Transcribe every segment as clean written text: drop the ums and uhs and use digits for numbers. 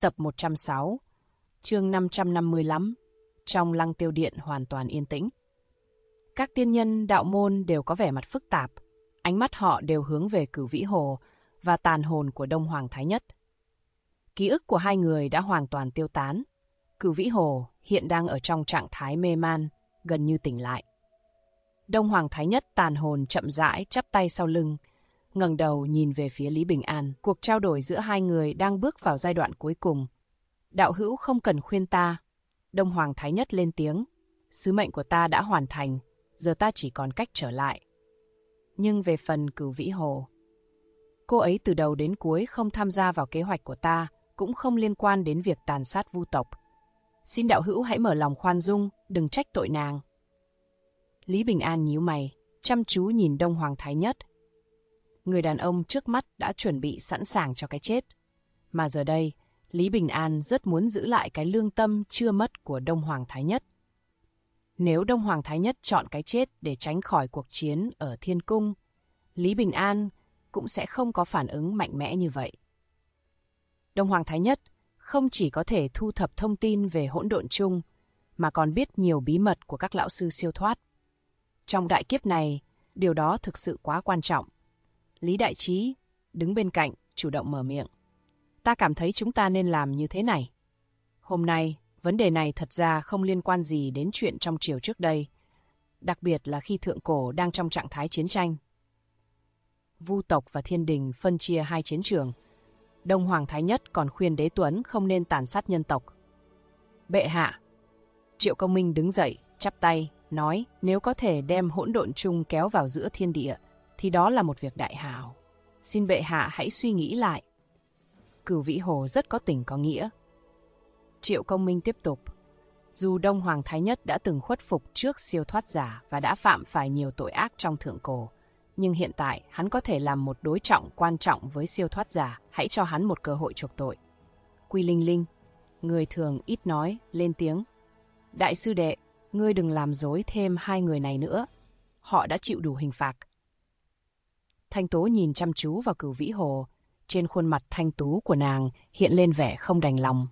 Tập 106, chương 555, trong Lăng Tiêu Điện hoàn toàn yên tĩnh. Các tiên nhân đạo môn đều có vẻ mặt phức tạp, ánh mắt họ đều hướng về Cửu Vĩ Hồ và tàn hồn của Đông Hoàng Thái Nhất. Ký ức của hai người đã hoàn toàn tiêu tán. Cửu Vĩ Hồ hiện đang ở trong trạng thái mê man, gần như tỉnh lại. Đông Hoàng Thái Nhất tàn hồn chậm rãi chắp tay sau lưng, ngẩng đầu nhìn về phía Lý Bình An. Cuộc trao đổi giữa hai người đang bước vào giai đoạn cuối cùng. Đạo hữu không cần khuyên ta. Đông Hoàng Thái Nhất lên tiếng. Sứ mệnh của ta đã hoàn thành, giờ ta chỉ còn cách trở lại. Nhưng về phần Cửu Vĩ Hồ, cô ấy từ đầu đến cuối không tham gia vào kế hoạch của ta, cũng không liên quan đến việc tàn sát vu tộc. Xin đạo hữu hãy mở lòng khoan dung, đừng trách tội nàng. Lý Bình An nhíu mày, chăm chú nhìn Đông Hoàng Thái Nhất. Người đàn ông trước mắt đã chuẩn bị sẵn sàng cho cái chết. Mà giờ đây, Lý Bình An rất muốn giữ lại cái lương tâm chưa mất của Đông Hoàng Thái Nhất. Nếu Đông Hoàng Thái Nhất chọn cái chết để tránh khỏi cuộc chiến ở Thiên Cung, Lý Bình An cũng sẽ không có phản ứng mạnh mẽ như vậy. Đông Hoàng Thái Nhất không chỉ có thể thu thập thông tin về hỗn độn chung, mà còn biết nhiều bí mật của các lão sư siêu thoát. Trong đại kiếp này, điều đó thực sự quá quan trọng. Lý Đại Trí đứng bên cạnh, chủ động mở miệng. Ta cảm thấy chúng ta nên làm như thế này. Hôm nay, vấn đề này thật ra không liên quan gì đến chuyện trong triều trước đây, đặc biệt là khi Thượng Cổ đang trong trạng thái chiến tranh. Vu tộc và Thiên Đình phân chia hai chiến trường. Đông Hoàng Thái Nhất còn khuyên Đế Tuấn không nên tàn sát nhân tộc. Bệ hạ. Triệu Công Minh đứng dậy, chắp tay, nói nếu có thể đem hỗn độn chung kéo vào giữa thiên địa, thì đó là một việc đại hảo. Xin bệ hạ hãy suy nghĩ lại. Cửu Vĩ Hồ rất có tình có nghĩa. Triệu Công Minh tiếp tục. Dù Đông Hoàng Thái Nhất đã từng khuất phục trước siêu thoát giả và đã phạm phải nhiều tội ác trong Thượng Cổ, nhưng hiện tại hắn có thể làm một đối trọng quan trọng với siêu thoát giả. Hãy cho hắn một cơ hội chuộc tội. Quy Linh Linh, người thường ít nói, lên tiếng. Đại sư đệ, ngươi đừng làm dối thêm hai người này nữa. Họ đã chịu đủ hình phạt. Thanh Tố nhìn chăm chú vào Cửu Vĩ Hồ. Trên khuôn mặt thanh tú của nàng hiện lên vẻ không đành lòng.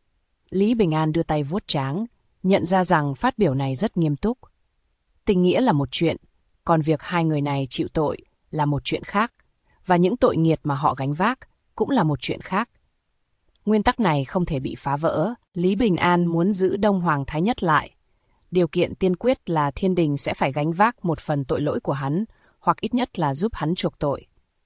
Lý Bình An đưa tay vuốt trán, nhận ra rằng phát biểu này rất nghiêm túc. Tình nghĩa là một chuyện, còn việc hai người này chịu tội là một chuyện khác, và những tội nghiệt mà họ gánh vác cũng là một chuyện khác. Nguyên tắc này không thể bị phá vỡ. Lý Bình An muốn giữ Đông Hoàng Thái Nhất lại. Điều kiện tiên quyết là Thiên Đình sẽ phải gánh vác một phần tội lỗi của hắn, hoặc ít nhất là giúp hắn chuộc tội.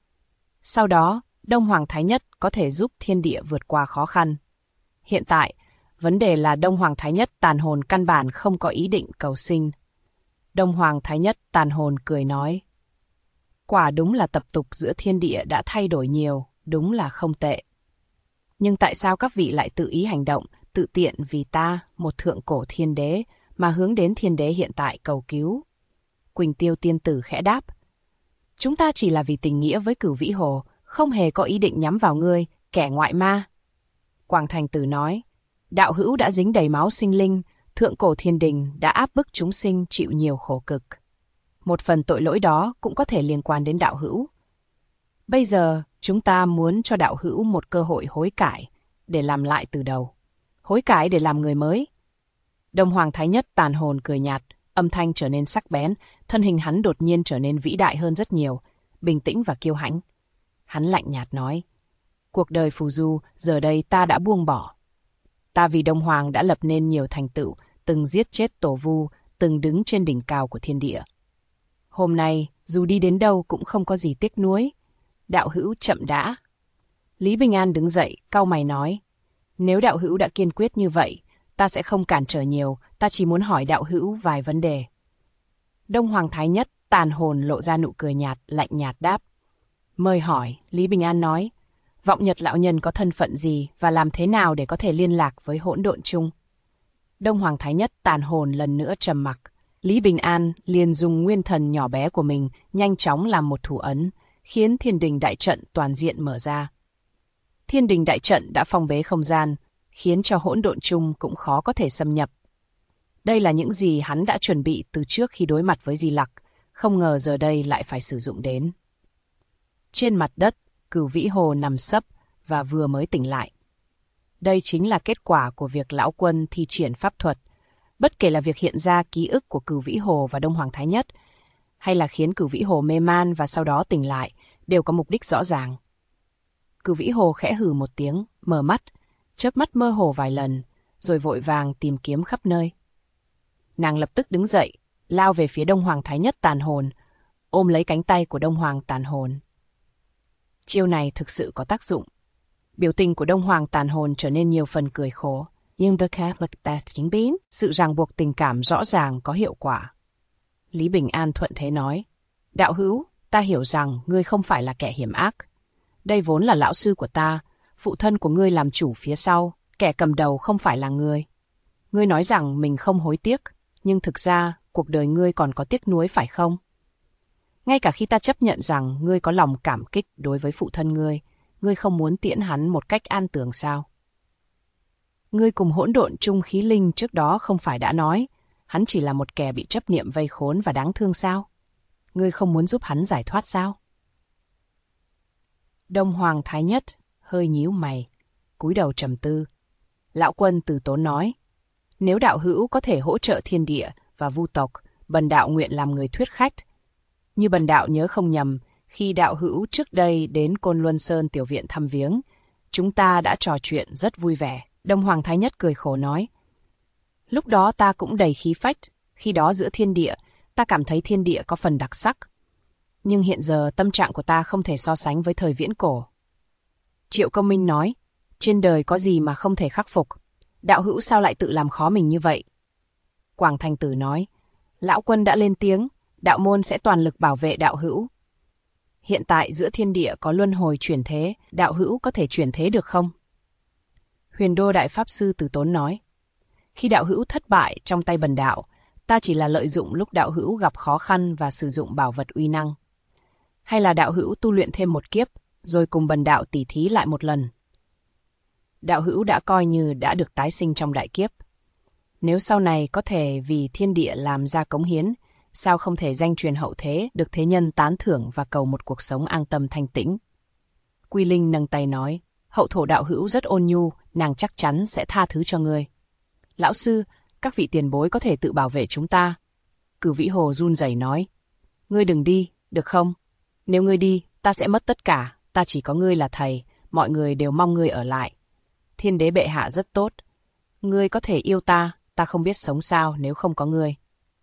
Sau đó, Đông Hoàng Thái Nhất có thể giúp thiên địa vượt qua khó khăn. Hiện tại, vấn đề là Đông Hoàng Thái Nhất tàn hồn căn bản không có ý định cầu sinh. Đông Hoàng Thái Nhất tàn hồn cười nói. Quả đúng là tập tục giữa thiên địa đã thay đổi nhiều, đúng là không tệ. Nhưng tại sao các vị lại tự ý hành động, tự tiện vì ta, một thượng cổ thiên đế, mà hướng đến thiên đế hiện tại cầu cứu? Quỳnh Tiêu tiên tử khẽ đáp. Chúng ta chỉ là vì tình nghĩa với Cửu Vĩ Hồ, không hề có ý định nhắm vào ngươi, kẻ ngoại ma. Quảng Thành Tử nói, đạo hữu đã dính đầy máu sinh linh, thượng cổ thiên đình đã áp bức chúng sinh chịu nhiều khổ cực. Một phần tội lỗi đó cũng có thể liên quan đến đạo hữu. Bây giờ, chúng ta muốn cho đạo hữu một cơ hội hối cải, để làm lại từ đầu. Hối cải để làm người mới. Đông Hoàng Thái Nhất tàn hồn cười nhạt, âm thanh trở nên sắc bén, thân hình hắn đột nhiên trở nên vĩ đại hơn rất nhiều, bình tĩnh và kiêu hãnh. Hắn lạnh nhạt nói, cuộc đời phù du, giờ đây ta đã buông bỏ. Ta vì Đông Hoàng đã lập nên nhiều thành tựu, từng giết chết tổ vu, từng đứng trên đỉnh cao của thiên địa. Hôm nay, dù đi đến đâu cũng không có gì tiếc nuối. Đạo hữu chậm đã. Lý Bình An đứng dậy, cau mày nói, nếu đạo hữu đã kiên quyết như vậy, ta sẽ không cản trở nhiều, ta chỉ muốn hỏi đạo hữu vài vấn đề. Đông Hoàng Thái Nhất tàn hồn lộ ra nụ cười nhạt, lạnh nhạt đáp. Mời hỏi, Lý Bình An nói, Vọng Nhật lão nhân có thân phận gì và làm thế nào để có thể liên lạc với hỗn độn chung? Đông Hoàng Thái Nhất tàn hồn lần nữa trầm mặc. Lý Bình An liền dùng nguyên thần nhỏ bé của mình nhanh chóng làm một thủ ấn, khiến Thiên Đình đại trận toàn diện mở ra. Thiên Đình đại trận đã phong bế không gian, khiến cho hỗn độn chung cũng khó có thể xâm nhập. Đây là những gì hắn đã chuẩn bị từ trước khi đối mặt với Di Lặc, không ngờ giờ đây lại phải sử dụng đến. Trên mặt đất, Cửu Vĩ Hồ nằm sấp và vừa mới tỉnh lại. Đây chính là kết quả của việc lão quân thi triển pháp thuật. Bất kể là việc hiện ra ký ức của Cửu Vĩ Hồ và Đông Hoàng Thái Nhất, hay là khiến Cửu Vĩ Hồ mê man và sau đó tỉnh lại, đều có mục đích rõ ràng. Cửu Vĩ Hồ khẽ hừ một tiếng, mở mắt, chớp mắt mơ hồ vài lần, rồi vội vàng tìm kiếm khắp nơi. Nàng lập tức đứng dậy, lao về phía Đông Hoàng Thái Nhất tàn hồn, ôm lấy cánh tay của Đông Hoàng tàn hồn. Chiêu này thực sự có tác dụng. Biểu tình của Đông Hoàng tàn hồn trở nên nhiều phần cười khổ. Nhưng sự ràng buộc tình cảm rõ ràng có hiệu quả. Lý Bình An thuận thế nói, đạo hữu, ta hiểu rằng ngươi không phải là kẻ hiểm ác. Đây vốn là lão sư của ta, phụ thân của ngươi làm chủ phía sau, kẻ cầm đầu không phải là ngươi. Ngươi nói rằng mình không hối tiếc, nhưng thực ra cuộc đời ngươi còn có tiếc nuối phải không? Ngay cả khi ta chấp nhận rằng ngươi có lòng cảm kích đối với phụ thân ngươi không muốn tiễn hắn một cách an tường sao? Ngươi cùng hỗn độn chung khí linh trước đó không phải đã nói, hắn chỉ là một kẻ bị chấp niệm vây khốn và đáng thương sao? Ngươi không muốn giúp hắn giải thoát sao? Đông Hoàng Thái Nhất hơi nhíu mày, cúi đầu trầm tư. Lão quân từ tốn nói, nếu đạo hữu có thể hỗ trợ thiên địa và vu tộc, bần đạo nguyện làm người thuyết khách. Như bần đạo nhớ không nhầm, khi đạo hữu trước đây đến Côn Luân Sơn tiểu viện thăm viếng, chúng ta đã trò chuyện rất vui vẻ. Đông Hoàng Thái Nhất cười khổ nói, lúc đó ta cũng đầy khí phách, khi đó giữa thiên địa, ta cảm thấy thiên địa có phần đặc sắc. Nhưng hiện giờ tâm trạng của ta không thể so sánh với thời viễn cổ. Triệu Công Minh nói, trên đời có gì mà không thể khắc phục, đạo hữu sao lại tự làm khó mình như vậy? Quảng Thành Tử nói, lão quân đã lên tiếng, đạo môn sẽ toàn lực bảo vệ đạo hữu. Hiện tại giữa thiên địa có luân hồi chuyển thế, đạo hữu có thể chuyển thế được không? Huyền Đô Đại Pháp Sư từ tốn nói, khi đạo hữu thất bại trong tay bần đạo, ta chỉ là lợi dụng lúc đạo hữu gặp khó khăn và sử dụng bảo vật uy năng. Hay là đạo hữu tu luyện thêm một kiếp, rồi cùng bần đạo tỉ thí lại một lần. Đạo hữu đã coi như đã được tái sinh trong đại kiếp. Nếu sau này có thể vì thiên địa làm ra cống hiến, sao không thể danh truyền hậu thế, được thế nhân tán thưởng và cầu một cuộc sống an tâm thanh tĩnh? Quy Linh nâng tay nói, hậu thổ đạo hữu rất ôn nhu, nàng chắc chắn sẽ tha thứ cho ngươi. Lão sư, các vị tiền bối có thể tự bảo vệ chúng ta. Cửu Vĩ Hồ run rẩy nói, ngươi đừng đi, được không? Nếu ngươi đi, ta sẽ mất tất cả, ta chỉ có ngươi là thầy, mọi người đều mong ngươi ở lại. Thiên đế bệ hạ rất tốt. Ngươi có thể yêu ta, ta không biết sống sao nếu không có ngươi.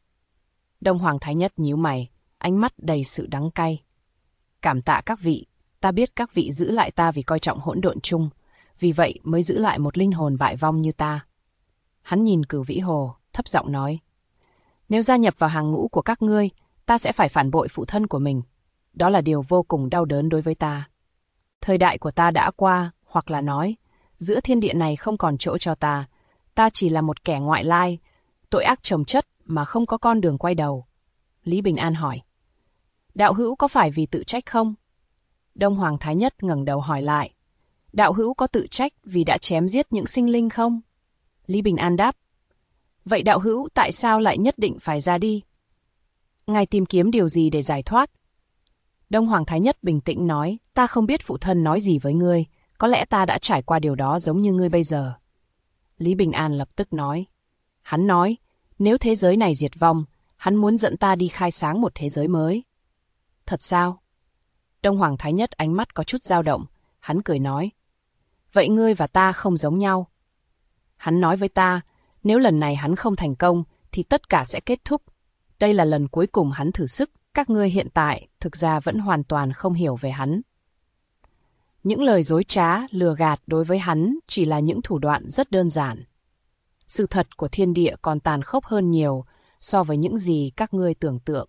Đông Hoàng Thái Nhất nhíu mày, ánh mắt đầy sự đắng cay. Cảm tạ các vị, ta biết các vị giữ lại ta vì coi trọng hỗn độn chung, vì vậy mới giữ lại một linh hồn bại vong như ta. Hắn nhìn Cửu Vĩ Hồ, thấp giọng nói, nếu gia nhập vào hàng ngũ của các ngươi, ta sẽ phải phản bội phụ thân của mình. Đó là điều vô cùng đau đớn đối với ta. Thời đại của ta đã qua, hoặc là nói, giữa thiên địa này không còn chỗ cho ta. Ta chỉ là một kẻ ngoại lai, tội ác chồng chất mà không có con đường quay đầu. Lý Bình An hỏi, đạo hữu có phải vì tự trách không? Đông Hoàng Thái Nhất ngẩng đầu hỏi lại, đạo hữu có tự trách vì đã chém giết những sinh linh không? Lý Bình An đáp, vậy đạo hữu tại sao lại nhất định phải ra đi? Ngài tìm kiếm điều gì để giải thoát? Đông Hoàng Thái Nhất bình tĩnh nói, ta không biết phụ thân nói gì với ngươi, có lẽ ta đã trải qua điều đó giống như ngươi bây giờ. Lý Bình An lập tức nói, hắn nói, nếu thế giới này diệt vong, hắn muốn dẫn ta đi khai sáng một thế giới mới. Thật sao? Đông Hoàng Thái Nhất ánh mắt có chút dao động, hắn cười nói, vậy ngươi và ta không giống nhau. Hắn nói với ta, nếu lần này hắn không thành công, thì tất cả sẽ kết thúc. Đây là lần cuối cùng hắn thử sức, các ngươi hiện tại thực ra vẫn hoàn toàn không hiểu về hắn. Những lời dối trá, lừa gạt đối với hắn chỉ là những thủ đoạn rất đơn giản. Sự thật của thiên địa còn tàn khốc hơn nhiều so với những gì các ngươi tưởng tượng.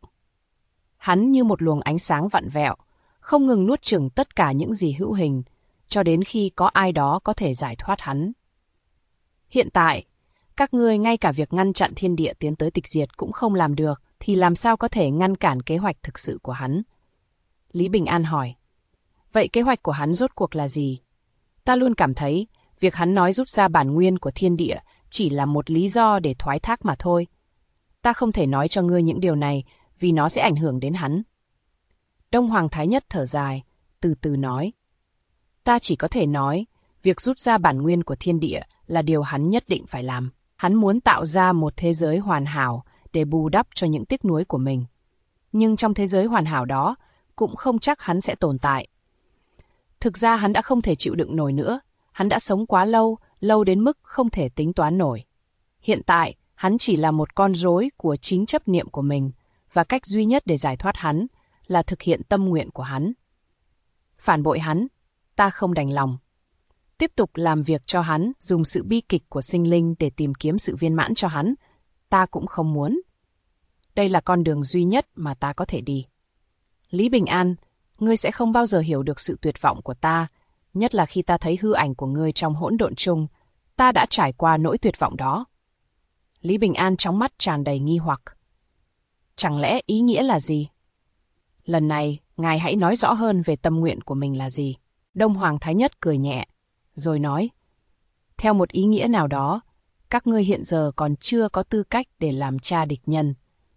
Hắn như một luồng ánh sáng vặn vẹo, không ngừng nuốt chửng tất cả những gì hữu hình, cho đến khi có ai đó có thể giải thoát hắn. Hiện tại, các ngươi ngay cả việc ngăn chặn thiên địa tiến tới tịch diệt cũng không làm được, thì làm sao có thể ngăn cản kế hoạch thực sự của hắn? Lý Bình An hỏi, vậy kế hoạch của hắn rốt cuộc là gì? Ta luôn cảm thấy, việc hắn nói rút ra bản nguyên của thiên địa chỉ là một lý do để thoái thác mà thôi. Ta không thể nói cho ngươi những điều này vì nó sẽ ảnh hưởng đến hắn. Đông Hoàng Thái Nhất thở dài, từ từ nói, ta chỉ có thể nói, Việc rút ra bản nguyên của thiên địa là điều hắn nhất định phải làm. Hắn muốn tạo ra một thế giới hoàn hảo để bù đắp cho những tiếc nuối của mình. Nhưng trong thế giới hoàn hảo đó, cũng không chắc hắn sẽ tồn tại. Thực ra hắn đã không thể chịu đựng nổi nữa. Hắn đã sống quá lâu, lâu đến mức không thể tính toán nổi. Hiện tại, hắn chỉ là một con rối của chính chấp niệm của mình, và cách duy nhất để giải thoát hắn là thực hiện tâm nguyện của hắn. Phản bội hắn, ta không đành lòng. Tiếp tục làm việc cho hắn, dùng sự bi kịch của sinh linh để tìm kiếm sự viên mãn cho hắn, ta cũng không muốn. Đây là con đường duy nhất mà ta có thể đi. Lý Bình An, ngươi sẽ không bao giờ hiểu được sự tuyệt vọng của ta, nhất là khi ta thấy hư ảnh của ngươi trong hỗn độn chung. Ta đã trải qua nỗi tuyệt vọng đó. Lý Bình An trong mắt tràn đầy nghi hoặc. Chẳng lẽ ý nghĩa là gì? Lần này, ngài hãy nói rõ hơn về tâm nguyện của mình là gì. Đông Hoàng Thái Nhất cười nhẹ, rồi nói, theo một ý nghĩa nào đó, các ngươi hiện giờ còn chưa có tư cách để làm cha địch nhân.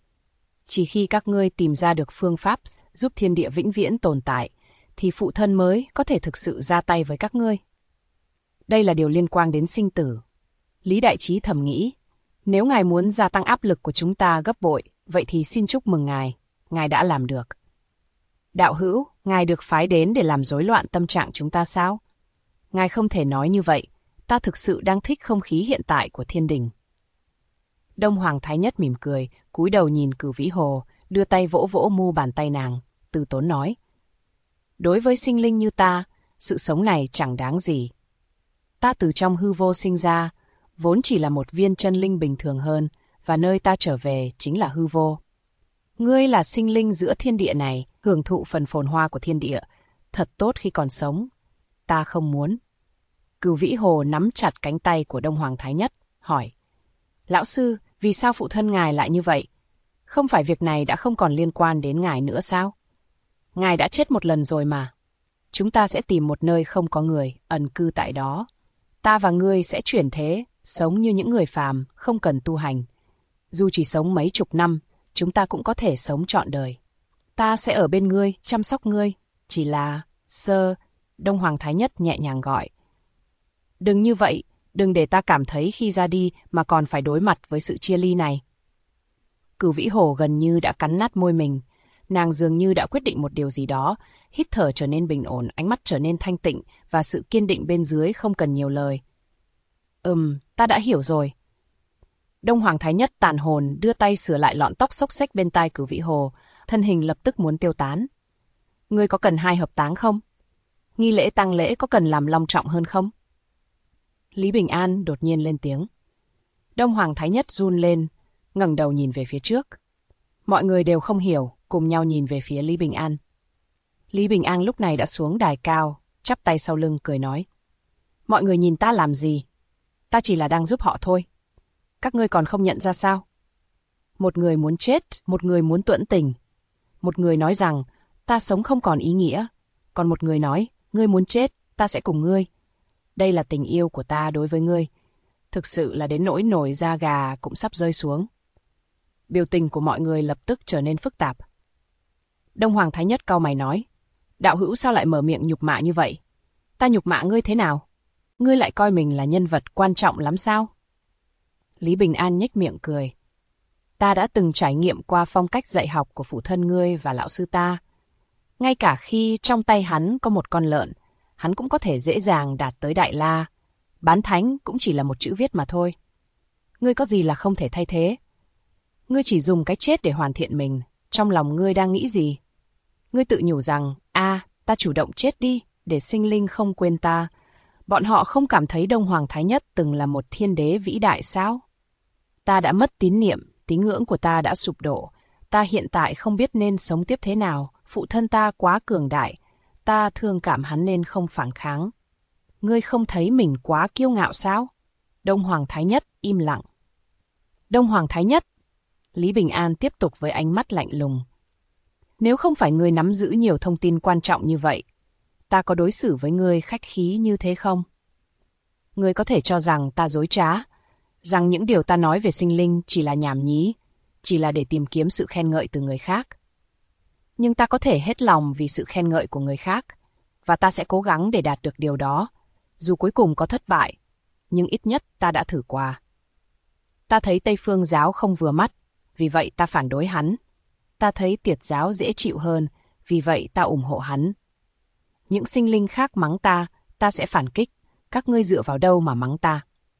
Chỉ khi các ngươi tìm ra được phương pháp giúp thiên địa vĩnh viễn tồn tại, thì phụ thân mới có thể thực sự ra tay với các ngươi. Đây là điều liên quan đến sinh tử. Lý Đại Trí thầm nghĩ, nếu ngài muốn gia tăng áp lực của chúng ta gấp bội, vậy thì xin chúc mừng ngài đã làm được. Đạo hữu, ngài được phái đến để làm rối loạn tâm trạng chúng ta sao? Ngài không thể nói như vậy, ta thực sự đang thích không khí hiện tại của thiên đình. Đông Hoàng Thái Nhất mỉm cười, cúi đầu nhìn Cửu Vĩ Hồ, đưa tay vỗ vỗ mu bàn tay nàng, từ tốn nói. Đối với sinh linh như ta, sự sống này chẳng đáng gì. Ta từ trong hư vô sinh ra, vốn chỉ là một viên chân linh bình thường hơn, và nơi ta trở về chính là hư vô. Ngươi là sinh linh giữa thiên địa này, hưởng thụ phần phồn hoa của thiên địa, thật tốt khi còn sống. Ta không muốn. Cửu Vĩ Hồ nắm chặt cánh tay của Đông Hoàng Thái Nhất, hỏi. Lão sư, vì sao phụ thân ngài lại như vậy? Không phải việc này đã không còn liên quan đến ngài nữa sao? Ngài đã chết một lần rồi mà. Chúng ta sẽ tìm một nơi không có người, ẩn cư tại đó. Ta và ngươi sẽ chuyển thế, sống như những người phàm, không cần tu hành. Dù chỉ sống mấy chục năm, chúng ta cũng có thể sống trọn đời. Ta sẽ ở bên ngươi, chăm sóc ngươi. Chỉ là... Đông Hoàng Thái Nhất nhẹ nhàng gọi. Đừng như vậy, đừng để ta cảm thấy khi ra đi mà còn phải đối mặt với sự chia ly này. Cửu Vĩ Hồ gần như đã cắn nát môi mình. Nàng dường như đã quyết định một điều gì đó, hít thở trở nên bình ổn, ánh mắt trở nên thanh tịnh và sự kiên định bên dưới không cần nhiều lời. Ta đã hiểu rồi. Đông Hoàng Thái Nhất tàn hồn đưa tay sửa lại lọn tóc xốc xếch bên tai Cửu Vĩ Hồ, thân hình lập tức muốn tiêu tán. Ngươi có cần 2 hợp táng không? Nghi lễ tang lễ có cần làm long trọng hơn không? Lý Bình An đột nhiên lên tiếng. Đông Hoàng Thái Nhất run lên, ngẩng đầu nhìn về phía trước. Mọi người đều không hiểu, cùng nhau nhìn về phía Lý Bình An. Lý Bình An lúc này đã xuống đài cao, chắp tay sau lưng cười nói. Mọi người nhìn ta làm gì? Ta chỉ là đang giúp họ thôi. Các ngươi còn không nhận ra sao? Một người muốn chết, một người muốn tuẫn tình. Một người nói rằng, ta sống không còn ý nghĩa. Còn một người nói, ngươi muốn chết, ta sẽ cùng ngươi. Đây là tình yêu của ta đối với ngươi. Thực sự là đến nỗi nổi da gà cũng sắp rơi xuống. Biểu tình của mọi người lập tức trở nên phức tạp. Đông Hoàng Thái Nhất cau mày nói, đạo hữu sao lại mở miệng nhục mạ như vậy? Ta nhục mạ ngươi thế nào? Ngươi lại coi mình là nhân vật quan trọng lắm sao? Lý Bình An nhếch miệng cười. Ta đã từng trải nghiệm qua phong cách dạy học của phụ thân ngươi và lão sư ta. Ngay cả khi trong tay hắn có một con lợn, hắn cũng có thể dễ dàng đạt tới Đại La. Bán thánh cũng chỉ là một chữ viết mà thôi. Ngươi có gì là không thể thay thế? Ngươi chỉ dùng cái chết để hoàn thiện mình. Trong lòng ngươi đang nghĩ gì? Ngươi tự nhủ rằng, ta chủ động chết đi, để sinh linh không quên ta. Bọn họ không cảm thấy Đông Hoàng Thái Nhất từng là một thiên đế vĩ đại sao? Ta đã mất tín niệm, tín ngưỡng của ta đã sụp đổ. Ta hiện tại không biết nên sống tiếp thế nào. Phụ thân ta quá cường đại. Ta thương cảm hắn nên không phản kháng. Ngươi không thấy mình quá kiêu ngạo sao? Đông Hoàng Thái Nhất im lặng. Đông Hoàng Thái Nhất. Lý Bình An tiếp tục với ánh mắt lạnh lùng. Nếu không phải ngươi nắm giữ nhiều thông tin quan trọng như vậy, ta có đối xử với ngươi khách khí như thế không? Ngươi có thể cho rằng ta dối trá, rằng những điều ta nói về sinh linh chỉ là nhảm nhí, chỉ là để tìm kiếm sự khen ngợi từ người khác. Nhưng ta có thể hết lòng vì sự khen ngợi của người khác, và ta sẽ cố gắng để đạt được điều đó, Dù cuối cùng có thất bại, nhưng ít nhất ta đã thử qua. Ta thấy Tây Phương giáo không vừa mắt, vì vậy ta phản đối hắn. Ta thấy Tiệt giáo dễ chịu hơn, vì vậy ta ủng hộ hắn. Những sinh linh khác mắng ta sẽ phản kích. Các ngươi dựa vào đâu mà mắng ta?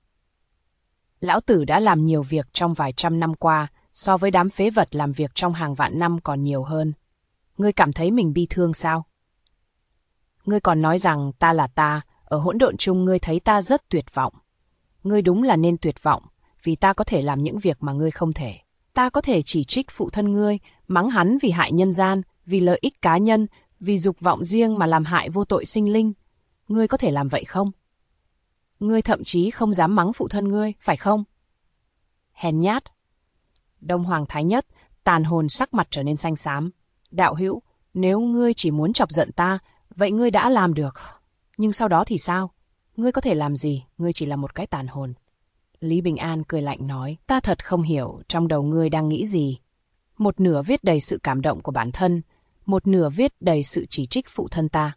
Lão Tử đã làm nhiều việc trong vài trăm năm qua, so với đám phế vật làm việc trong hàng vạn năm còn nhiều hơn. Ngươi cảm thấy mình bi thương sao? Ngươi còn nói rằng ta là ta, ở hỗn độn chung ngươi thấy ta rất tuyệt vọng. Ngươi đúng là nên tuyệt vọng, vì ta có thể làm những việc mà ngươi không thể. Ta có thể chỉ trích phụ thân ngươi, mắng hắn vì hại nhân gian, vì lợi ích cá nhân, vì dục vọng riêng mà làm hại vô tội sinh linh. Ngươi có thể làm vậy không? Ngươi thậm chí không dám mắng phụ thân ngươi, phải không? Hèn nhát. Đông Hoàng Thái Nhất, tàn hồn sắc mặt trở nên xanh xám. Đạo hữu, nếu ngươi chỉ muốn chọc giận ta, vậy ngươi đã làm được. Nhưng sau đó thì sao? Ngươi có thể làm gì? Ngươi chỉ là một cái tàn hồn. Lý Bình An cười lạnh nói, ta thật không hiểu trong đầu ngươi đang nghĩ gì. Một nửa viết đầy sự cảm động của bản thân, một nửa viết đầy sự chỉ trích phụ thân ta.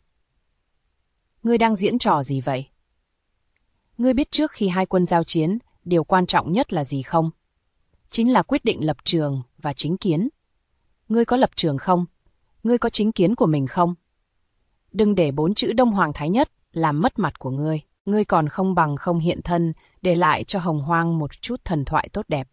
Ngươi đang diễn trò gì vậy? Ngươi biết trước khi hai quân giao chiến, điều quan trọng nhất là gì không? Chính là quyết định lập trường và chính kiến. Ngươi có lập trường không? Ngươi có chính kiến của mình không? Đừng để 4 chữ Đông Hoàng Thái Nhất làm mất mặt của ngươi. Ngươi còn không bằng không hiện thân, để lại cho Hồng Hoang một chút thần thoại tốt đẹp.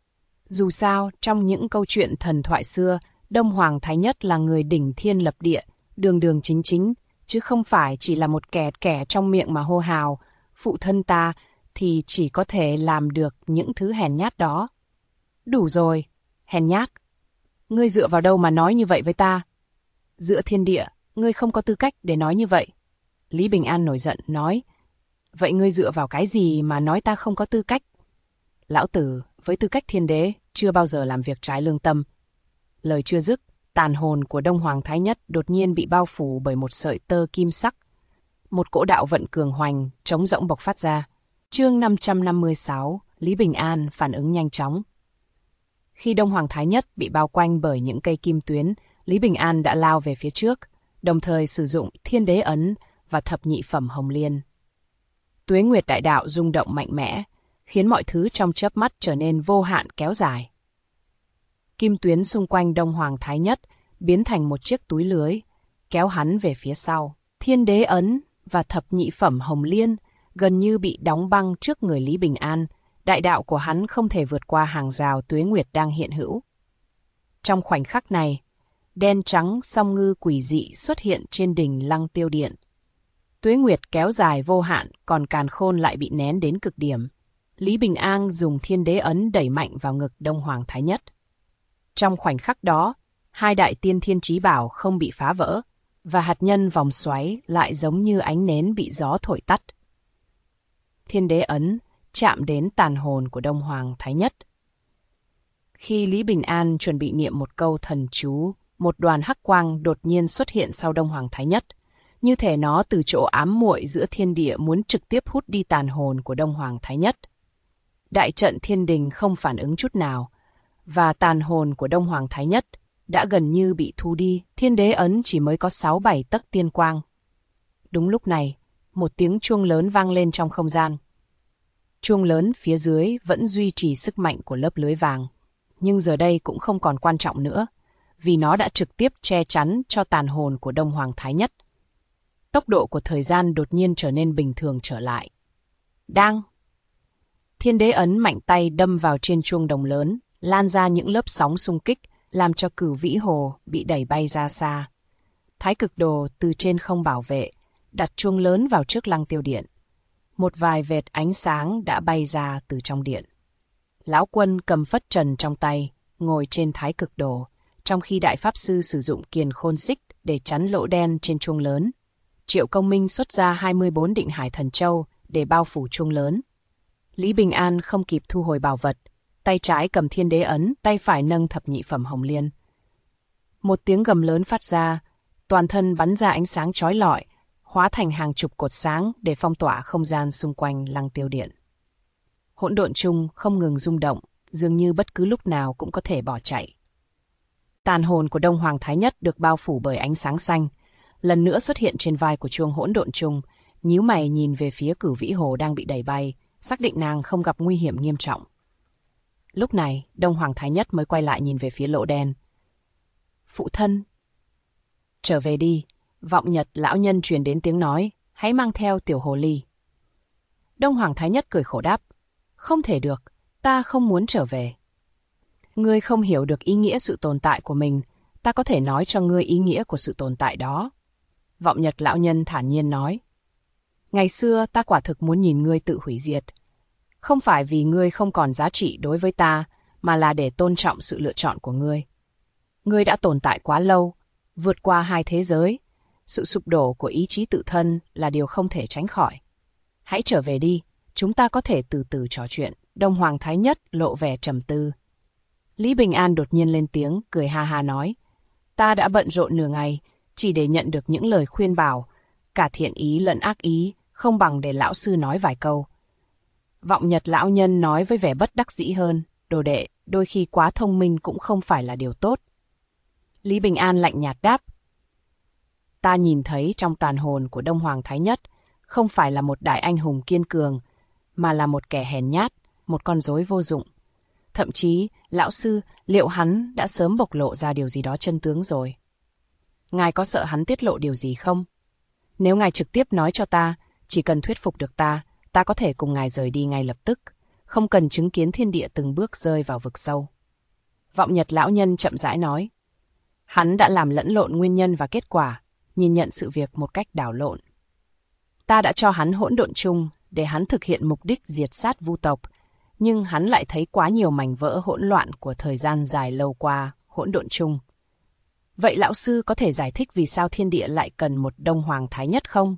Dù sao, trong những câu chuyện thần thoại xưa, Đông Hoàng Thái Nhất là người đỉnh thiên lập địa, đường đường chính chính, chứ không phải chỉ là một kẻ trong miệng mà hô hào. Phụ thân ta thì chỉ có thể làm được những thứ hèn nhát đó. Đủ rồi, hèn nhát. Ngươi dựa vào đâu mà nói như vậy với ta? Dựa thiên địa, ngươi không có tư cách để nói như vậy. Lý Bình An nổi giận, nói. Vậy ngươi dựa vào cái gì mà nói ta không có tư cách? Lão Tử, với tư cách thiên đế, chưa bao giờ làm việc trái lương tâm. Lời chưa dứt, tàn hồn của Đông Hoàng Thái Nhất đột nhiên bị bao phủ bởi một sợi tơ kim sắc. Một cỗ đạo vận cường hoành, trống rỗng bộc phát ra. Chương 556, Lý Bình An phản ứng nhanh chóng. Khi Đông Hoàng Thái Nhất bị bao quanh bởi những cây kim tuyến, Lý Bình An đã lao về phía trước, đồng thời sử dụng Thiên Đế Ấn và Thập Nhị Phẩm Hồng Liên. Tuế Nguyệt Đại Đạo rung động mạnh mẽ, khiến mọi thứ trong chớp mắt trở nên vô hạn kéo dài. Kim tuyến xung quanh Đông Hoàng Thái Nhất biến thành một chiếc túi lưới, kéo hắn về phía sau. Thiên Đế Ấn và Thập Nhị Phẩm Hồng Liên gần như bị đóng băng trước người Lý Bình An, đại đạo của hắn không thể vượt qua hàng rào tuế nguyệt đang hiện hữu. Trong khoảnh khắc này, đen trắng song ngư quỷ dị xuất hiện trên đỉnh Lăng Tiêu Điện. Tuế nguyệt kéo dài vô hạn, còn càn khôn lại bị nén đến cực điểm. Lý Bình An dùng Thiên Đế Ấn đẩy mạnh vào ngực Đông Hoàng Thái Nhất. Trong khoảnh khắc đó, hai đại tiên thiên chí bảo không bị phá vỡ, và hạt nhân vòng xoáy lại giống như ánh nến bị gió thổi tắt. Thiên Đế Ấn chạm đến tàn hồn của Đông Hoàng Thái Nhất. Khi Lý Bình An chuẩn bị niệm một câu thần chú, một đoàn hắc quang đột nhiên xuất hiện sau Đông Hoàng Thái Nhất, như thể nó từ chỗ ám muội giữa thiên địa muốn trực tiếp hút đi tàn hồn của Đông Hoàng Thái Nhất. Đại trận thiên đình không phản ứng chút nào, và tàn hồn của Đông Hoàng Thái Nhất đã gần như bị thu đi. Thiên Đế Ấn chỉ mới có 6-7 tấc tiên quang. Đúng lúc này, một tiếng chuông lớn vang lên trong không gian. Chuông lớn phía dưới vẫn duy trì sức mạnh của lớp lưới vàng, nhưng giờ đây cũng không còn quan trọng nữa, vì nó đã trực tiếp che chắn cho tàn hồn của Đông Hoàng Thái Nhất. Tốc độ của thời gian đột nhiên trở nên bình thường trở lại. Đang! Thiên Đế Ấn mạnh tay đâm vào trên chuông đồng lớn, lan ra những lớp sóng xung kích, làm cho Cửu Vĩ Hồ bị đẩy bay ra xa. Thái Cực Đồ từ trên không bảo vệ, đặt chuông lớn vào trước Lăng Tiêu Điện. Một vài vệt ánh sáng đã bay ra từ trong điện. Lão Quân cầm phất trần trong tay, ngồi trên Thái Cực Đồ, trong khi Đại Pháp Sư sử dụng kiền khôn xích để chắn lỗ đen trên chuông lớn. Triệu Công Minh xuất ra 24 định hải thần châu để bao phủ chuông lớn. Lý Bình An không kịp thu hồi bảo vật, tay trái cầm Thiên Đế Ấn, tay phải nâng Thập Nhị Phẩm Hồng Liên. Một tiếng gầm lớn phát ra, toàn thân bắn ra ánh sáng chói lọi, hóa thành hàng chục cột sáng để phong tỏa không gian xung quanh Lăng Tiêu Điện. Hỗn độn chung không ngừng rung động, dường như bất cứ lúc nào cũng có thể bỏ chạy. Tàn hồn của Đông Hoàng Thái Nhất được bao phủ bởi ánh sáng xanh, lần nữa xuất hiện trên vai của chuông hỗn độn chung, nhíu mày nhìn về phía Cửu Vĩ Hồ đang bị đẩy bay, xác định nàng không gặp nguy hiểm nghiêm trọng. Lúc này, Đông Hoàng Thái Nhất mới quay lại nhìn về phía lỗ đen. Phụ thân! Trở về đi, Vọng Nhật lão nhân truyền đến tiếng nói, hãy mang theo tiểu hồ ly. Đông Hoàng Thái Nhất cười khổ đáp, không thể được, ta không muốn trở về. Ngươi không hiểu được ý nghĩa sự tồn tại của mình, ta có thể nói cho ngươi ý nghĩa của sự tồn tại đó. Vọng Nhật lão nhân thản nhiên nói, ngày xưa ta quả thực muốn nhìn ngươi tự hủy diệt. Không phải vì ngươi không còn giá trị đối với ta, mà là để tôn trọng sự lựa chọn của ngươi. Ngươi đã tồn tại quá lâu, vượt qua 2 thế giới. Sự sụp đổ của ý chí tự thân là điều không thể tránh khỏi. Hãy trở về đi, chúng ta có thể từ từ trò chuyện. Đông Hoàng Thái Nhất lộ vẻ trầm tư. Lý Bình An đột nhiên lên tiếng, cười ha ha nói, ta đã bận rộn nửa ngày, chỉ để nhận được những lời khuyên bảo, cả thiện ý lẫn ác ý, không bằng để lão sư nói vài câu. Vọng Nhật lão nhân nói với vẻ bất đắc dĩ hơn, đồ đệ, đôi khi quá thông minh cũng không phải là điều tốt. Lý Bình An lạnh nhạt đáp, ta nhìn thấy trong tàn hồn của Đông Hoàng Thái Nhất, không phải là một đại anh hùng kiên cường, mà là một kẻ hèn nhát, một con rối vô dụng. Thậm chí, lão sư, liệu hắn đã sớm bộc lộ ra điều gì đó chân tướng rồi? Ngài có sợ hắn tiết lộ điều gì không? Nếu ngài trực tiếp nói cho ta, chỉ cần thuyết phục được ta có thể cùng ngài rời đi ngay lập tức, không cần chứng kiến thiên địa từng bước rơi vào vực sâu. Vọng Nhật lão nhân chậm rãi nói, hắn đã làm lẫn lộn nguyên nhân và kết quả, nhìn nhận sự việc một cách đảo lộn. Ta đã cho hắn hỗn độn chung để hắn thực hiện mục đích diệt sát vu tộc, nhưng hắn lại thấy quá nhiều mảnh vỡ hỗn loạn của thời gian dài lâu qua hỗn độn chung. Vậy lão sư có thể giải thích vì sao thiên địa lại cần một Đông Hoàng Thái Nhất không?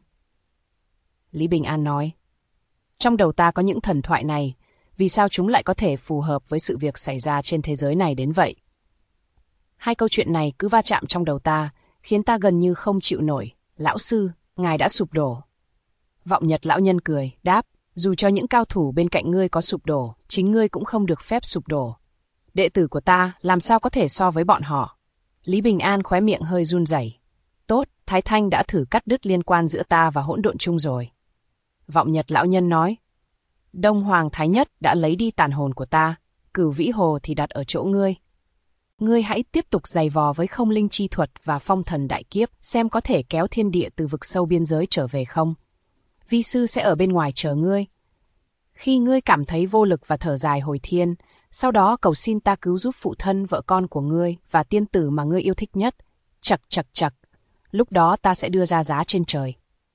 Lý Bình An nói, trong đầu ta có những thần thoại này, vì sao chúng lại có thể phù hợp với sự việc xảy ra trên thế giới này đến vậy? 2 câu chuyện này cứ va chạm trong đầu ta, khiến ta gần như không chịu nổi. Lão sư, ngài đã sụp đổ. Vọng Nhật lão nhân cười, đáp, dù cho những cao thủ bên cạnh ngươi có sụp đổ, chính ngươi cũng không được phép sụp đổ. Đệ tử của ta làm sao có thể so với bọn họ? Lý Bình An khóe miệng hơi run rẩy. Tốt, Thái Thanh đã thử cắt đứt liên quan giữa ta và hỗn độn chung rồi. Vọng Nhật lão nhân nói, Đông Hoàng Thái Nhất đã lấy đi tàn hồn của ta, Cửu Vĩ Hồ thì đặt ở chỗ ngươi. Ngươi hãy tiếp tục giày vò với không linh chi thuật và phong thần đại kiếp, xem có thể kéo thiên địa từ vực sâu biên giới trở về không. Vi sư sẽ ở bên ngoài chờ ngươi. Khi ngươi cảm thấy vô lực và thở dài hồi thiên, sau đó cầu xin ta cứu giúp phụ thân vợ con của ngươi và tiên tử mà ngươi yêu thích nhất. Chậc chậc chậc, lúc đó ta sẽ đưa ra giá trên trời.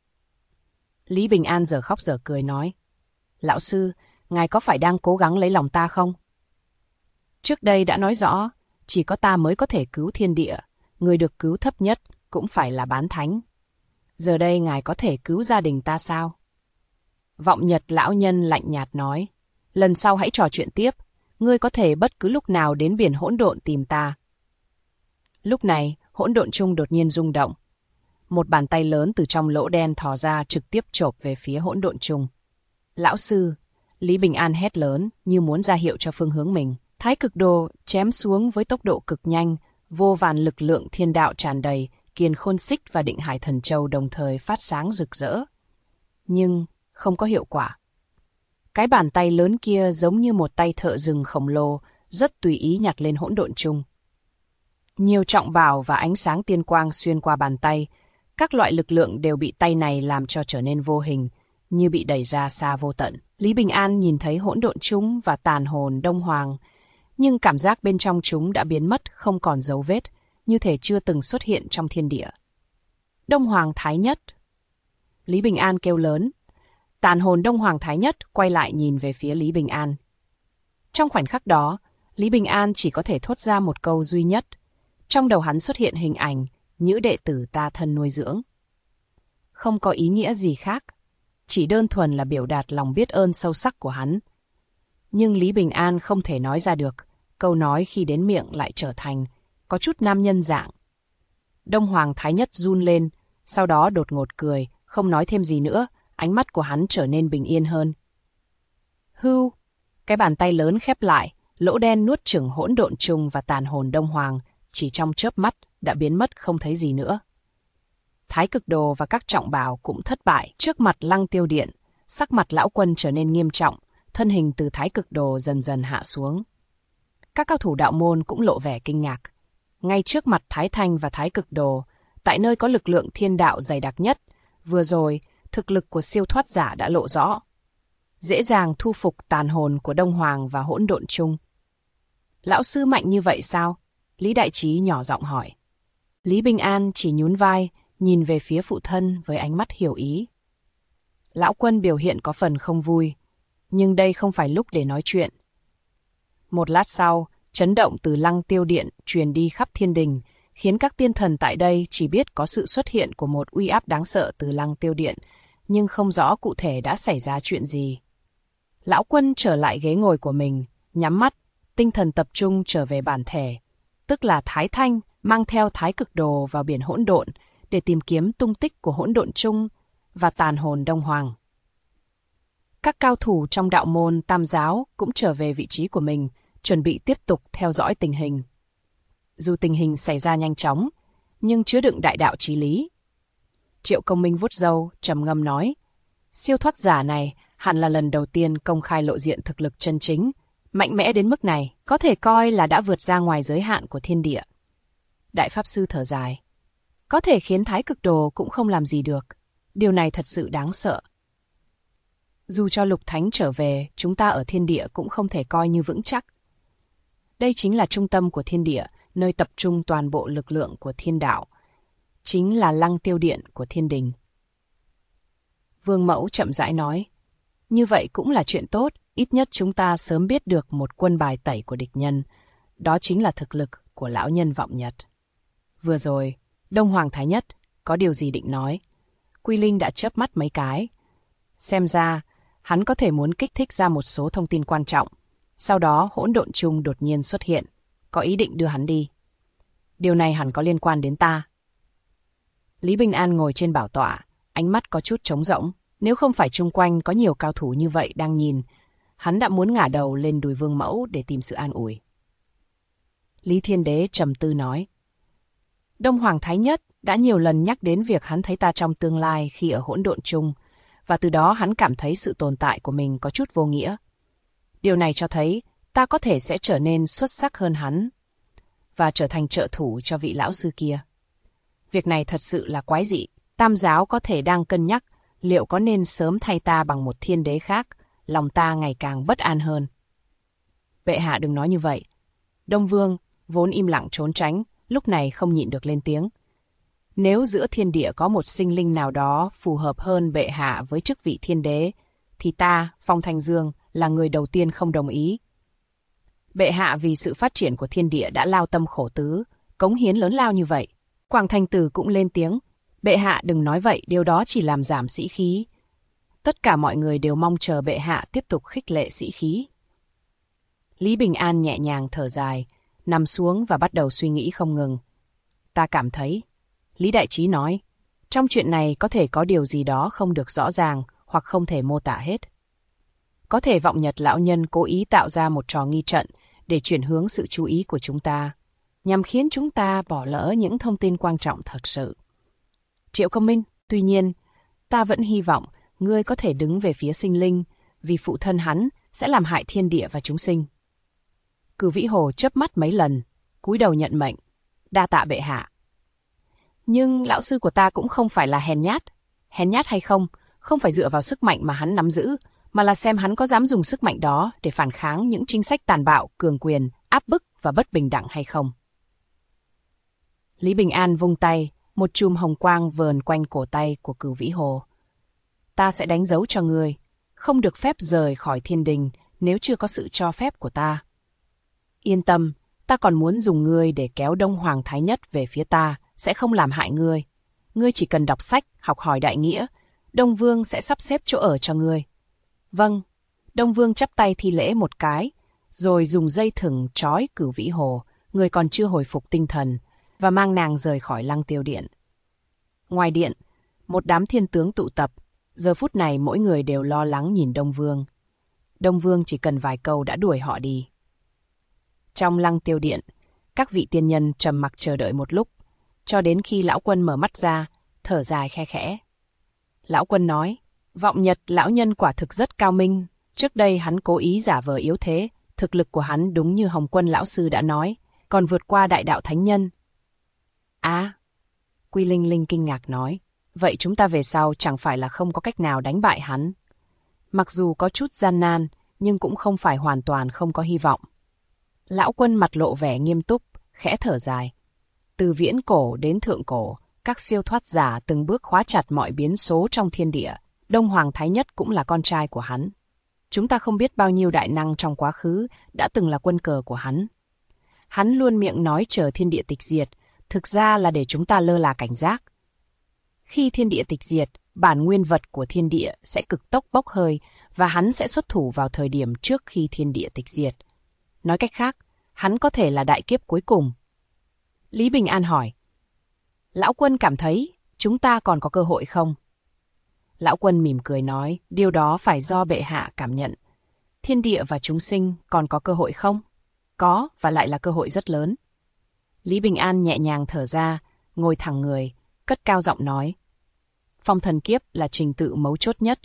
Lý Bình An giờ khóc giờ cười nói, lão sư, ngài có phải đang cố gắng lấy lòng ta không? Trước đây đã nói rõ, chỉ có ta mới có thể cứu thiên địa, người được cứu thấp nhất cũng phải là bán thánh. Giờ đây ngài có thể cứu gia đình ta sao? Vọng Nhật lão nhân lạnh nhạt nói, lần sau hãy trò chuyện tiếp, ngươi có thể bất cứ lúc nào đến biển hỗn độn tìm ta. Lúc này, hỗn độn chung đột nhiên rung động. Một bàn tay lớn từ trong lỗ đen thò ra trực tiếp chộp về phía hỗn độn chung. Lão sư, Lý Bình An hét lớn như muốn ra hiệu cho phương hướng mình. Thái cực đồ chém xuống với tốc độ cực nhanh, vô vàn lực lượng thiên đạo tràn đầy, Kiền Khôn Xích và Định Hải Thần Châu đồng thời phát sáng rực rỡ. Nhưng không có hiệu quả. Cái bàn tay lớn kia giống như một tay thợ rừng khổng lồ, rất tùy ý nhặt lên hỗn độn chung. Nhiều trọng bảo và ánh sáng tiên quang xuyên qua bàn tay, các loại lực lượng đều bị tay này làm cho trở nên vô hình, như bị đẩy ra xa vô tận. Lý Bình An nhìn thấy hỗn độn chung và tàn hồn Đông Hoàng, nhưng cảm giác bên trong chúng đã biến mất không còn dấu vết, như thể chưa từng xuất hiện trong thiên địa. Đông Hoàng Thái Nhất! Lý Bình An kêu lớn. Tàn hồn Đông Hoàng Thái Nhất quay lại nhìn về phía Lý Bình An. Trong khoảnh khắc đó, Lý Bình An chỉ có thể thốt ra một câu duy nhất. Trong đầu hắn xuất hiện hình ảnh những đệ tử ta thân nuôi dưỡng. Không có ý nghĩa gì khác, chỉ đơn thuần là biểu đạt lòng biết ơn sâu sắc của hắn. Nhưng Lý Bình An không thể nói ra được, câu nói khi đến miệng lại trở thành có chút nam nhân dạng. Đông Hoàng Thái Nhất run lên, sau đó đột ngột cười, không nói thêm gì nữa, ánh mắt của hắn trở nên bình yên hơn. Hưu, cái bàn tay lớn khép lại, lỗ đen nuốt chửng hỗn độn chung và tàn hồn Đông Hoàng, chỉ trong chớp mắt đã biến mất không thấy gì nữa. Thái Cực Đồ và các trọng bảo cũng thất bại trước mặt Lăng Tiêu Điện. Sắc mặt lão quân trở nên nghiêm trọng, thân hình từ Thái Cực Đồ dần dần hạ xuống. Các cao thủ đạo môn cũng lộ vẻ kinh ngạc. Ngay trước mặt Thái Thanh và Thái Cực Đồ, tại nơi có lực lượng thiên đạo dày đặc nhất, vừa rồi, thực lực của siêu thoát giả đã lộ rõ. Dễ dàng thu phục tàn hồn của Đông Hoàng và Hỗn Độn Chung. Lão sư mạnh như vậy sao? Lý Đại Trí nhỏ giọng hỏi. Lý Bình An chỉ nhún vai, nhìn về phía phụ thân với ánh mắt hiểu ý. Lão quân biểu hiện có phần không vui, nhưng đây không phải lúc để nói chuyện. Một lát sau, chấn động từ Lăng Tiêu Điện truyền đi khắp thiên đình, khiến các tiên thần tại đây chỉ biết có sự xuất hiện của một uy áp đáng sợ từ Lăng Tiêu Điện, nhưng không rõ cụ thể đã xảy ra chuyện gì. Lão quân trở lại ghế ngồi của mình, nhắm mắt, tinh thần tập trung trở về bản thể, tức là Thái Thanh mang theo Thái Cực Đồ vào biển hỗn độn để tìm kiếm tung tích của Hỗn Độn Chung và tàn hồn Đông Hoàng. Các cao thủ trong đạo môn Tam giáo cũng trở về vị trí của mình, chuẩn bị tiếp tục theo dõi tình hình. Dù tình hình xảy ra nhanh chóng, nhưng chứa đựng đại đạo chí lý. Triệu Công Minh vuốt râu, trầm ngâm nói, siêu thoát giả này hẳn là lần đầu tiên công khai lộ diện thực lực chân chính, mạnh mẽ đến mức này, có thể coi là đã vượt ra ngoài giới hạn của thiên địa. Đại Pháp Sư thở dài. Có thể khiến Thái Cực Đồ cũng không làm gì được. Điều này thật sự đáng sợ. Dù cho Lục Thánh trở về, chúng ta ở thiên địa cũng không thể coi như vững chắc. Đây chính là trung tâm của thiên địa, nơi tập trung toàn bộ lực lượng của thiên đạo. Chính là Lăng Tiêu Điện của thiên đình. Vương Mẫu chậm rãi nói. Như vậy cũng là chuyện tốt, ít nhất chúng ta sớm biết được một quân bài tẩy của địch nhân. Đó chính là thực lực của lão nhân Vọng Nhật. Vừa rồi, Đông Hoàng Thái Nhất có điều gì định nói. Quy Linh đã chớp mắt mấy cái. Xem ra, hắn có thể muốn kích thích ra một số thông tin quan trọng. Sau đó Hỗn Độn Chung đột nhiên xuất hiện, có ý định đưa hắn đi. Điều này hẳn có liên quan đến ta. Lý Bình An ngồi trên bảo tọa, ánh mắt có chút trống rỗng. Nếu không phải chung quanh có nhiều cao thủ như vậy đang nhìn, hắn đã muốn ngả đầu lên đùi Vương Mẫu để tìm sự an ủi. Lý Thiên Đế trầm tư nói. Đông Hoàng Thái Nhất đã nhiều lần nhắc đến việc hắn thấy ta trong tương lai khi ở Hỗn Độn Chung, và từ đó hắn cảm thấy sự tồn tại của mình có chút vô nghĩa. Điều này cho thấy ta có thể sẽ trở nên xuất sắc hơn hắn và trở thành trợ thủ cho vị lão sư kia. Việc này thật sự là quái dị. Tam giáo có thể đang cân nhắc liệu có nên sớm thay ta bằng một thiên đế khác, lòng ta ngày càng bất an hơn. Bệ hạ đừng nói như vậy. Đông Vương, vốn im lặng trốn tránh, lúc này không nhịn được lên tiếng. Nếu giữa thiên địa có một sinh linh nào đó phù hợp hơn bệ hạ với chức vị thiên đế, thì ta, Phong Thanh Dương, là người đầu tiên không đồng ý. Bệ hạ vì sự phát triển của thiên địa đã lao tâm khổ tứ, cống hiến lớn lao như vậy. Quảng Thành Tử cũng lên tiếng. Bệ hạ đừng nói vậy, điều đó chỉ làm giảm sĩ khí. Tất cả mọi người đều mong chờ bệ hạ tiếp tục khích lệ sĩ khí. Lý Bình An nhẹ nhàng thở dài, nằm xuống và bắt đầu suy nghĩ không ngừng. Ta cảm thấy, Lý Đại Trí nói, trong chuyện này có thể có điều gì đó không được rõ ràng hoặc không thể mô tả hết. Có thể Vọng Nhật lão nhân cố ý tạo ra một trò nghi trận để chuyển hướng sự chú ý của chúng ta, nhằm khiến chúng ta bỏ lỡ những thông tin quan trọng thật sự. Triệu Công Minh, tuy nhiên, ta vẫn hy vọng ngươi có thể đứng về phía sinh linh, vì phụ thân hắn sẽ làm hại thiên địa và chúng sinh. Cửu Vĩ Hồ chớp mắt mấy lần, cúi đầu nhận mệnh, đa tạ bệ hạ. Nhưng lão sư của ta cũng không phải là hèn nhát hay không phải dựa vào sức mạnh mà hắn nắm giữ, mà là xem hắn có dám dùng sức mạnh đó để phản kháng những chính sách tàn bạo, cường quyền, áp bức và bất bình đẳng hay không. Lý Bình An vung tay, một chùm hồng quang vờn quanh cổ tay của Cửu Vĩ Hồ. Ta sẽ đánh dấu cho ngươi, không được phép rời khỏi thiên đình nếu chưa có sự cho phép của ta. Yên tâm, ta còn muốn dùng ngươi để kéo Đông Hoàng Thái Nhất về phía ta, sẽ không làm hại ngươi. Ngươi chỉ cần đọc sách, học hỏi đại nghĩa, Đông Vương sẽ sắp xếp chỗ ở cho ngươi. Vâng, Đông Vương chắp tay thi lễ một cái, rồi dùng dây thừng trói Cửu Vĩ Hồ, người còn chưa hồi phục tinh thần, và mang nàng rời khỏi Lăng Tiêu Điện. Ngoài điện, một đám thiên tướng tụ tập, giờ phút này mỗi người đều lo lắng nhìn Đông Vương. Đông Vương chỉ cần vài câu đã đuổi họ đi. Trong Lăng Tiêu Điện, các vị tiên nhân trầm mặc chờ đợi một lúc, cho đến khi lão quân mở mắt ra, thở dài khe khẽ. Lão Quân nói, Vọng Nhật lão nhân quả thực rất cao minh. Trước đây hắn cố ý giả vờ yếu thế, thực lực của hắn đúng như Hồng Quân lão sư đã nói, còn vượt qua đại đạo thánh nhân. Quy Linh Linh kinh ngạc nói, vậy chúng ta về sau chẳng phải là không có cách nào đánh bại hắn. Mặc dù có chút gian nan, nhưng cũng không phải hoàn toàn không có hy vọng. Lão Quân mặt lộ vẻ nghiêm túc, khẽ thở dài. Từ viễn cổ đến thượng cổ, các siêu thoát giả từng bước khóa chặt mọi biến số trong thiên địa. Đông Hoàng Thái Nhất cũng là con trai của hắn. Chúng ta không biết bao nhiêu đại năng trong quá khứ đã từng là quân cờ của hắn. Hắn luôn miệng nói chờ thiên địa tịch diệt, thực ra là để chúng ta lơ là cảnh giác. Khi thiên địa tịch diệt, bản nguyên vật của thiên địa sẽ cực tốc bốc hơi và hắn sẽ xuất thủ vào thời điểm trước khi thiên địa tịch diệt. Nói cách khác, hắn có thể là đại kiếp cuối cùng. Lý Bình An hỏi, Lão Quân cảm thấy chúng ta còn có cơ hội không? Lão Quân mỉm cười nói, điều đó phải do bệ hạ cảm nhận. Thiên địa và chúng sinh còn có cơ hội không? Có, và lại là cơ hội rất lớn. Lý Bình An nhẹ nhàng thở ra, ngồi thẳng người, cất cao giọng nói. Phong thần kiếp là trình tự mấu chốt nhất.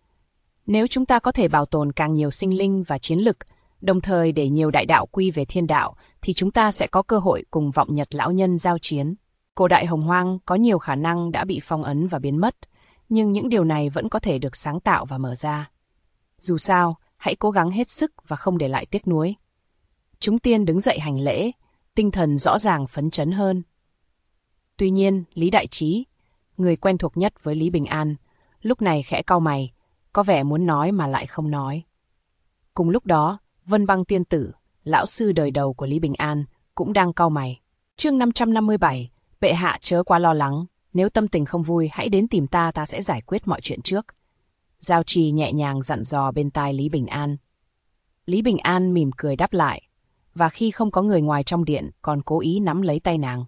Nếu chúng ta có thể bảo tồn càng nhiều sinh linh và chiến lực, đồng thời để nhiều đại đạo quy về thiên đạo, thì chúng ta sẽ có cơ hội cùng Vọng Nhật lão nhân giao chiến. Cổ đại Hồng Hoang có nhiều khả năng đã bị phong ấn và biến mất, nhưng những điều này vẫn có thể được sáng tạo và mở ra. Dù sao, hãy cố gắng hết sức và không để lại tiếc nuối. Chúng tiên đứng dậy hành lễ, tinh thần rõ ràng phấn chấn hơn. Tuy nhiên, Lý Đại Trí, người quen thuộc nhất với Lý Bình An, lúc này khẽ cau mày, có vẻ muốn nói mà lại không nói. Cùng lúc đó, Vân Băng Tiên Tử, lão sư đời đầu của Lý Bình An, cũng đang cau mày. Chương 557, bệ hạ chớ quá lo lắng, nếu tâm tình không vui hãy đến tìm ta, ta sẽ giải quyết mọi chuyện trước. Giao Trì nhẹ nhàng dặn dò bên tai Lý Bình An. Lý Bình An mỉm cười đáp lại, và khi không có người ngoài trong điện còn cố ý nắm lấy tay nàng.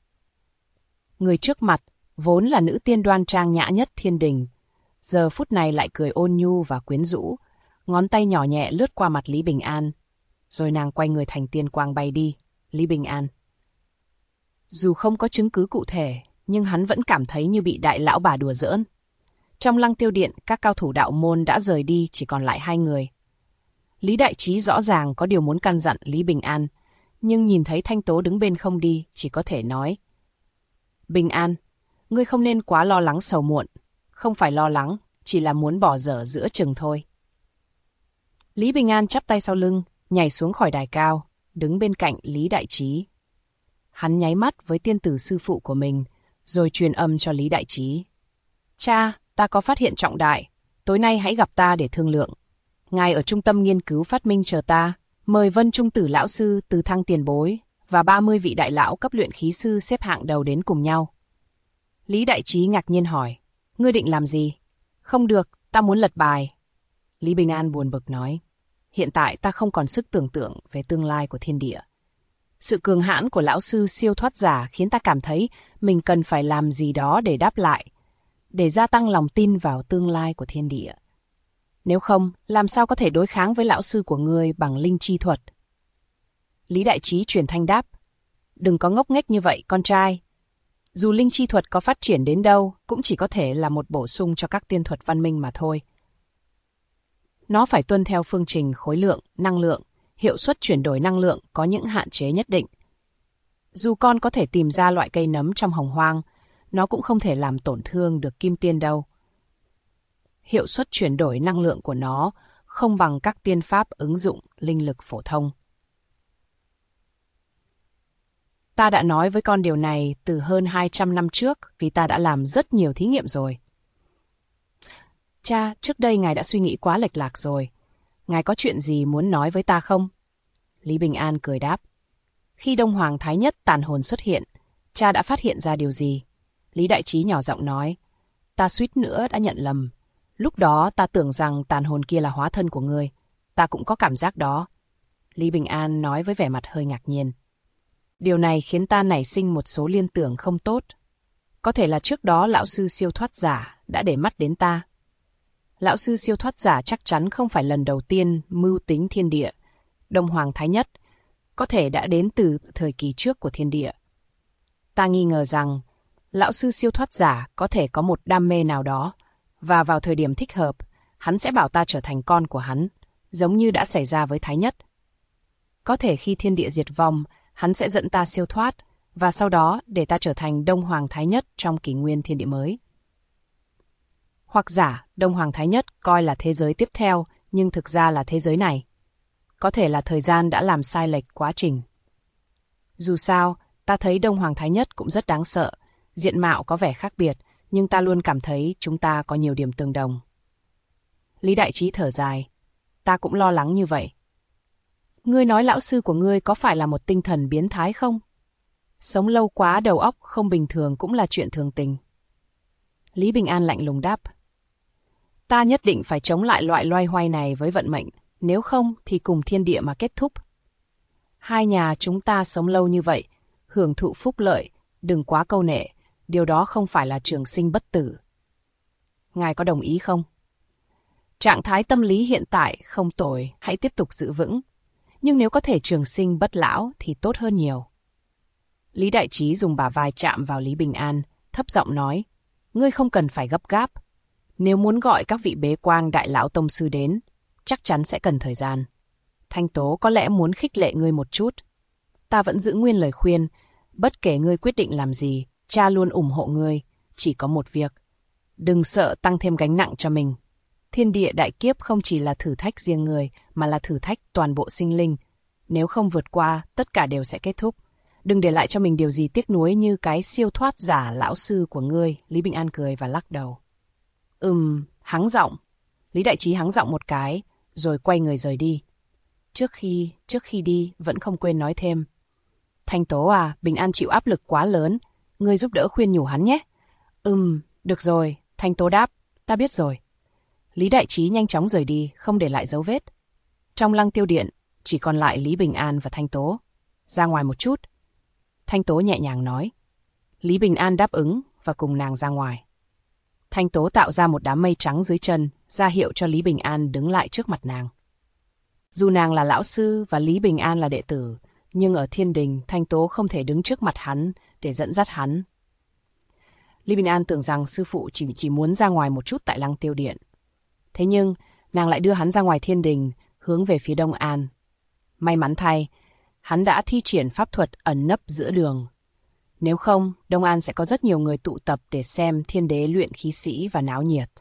Người trước mặt vốn là nữ tiên đoan trang nhã nhất thiên đình, giờ phút này lại cười ôn nhu và quyến rũ, ngón tay nhỏ nhẹ lướt qua mặt Lý Bình An, rồi nàng quay người thành tiên quang bay đi. Lý Bình An, dù không có chứng cứ cụ thể, nhưng hắn vẫn cảm thấy như bị đại lão bà đùa giỡn. Trong Lăng Tiêu Điện, các cao thủ đạo môn đã rời đi, chỉ còn lại hai người. Lý Đại Trí rõ ràng có điều muốn căn dặn Lý Bình An, nhưng nhìn thấy Thanh Tố đứng bên không đi, chỉ có thể nói. Bình An, ngươi không nên quá lo lắng sầu muộn. Không phải lo lắng, chỉ là muốn bỏ dở giữa chừng thôi. Lý Bình An chắp tay sau lưng, nhảy xuống khỏi đài cao, đứng bên cạnh Lý Đại Trí. Hắn nháy mắt với tiên tử sư phụ của mình, rồi truyền âm cho Lý Đại Trí. Cha, ta có phát hiện trọng đại, tối nay hãy gặp ta để thương lượng. Ngài ở trung tâm nghiên cứu phát minh chờ ta, mời Vân Trung Tử lão sư, Từ Thăng tiền bối và 30 vị đại lão cấp luyện khí sư xếp hạng đầu đến cùng nhau. Lý Đại Trí ngạc nhiên hỏi, ngươi định làm gì? Không được, ta muốn lật bài. Lý Bình An buồn bực nói, hiện tại ta không còn sức tưởng tượng về tương lai của thiên địa. Sự cường hãn của lão sư siêu thoát giả khiến ta cảm thấy mình cần phải làm gì đó để đáp lại, để gia tăng lòng tin vào tương lai của thiên địa. Nếu không, làm sao có thể đối kháng với lão sư của ngươi bằng linh chi thuật? Lý Đại Trí truyền thanh đáp, đừng có ngốc nghếch như vậy, con trai. Dù linh chi thuật có phát triển đến đâu, cũng chỉ có thể là một bổ sung cho các tiên thuật văn minh mà thôi. Nó phải tuân theo phương trình khối lượng, năng lượng, hiệu suất chuyển đổi năng lượng có những hạn chế nhất định. Dù con có thể tìm ra loại cây nấm trong hồng hoang, nó cũng không thể làm tổn thương được kim tiên đâu. Hiệu suất chuyển đổi năng lượng của nó không bằng các tiên pháp ứng dụng linh lực phổ thông. Ta đã nói với con điều này từ hơn 200 năm trước vì ta đã làm rất nhiều thí nghiệm rồi. Cha, trước đây ngài đã suy nghĩ quá lệch lạc rồi. Ngài có chuyện gì muốn nói với ta không? Lý Bình An cười đáp. Khi Đông Hoàng Thái Nhất tàn hồn xuất hiện, cha đã phát hiện ra điều gì? Lý Đại Trí nhỏ giọng nói. Ta suýt nữa đã nhận lầm. Lúc đó ta tưởng rằng tàn hồn kia là hóa thân của ngươi. Ta cũng có cảm giác đó. Lý Bình An nói với vẻ mặt hơi ngạc nhiên. Điều này khiến ta nảy sinh một số liên tưởng không tốt. Có thể là trước đó lão sư siêu thoát giả đã để mắt đến ta. Lão sư siêu thoát giả chắc chắn không phải lần đầu tiên mưu tính thiên địa. Đông Hoàng Thái Nhất có thể đã đến từ thời kỳ trước của thiên địa. Ta nghi ngờ rằng Lão sư siêu thoát giả có thể có một đam mê nào đó, và vào thời điểm thích hợp, hắn sẽ bảo ta trở thành con của hắn, giống như đã xảy ra với Thái Nhất. Có thể khi thiên địa diệt vong, hắn sẽ dẫn ta siêu thoát, và sau đó để ta trở thành Đông Hoàng Thái Nhất trong kỷ nguyên thiên địa mới. Hoặc giả, Đông Hoàng Thái Nhất coi là thế giới tiếp theo, nhưng thực ra là thế giới này. Có thể là thời gian đã làm sai lệch quá trình. Dù sao, ta thấy Đông Hoàng Thái Nhất cũng rất đáng sợ, diện mạo có vẻ khác biệt, nhưng ta luôn cảm thấy chúng ta có nhiều điểm tương đồng. Lý Đại Trí thở dài. Ta cũng lo lắng như vậy. Ngươi nói lão sư của ngươi có phải là một tinh thần biến thái không? Sống lâu quá đầu óc không bình thường cũng là chuyện thường tình. Lý Bình An lạnh lùng đáp. Ta nhất định phải chống lại loại loay hoay này với vận mệnh, nếu không thì cùng thiên địa mà kết thúc. Hai nhà chúng ta sống lâu như vậy, hưởng thụ phúc lợi, đừng quá câu nệ, điều đó không phải là trường sinh bất tử. Ngài có đồng ý không? Trạng thái tâm lý hiện tại không tồi, hãy tiếp tục giữ vững. Nhưng nếu có thể trường sinh bất lão thì tốt hơn nhiều. Lý Đại Trí dùng bả vai chạm vào Lý Bình An, thấp giọng nói, ngươi không cần phải gấp gáp. Nếu muốn gọi các vị bế quang đại lão tông sư đến, chắc chắn sẽ cần thời gian. Thanh Tố có lẽ muốn khích lệ ngươi một chút. Ta vẫn giữ nguyên lời khuyên, bất kể ngươi quyết định làm gì, cha luôn ủng hộ ngươi, chỉ có một việc. Đừng sợ tăng thêm gánh nặng cho mình. Thiên địa đại kiếp không chỉ là thử thách riêng người, mà là thử thách toàn bộ sinh linh. Nếu không vượt qua, tất cả đều sẽ kết thúc. Đừng để lại cho mình điều gì tiếc nuối như cái siêu thoát giả lão sư của ngươi. Lý Bình An cười và lắc đầu. Hắng giọng. Lý Đại Trí hắng giọng một cái, rồi quay người rời đi. Trước khi đi, vẫn không quên nói thêm. Thanh Tố à, Bình An chịu áp lực quá lớn, ngươi giúp đỡ khuyên nhủ hắn nhé. Được rồi, Thanh Tố đáp, ta biết rồi. Lý Đại Trí nhanh chóng rời đi, không để lại dấu vết. Trong Lăng Tiêu Điện, chỉ còn lại Lý Bình An và Thanh Tố. Ra ngoài một chút. Thanh Tố nhẹ nhàng nói. Lý Bình An đáp ứng và cùng nàng ra ngoài. Thanh Tố tạo ra một đám mây trắng dưới chân, ra hiệu cho Lý Bình An đứng lại trước mặt nàng. Dù nàng là lão sư và Lý Bình An là đệ tử, nhưng ở thiên đình, Thanh Tố không thể đứng trước mặt hắn để dẫn dắt hắn. Lý Bình An tưởng rằng sư phụ chỉ muốn ra ngoài một chút tại Lăng Tiêu Điện. Thế nhưng, nàng lại đưa hắn ra ngoài thiên đình, hướng về phía Đông An. May mắn thay, hắn đã thi triển pháp thuật ẩn nấp giữa đường. Nếu không, Đông An sẽ có rất nhiều người tụ tập để xem thiên đế luyện khí sĩ và náo nhiệt.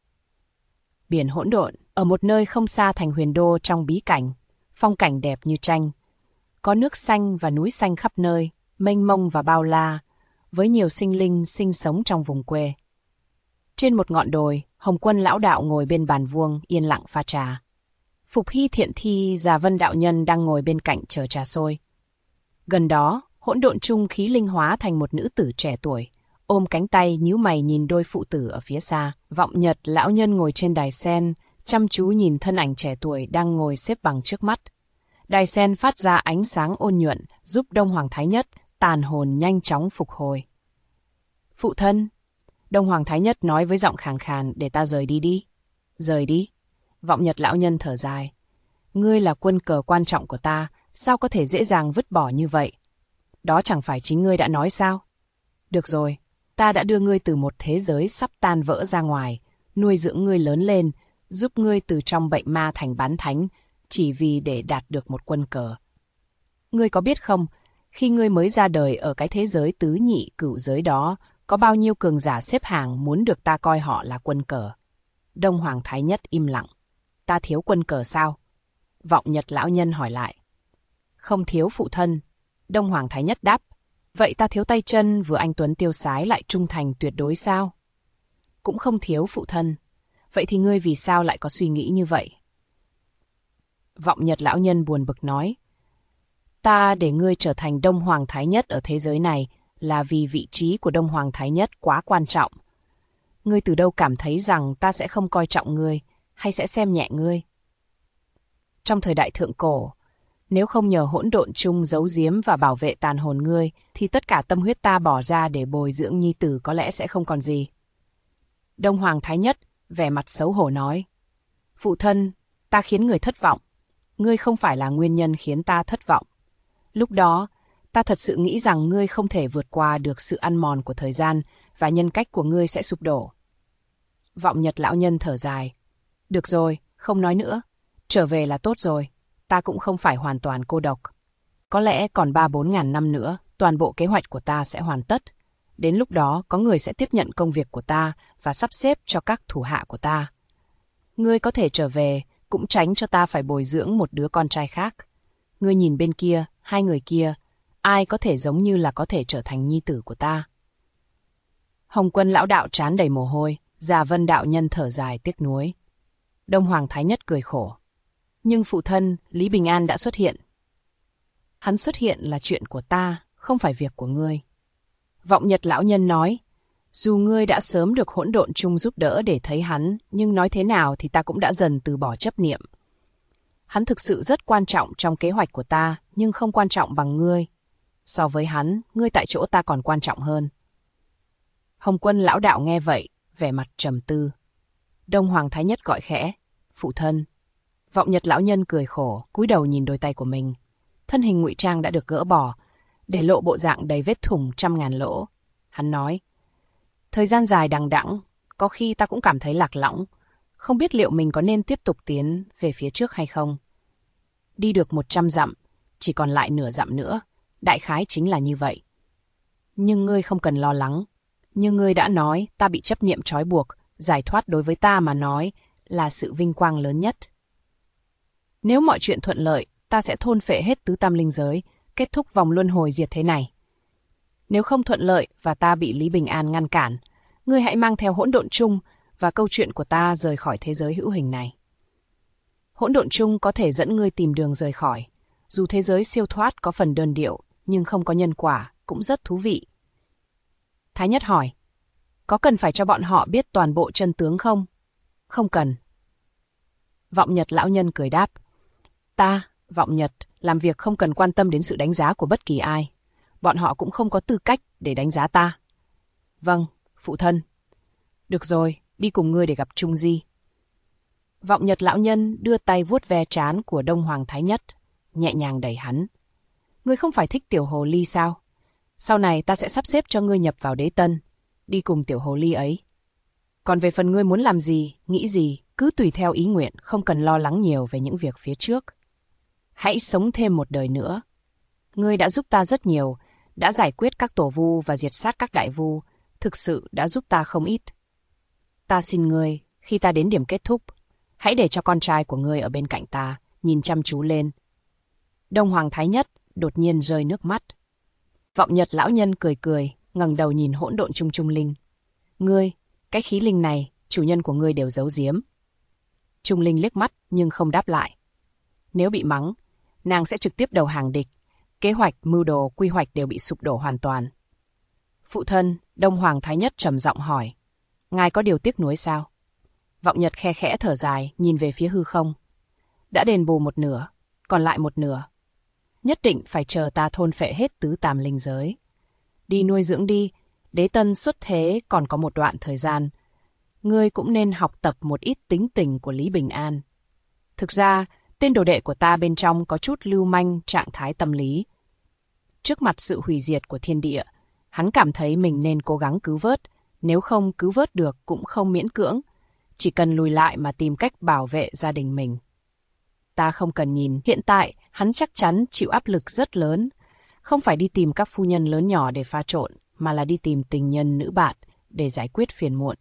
Biển hỗn độn, ở một nơi không xa thành Huyền Đô trong bí cảnh, phong cảnh đẹp như tranh. Có nước xanh và núi xanh khắp nơi, mênh mông và bao la, với nhiều sinh linh sinh sống trong vùng quê. Trên một ngọn đồi, Hồng Quân lão đạo ngồi bên bàn vuông yên lặng pha trà. Phục Hy Thiện Thi và Vân đạo nhân đang ngồi bên cạnh chờ trà sôi. Gần đó, hỗn độn trung khí linh hóa thành một nữ tử trẻ tuổi, ôm cánh tay nhíu mày nhìn đôi phụ tử ở phía xa. Vọng Nhật lão nhân ngồi trên đài sen, chăm chú nhìn thân ảnh trẻ tuổi đang ngồi xếp bằng trước mắt. Đài sen phát ra ánh sáng ôn nhuận, giúp Đông Hoàng Thái Nhất tàn hồn nhanh chóng phục hồi. Phụ thân, Đông Hoàng Thái Nhất nói với giọng khàn khàn, để ta rời đi đi. Rời đi. Vọng Nhật lão nhân thở dài. Ngươi là quân cờ quan trọng của ta, sao có thể dễ dàng vứt bỏ như vậy? Đó chẳng phải chính ngươi đã nói sao? Được rồi, ta đã đưa ngươi từ một thế giới sắp tan vỡ ra ngoài, nuôi dưỡng ngươi lớn lên, giúp ngươi từ trong bệnh ma thành bán thánh, chỉ vì để đạt được một quân cờ. Ngươi có biết không, khi ngươi mới ra đời ở cái thế giới tứ nhị cửu giới đó, có bao nhiêu cường giả xếp hàng muốn được ta coi họ là quân cờ? Đông Hoàng Thái Nhất im lặng. Ta thiếu quân cờ sao? Vọng Nhật lão nhân hỏi lại. Không thiếu phụ thân. Đông Hoàng Thái Nhất đáp. Vậy ta thiếu tay chân vừa anh tuấn tiêu sái lại trung thành tuyệt đối sao? Cũng không thiếu phụ thân. Vậy thì ngươi vì sao lại có suy nghĩ như vậy? Vọng Nhật lão nhân buồn bực nói. Ta để ngươi trở thành Đông Hoàng Thái Nhất ở thế giới này là vì vị trí của Đông Hoàng Thái Nhất quá quan trọng. Ngươi từ đâu cảm thấy rằng ta sẽ không coi trọng ngươi, hay sẽ xem nhẹ ngươi? Trong thời đại thượng cổ, nếu không nhờ hỗn độn chung giấu giếm và bảo vệ tàn hồn ngươi, thì tất cả tâm huyết ta bỏ ra để bồi dưỡng nhi tử có lẽ sẽ không còn gì. Đông Hoàng Thái Nhất vẻ mặt xấu hổ nói. Phụ thân, ta khiến người thất vọng. Ngươi không phải là nguyên nhân khiến ta thất vọng. Lúc đó, Ta thật sự nghĩ rằng ngươi không thể vượt qua được sự ăn mòn của thời gian và nhân cách của ngươi sẽ sụp đổ. Vọng Nhật lão nhân thở dài. Được rồi, không nói nữa. Trở về là tốt rồi. Ta cũng không phải hoàn toàn cô độc. Có lẽ còn 3-4 ngàn năm nữa, toàn bộ kế hoạch của ta sẽ hoàn tất. Đến lúc đó, có người sẽ tiếp nhận công việc của ta và sắp xếp cho các thủ hạ của ta. Ngươi có thể trở về, cũng tránh cho ta phải bồi dưỡng một đứa con trai khác. Ngươi nhìn bên kia, hai người kia, ai có thể giống như là có thể trở thành nhi tử của ta? Hồng Quân lão đạo trán đầy mồ hôi, Già Vân đạo nhân thở dài tiếc nuối. Đông Hoàng Thái Nhất cười khổ. Nhưng phụ thân, Lý Bình An đã xuất hiện. Hắn xuất hiện là chuyện của ta, không phải việc của ngươi. Vọng Nhật lão nhân nói, dù ngươi đã sớm được hỗn độn chung giúp đỡ để thấy hắn, nhưng nói thế nào thì ta cũng đã dần từ bỏ chấp niệm. Hắn thực sự rất quan trọng trong kế hoạch của ta, nhưng không quan trọng bằng ngươi. So với hắn, ngươi tại chỗ ta còn quan trọng hơn. Hồng Quân lão đạo nghe vậy, vẻ mặt trầm tư. Đông Hoàng Thái Nhất gọi khẽ, phụ thân. Vọng Nhật lão nhân cười khổ, cúi đầu nhìn đôi tay của mình. Thân hình ngụy trang đã được gỡ bỏ, để lộ bộ dạng đầy vết thủng 100.000 lỗ. Hắn nói, thời gian dài đằng đẵng, có khi ta cũng cảm thấy lạc lõng, không biết liệu mình có nên tiếp tục tiến về phía trước hay không. Đi được 100 dặm, chỉ còn lại nửa dặm nữa, đại khái chính là như vậy. Nhưng ngươi không cần lo lắng, như ngươi đã nói, ta bị chấp niệm trói buộc, giải thoát đối với ta mà nói là sự vinh quang lớn nhất. Nếu mọi chuyện thuận lợi, ta sẽ thôn phệ hết tứ tam linh giới, kết thúc vòng luân hồi diệt thế này. Nếu không thuận lợi và ta bị Lý Bình An ngăn cản, ngươi hãy mang theo hỗn độn chung và câu chuyện của ta rời khỏi thế giới hữu hình này. Hỗn độn chung có thể dẫn ngươi tìm đường rời khỏi. Dù thế giới siêu thoát có phần đơn điệu, nhưng không có nhân quả, cũng rất thú vị. Thái Nhất hỏi, có cần phải cho bọn họ biết toàn bộ chân tướng không? Không cần. Vọng Nhật lão nhân cười đáp, ta, Vọng Nhật, làm việc không cần quan tâm đến sự đánh giá của bất kỳ ai. Bọn họ cũng không có tư cách để đánh giá ta. Vâng, phụ thân. Được rồi, đi cùng ngươi để gặp Trung Di. Vọng Nhật lão nhân đưa tay vuốt ve trán của Đông Hoàng Thái Nhất, nhẹ nhàng đẩy hắn. Ngươi không phải thích tiểu hồ ly sao? Sau này ta sẽ sắp xếp cho ngươi nhập vào đế tân, đi cùng tiểu hồ ly ấy. Còn về phần ngươi muốn làm gì, nghĩ gì, cứ tùy theo ý nguyện, không cần lo lắng nhiều về những việc phía trước. Hãy sống thêm một đời nữa. Ngươi đã giúp ta rất nhiều, đã giải quyết các tổ vu và diệt sát các đại vu, thực sự đã giúp ta không ít. Ta xin ngươi, khi ta đến điểm kết thúc, hãy để cho con trai của ngươi ở bên cạnh ta, nhìn chăm chú lên. Đông Hoàng Thái Nhất đột nhiên rơi nước mắt. Vọng Nhật lão nhân cười cười, ngẩng đầu nhìn hỗn độn chung Trung Linh. Ngươi, cái khí linh này, chủ nhân của ngươi đều giấu giếm. Trung Linh liếc mắt nhưng không đáp lại. Nếu bị mắng, nàng sẽ trực tiếp đầu hàng địch. Kế hoạch, mưu đồ, quy hoạch đều bị sụp đổ hoàn toàn. Phụ thân, Đông Hoàng Thái Nhất trầm giọng hỏi. Ngài có điều tiếc nuối sao? Vọng Nhật khe khẽ thở dài, nhìn về phía hư không. Đã đền bù một nửa, còn lại một nửa. Nhất định phải chờ ta thôn phệ hết tứ tam linh giới. Đi nuôi dưỡng đi, đế tân xuất thế còn có một đoạn thời gian. Ngươi cũng nên học tập một ít tính tình của Lý Bình An. Thực ra, tên đồ đệ của ta bên trong có chút lưu manh trạng thái tâm lý. Trước mặt sự hủy diệt của thiên địa, hắn cảm thấy mình nên cố gắng cứu vớt, nếu không cứu vớt được cũng không miễn cưỡng, chỉ cần lùi lại mà tìm cách bảo vệ gia đình mình. Ta không cần nhìn, hiện tại hắn chắc chắn chịu áp lực rất lớn, không phải đi tìm các phu nhân lớn nhỏ để pha trộn, mà là đi tìm tình nhân nữ bạn để giải quyết phiền muộn.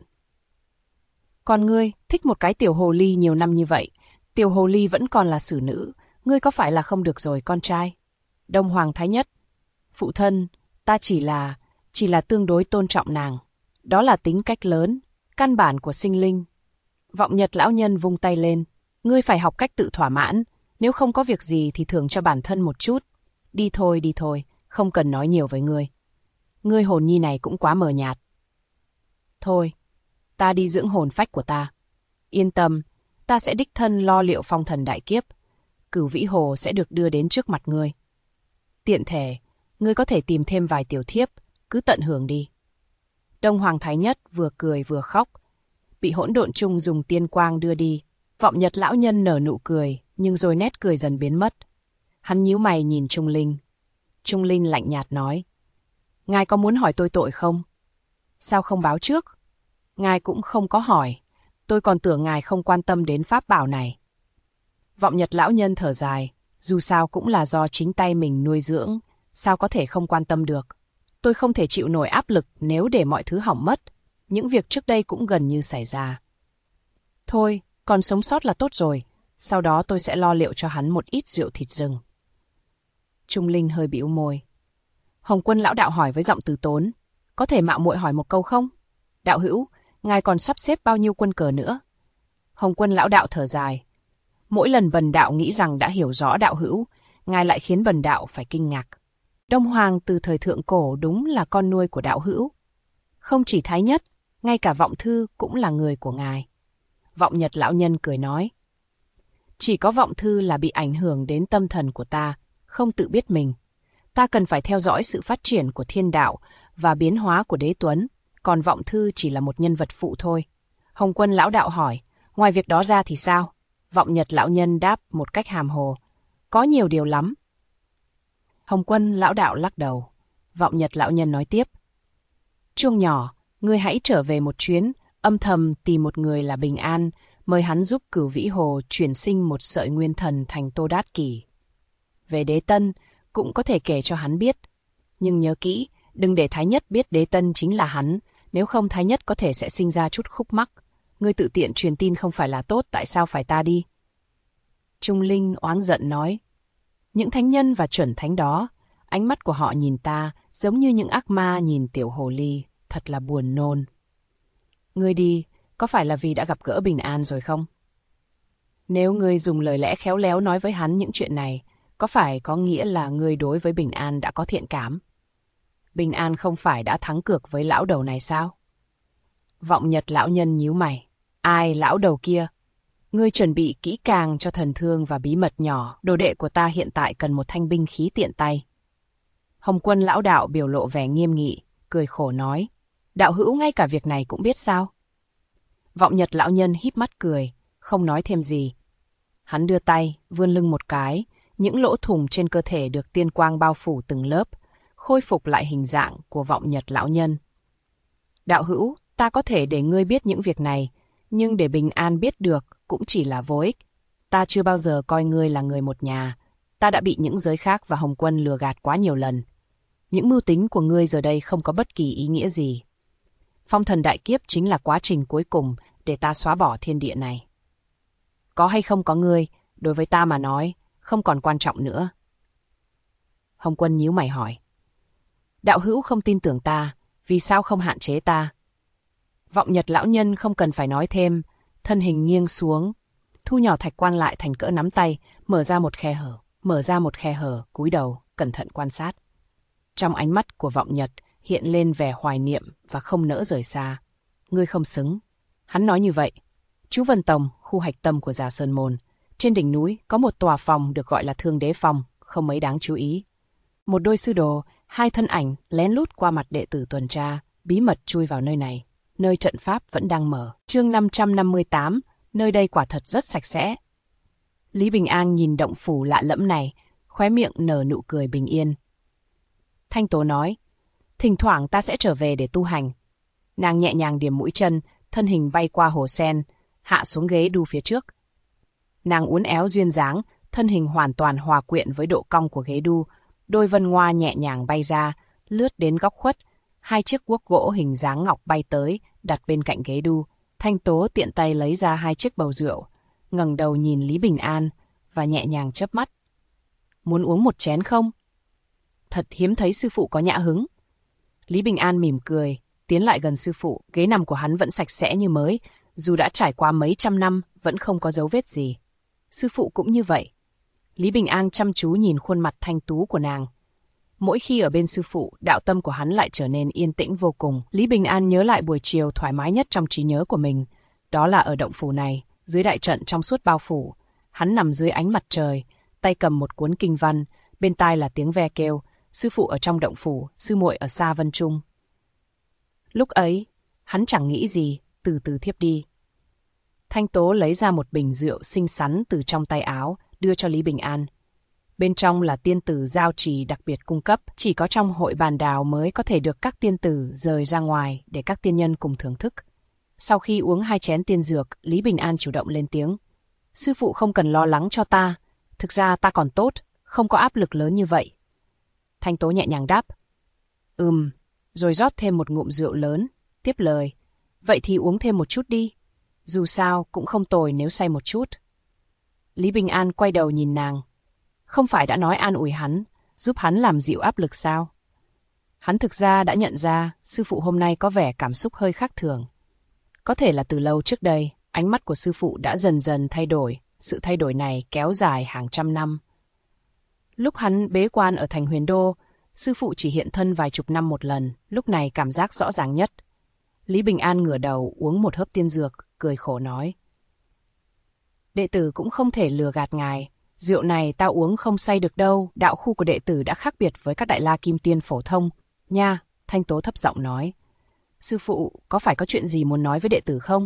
Còn ngươi, thích một cái tiểu hồ ly nhiều năm như vậy, tiểu hồ ly vẫn còn là xử nữ, ngươi có phải là không được rồi con trai? Đông Hoàng Thái Nhất, phụ thân, ta chỉ là tương đối tôn trọng nàng. Đó là tính cách lớn, căn bản của sinh linh. Vọng Nhật lão nhân vung tay lên, ngươi phải học cách tự thỏa mãn, nếu không có việc gì thì thưởng cho bản thân một chút. Đi thôi, không cần nói nhiều với ngươi. Ngươi hồn nhi này cũng quá mờ nhạt. Thôi, ta đi dưỡng hồn phách của ta. Yên tâm, ta sẽ đích thân lo liệu phong thần đại kiếp. Cửu Vĩ Hồ sẽ được đưa đến trước mặt ngươi. Tiện thể, ngươi có thể tìm thêm vài tiểu thiếp, cứ tận hưởng đi. Đông Hoàng Thái Nhất vừa cười vừa khóc. Bị hỗn độn chung dùng tiên quang đưa đi. Vọng Nhật lão nhân nở nụ cười, nhưng rồi nét cười dần biến mất. Hắn nhíu mày nhìn Trung Linh. Trung Linh lạnh nhạt nói. Ngài có muốn hỏi tôi tội không? Sao không báo trước? Ngài cũng không có hỏi. Tôi còn tưởng ngài không quan tâm đến pháp bảo này. Vọng Nhật lão nhân thở dài. Dù sao cũng là do chính tay mình nuôi dưỡng. Sao có thể không quan tâm được? Tôi không thể chịu nổi áp lực nếu để mọi thứ hỏng mất. Những việc trước đây cũng gần như xảy ra. Thôi, còn sống sót là tốt rồi. Sau đó tôi sẽ lo liệu cho hắn một ít rượu thịt rừng. Trung Linh hơi bĩu môi. Hồng Quân lão đạo hỏi với giọng từ tốn. Có thể mạo muội hỏi một câu không? Đạo hữu, ngài còn sắp xếp bao nhiêu quân cờ nữa? Hồng Quân lão đạo thở dài. Mỗi lần bần đạo nghĩ rằng đã hiểu rõ đạo hữu, ngài lại khiến bần đạo phải kinh ngạc. Đông Hoàng từ thời thượng cổ đúng là con nuôi của đạo hữu. Không chỉ Thái Nhất, ngay cả Vọng Thư cũng là người của ngài. Vọng Nhật lão nhân cười nói. Chỉ có Vọng Thư là bị ảnh hưởng đến tâm thần của ta, không tự biết mình. Ta cần phải theo dõi sự phát triển của thiên đạo và biến hóa của đế tuấn, còn Vọng Thư chỉ là một nhân vật phụ thôi. Hồng Quân lão đạo hỏi, ngoài việc đó ra thì sao? Vọng Nhật lão nhân đáp một cách hàm hồ. Có nhiều điều lắm. Hồng Quân lão đạo lắc đầu. Vọng Nhật lão nhân nói tiếp. Chuông nhỏ, ngươi hãy trở về một chuyến, âm thầm tìm một người là Bình An, mời hắn giúp Cửu Vĩ Hồ chuyển sinh một sợi nguyên thần thành Tô Đát Kỷ. Về Đế Tân, cũng có thể kể cho hắn biết. Nhưng nhớ kỹ, đừng để Thái Nhất biết Đế Tân chính là hắn, nếu không Thái Nhất có thể sẽ sinh ra chút khúc mắc. Ngươi tự tiện truyền tin không phải là tốt, tại sao phải ta đi? Trung Linh oán giận nói. Những thánh nhân và chuẩn thánh đó, ánh mắt của họ nhìn ta giống như những ác ma nhìn tiểu hồ ly, thật là buồn nôn. Ngươi đi, có phải là vì đã gặp gỡ Bình An rồi không? Nếu ngươi dùng lời lẽ khéo léo nói với hắn những chuyện này, có phải có nghĩa là ngươi đối với Bình An đã có thiện cảm? Bình An không phải đã thắng cược với lão đầu này sao? Vọng Nhật lão nhân nhíu mày. Ai lão đầu kia? Ngươi chuẩn bị kỹ càng cho thần thương và bí mật nhỏ, đồ đệ của ta hiện tại cần một thanh binh khí tiện tay. Hồng Quân lão đạo biểu lộ vẻ nghiêm nghị, cười khổ nói. Đạo hữu ngay cả việc này cũng biết sao? Vọng Nhật lão nhân híp mắt cười, không nói thêm gì. Hắn đưa tay, vươn lưng một cái, những lỗ thủng trên cơ thể được tiên quang bao phủ từng lớp, khôi phục lại hình dạng của Vọng Nhật lão nhân. Đạo hữu, ta có thể để ngươi biết những việc này, nhưng để Bình An biết được cũng chỉ là vô ích. Ta chưa bao giờ coi ngươi là người một nhà. Ta đã bị những giới khác và Hồng Quân lừa gạt quá nhiều lần. Những mưu tính của ngươi giờ đây không có bất kỳ ý nghĩa gì. Phong thần đại kiếp chính là quá trình cuối cùng để ta xóa bỏ thiên địa này. Có hay không có ngươi, đối với ta mà nói, không còn quan trọng nữa. Hồng Quân nhíu mày hỏi. Đạo hữu không tin tưởng ta, vì sao không hạn chế ta? Vọng Nhật lão nhân không cần phải nói thêm, thân hình nghiêng xuống, thu nhỏ thạch quan lại thành cỡ nắm tay, mở ra một khe hở, cúi đầu, cẩn thận quan sát. Trong ánh mắt của Vọng Nhật hiện lên vẻ hoài niệm và không nỡ rời xa. Ngươi không xứng. Hắn nói như vậy. Chú Vân Tông, khu hạch tâm của Già Sơn Môn. Trên đỉnh núi có một tòa phòng được gọi là Thương Đế Phòng, không mấy đáng chú ý. Một đôi sư đồ, hai thân ảnh lén lút qua mặt đệ tử tuần tra, bí mật chui vào nơi này. Nơi trận pháp vẫn đang mở. Chương 558, nơi đây quả thật rất sạch sẽ. Lý Bình An nhìn động phủ lạ lẫm này, khóe miệng nở nụ cười bình yên. Thanh Tố nói, thỉnh thoảng ta sẽ trở về để tu hành. Nàng nhẹ nhàng điểm mũi chân, thân hình bay qua hồ sen, hạ xuống ghế đu phía trước. Nàng uốn éo duyên dáng, thân hình hoàn toàn hòa quyện với độ cong của ghế đu, đôi vân ngoa nhẹ nhàng bay ra, lướt đến góc khuất, hai chiếc guốc gỗ hình dáng ngọc bay tới, đặt bên cạnh ghế đu. Thanh Tố tiện tay lấy ra hai chiếc bầu rượu, ngẩng đầu nhìn Lý Bình An và nhẹ nhàng chớp mắt. Muốn uống một chén không? Thật hiếm thấy sư phụ có nhã hứng. Lý Bình An mỉm cười, tiến lại gần sư phụ, ghế nằm của hắn vẫn sạch sẽ như mới, dù đã trải qua mấy trăm năm vẫn không có dấu vết gì. Sư phụ cũng như vậy. Lý Bình An chăm chú nhìn khuôn mặt thanh tú của nàng. Mỗi khi ở bên sư phụ, đạo tâm của hắn lại trở nên yên tĩnh vô cùng. Lý Bình An nhớ lại buổi chiều thoải mái nhất trong trí nhớ của mình. Đó là ở động phủ này, dưới đại trận trong suốt bao phủ. Hắn nằm dưới ánh mặt trời, tay cầm một cuốn kinh văn, bên tai là tiếng ve kêu. Sư phụ ở trong động phủ, sư muội ở xa Vân Trung. Lúc ấy, hắn chẳng nghĩ gì, từ từ thiếp đi. Thanh Tố lấy ra một bình rượu xinh xắn từ trong tay áo, đưa cho Lý Bình An. Bên trong là tiên tử giao trì đặc biệt cung cấp, chỉ có trong hội bàn đào mới có thể được các tiên tử rời ra ngoài để các tiên nhân cùng thưởng thức. Sau khi uống 2 chén tiên dược, Lý Bình An chủ động lên tiếng. Sư phụ không cần lo lắng cho ta, thực ra ta còn tốt, không có áp lực lớn như vậy. Thanh Tố nhẹ nhàng đáp. Rồi rót thêm một ngụm rượu lớn, tiếp lời. Vậy thì uống thêm một chút đi, dù sao cũng không tồi nếu say một chút. Lý Bình An quay đầu nhìn nàng. Không phải đã nói an ủi hắn, giúp hắn làm dịu áp lực sao? Hắn thực ra đã nhận ra sư phụ hôm nay có vẻ cảm xúc hơi khác thường. Có thể là từ lâu trước đây, ánh mắt của sư phụ đã dần dần thay đổi, sự thay đổi này kéo dài hàng trăm năm. Lúc hắn bế quan ở thành Huyền Đô, sư phụ chỉ hiện thân vài chục năm một lần, lúc này cảm giác rõ ràng nhất. Lý Bình An ngửa đầu uống một hớp tiên dược, cười khổ nói. Đệ tử cũng không thể lừa gạt ngài, rượu này tao uống không say được đâu, đạo khu của đệ tử đã khác biệt với các đại la kim tiên phổ thông. Nha, Thanh Tố thấp giọng nói. Sư phụ, có phải có chuyện gì muốn nói với đệ tử không?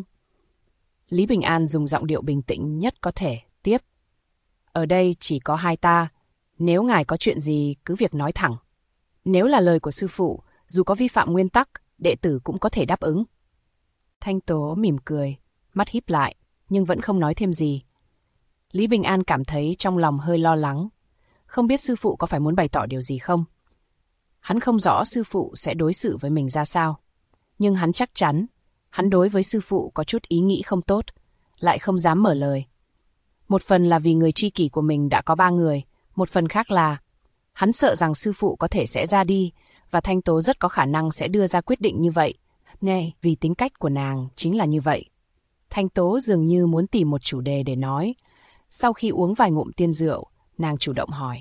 Lý Bình An dùng giọng điệu bình tĩnh nhất có thể, tiếp. Ở đây chỉ có hai ta, nếu ngài có chuyện gì cứ việc nói thẳng. Nếu là lời của sư phụ, dù có vi phạm nguyên tắc, đệ tử cũng có thể đáp ứng. Thanh Tố mỉm cười, mắt híp lại, nhưng vẫn không nói thêm gì. Lý Bình An cảm thấy trong lòng hơi lo lắng, không biết sư phụ có phải muốn bày tỏ điều gì không. Hắn không rõ sư phụ sẽ đối xử với mình ra sao, nhưng hắn chắc chắn, hắn đối với sư phụ có chút ý nghĩ không tốt, lại không dám mở lời. Một phần là vì người tri kỷ của mình đã có 3 người, một phần khác là hắn sợ rằng sư phụ có thể sẽ ra đi, và Thanh Tố rất có khả năng sẽ đưa ra quyết định như vậy. Này, vì tính cách của nàng chính là như vậy. Thanh Tố dường như muốn tìm một chủ đề để nói. Sau khi uống vài ngụm tiên rượu, nàng chủ động hỏi.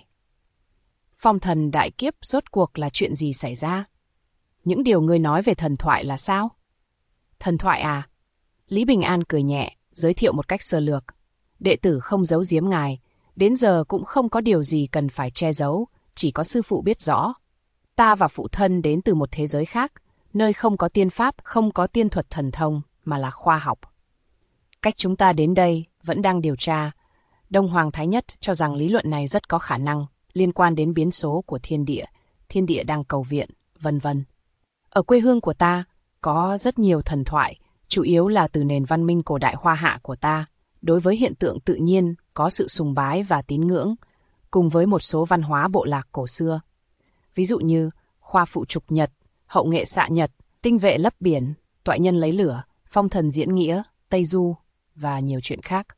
Phong thần đại kiếp rốt cuộc là chuyện gì xảy ra? Những điều ngươi nói về thần thoại là sao? Thần thoại à? Lý Bình An cười nhẹ, giới thiệu một cách sơ lược. Đệ tử không giấu giếm ngài, đến giờ cũng không có điều gì cần phải che giấu, chỉ có sư phụ biết rõ. Ta và phụ thân đến từ một thế giới khác, nơi không có tiên pháp, không có tiên thuật thần thông, mà là khoa học. Cách chúng ta đến đây vẫn đang điều tra. Đông Hoàng Thái Nhất cho rằng lý luận này rất có khả năng liên quan đến biến số của thiên địa đang cầu viện, vân vân. Ở quê hương của ta có rất nhiều thần thoại, chủ yếu là từ nền văn minh cổ đại Hoa Hạ của ta. Đối với hiện tượng tự nhiên có sự sùng bái và tín ngưỡng, cùng với một số văn hóa bộ lạc cổ xưa. Ví dụ như khoa phụ trục nhật, hậu nghệ xạ nhật, tinh vệ lấp biển, toại nhân lấy lửa, phong thần diễn nghĩa, Tây Du và nhiều chuyện khác.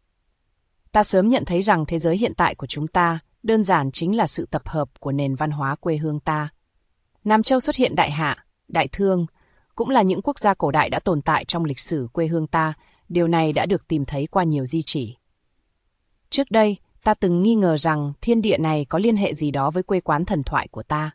Ta sớm nhận thấy rằng thế giới hiện tại của chúng ta đơn giản chính là sự tập hợp của nền văn hóa quê hương ta. Nam Châu xuất hiện Đại Hạ, Đại Thương, cũng là những quốc gia cổ đại đã tồn tại trong lịch sử quê hương ta. Điều này đã được tìm thấy qua nhiều di chỉ. Trước đây, ta từng nghi ngờ rằng thiên địa này có liên hệ gì đó với quê quán thần thoại của ta.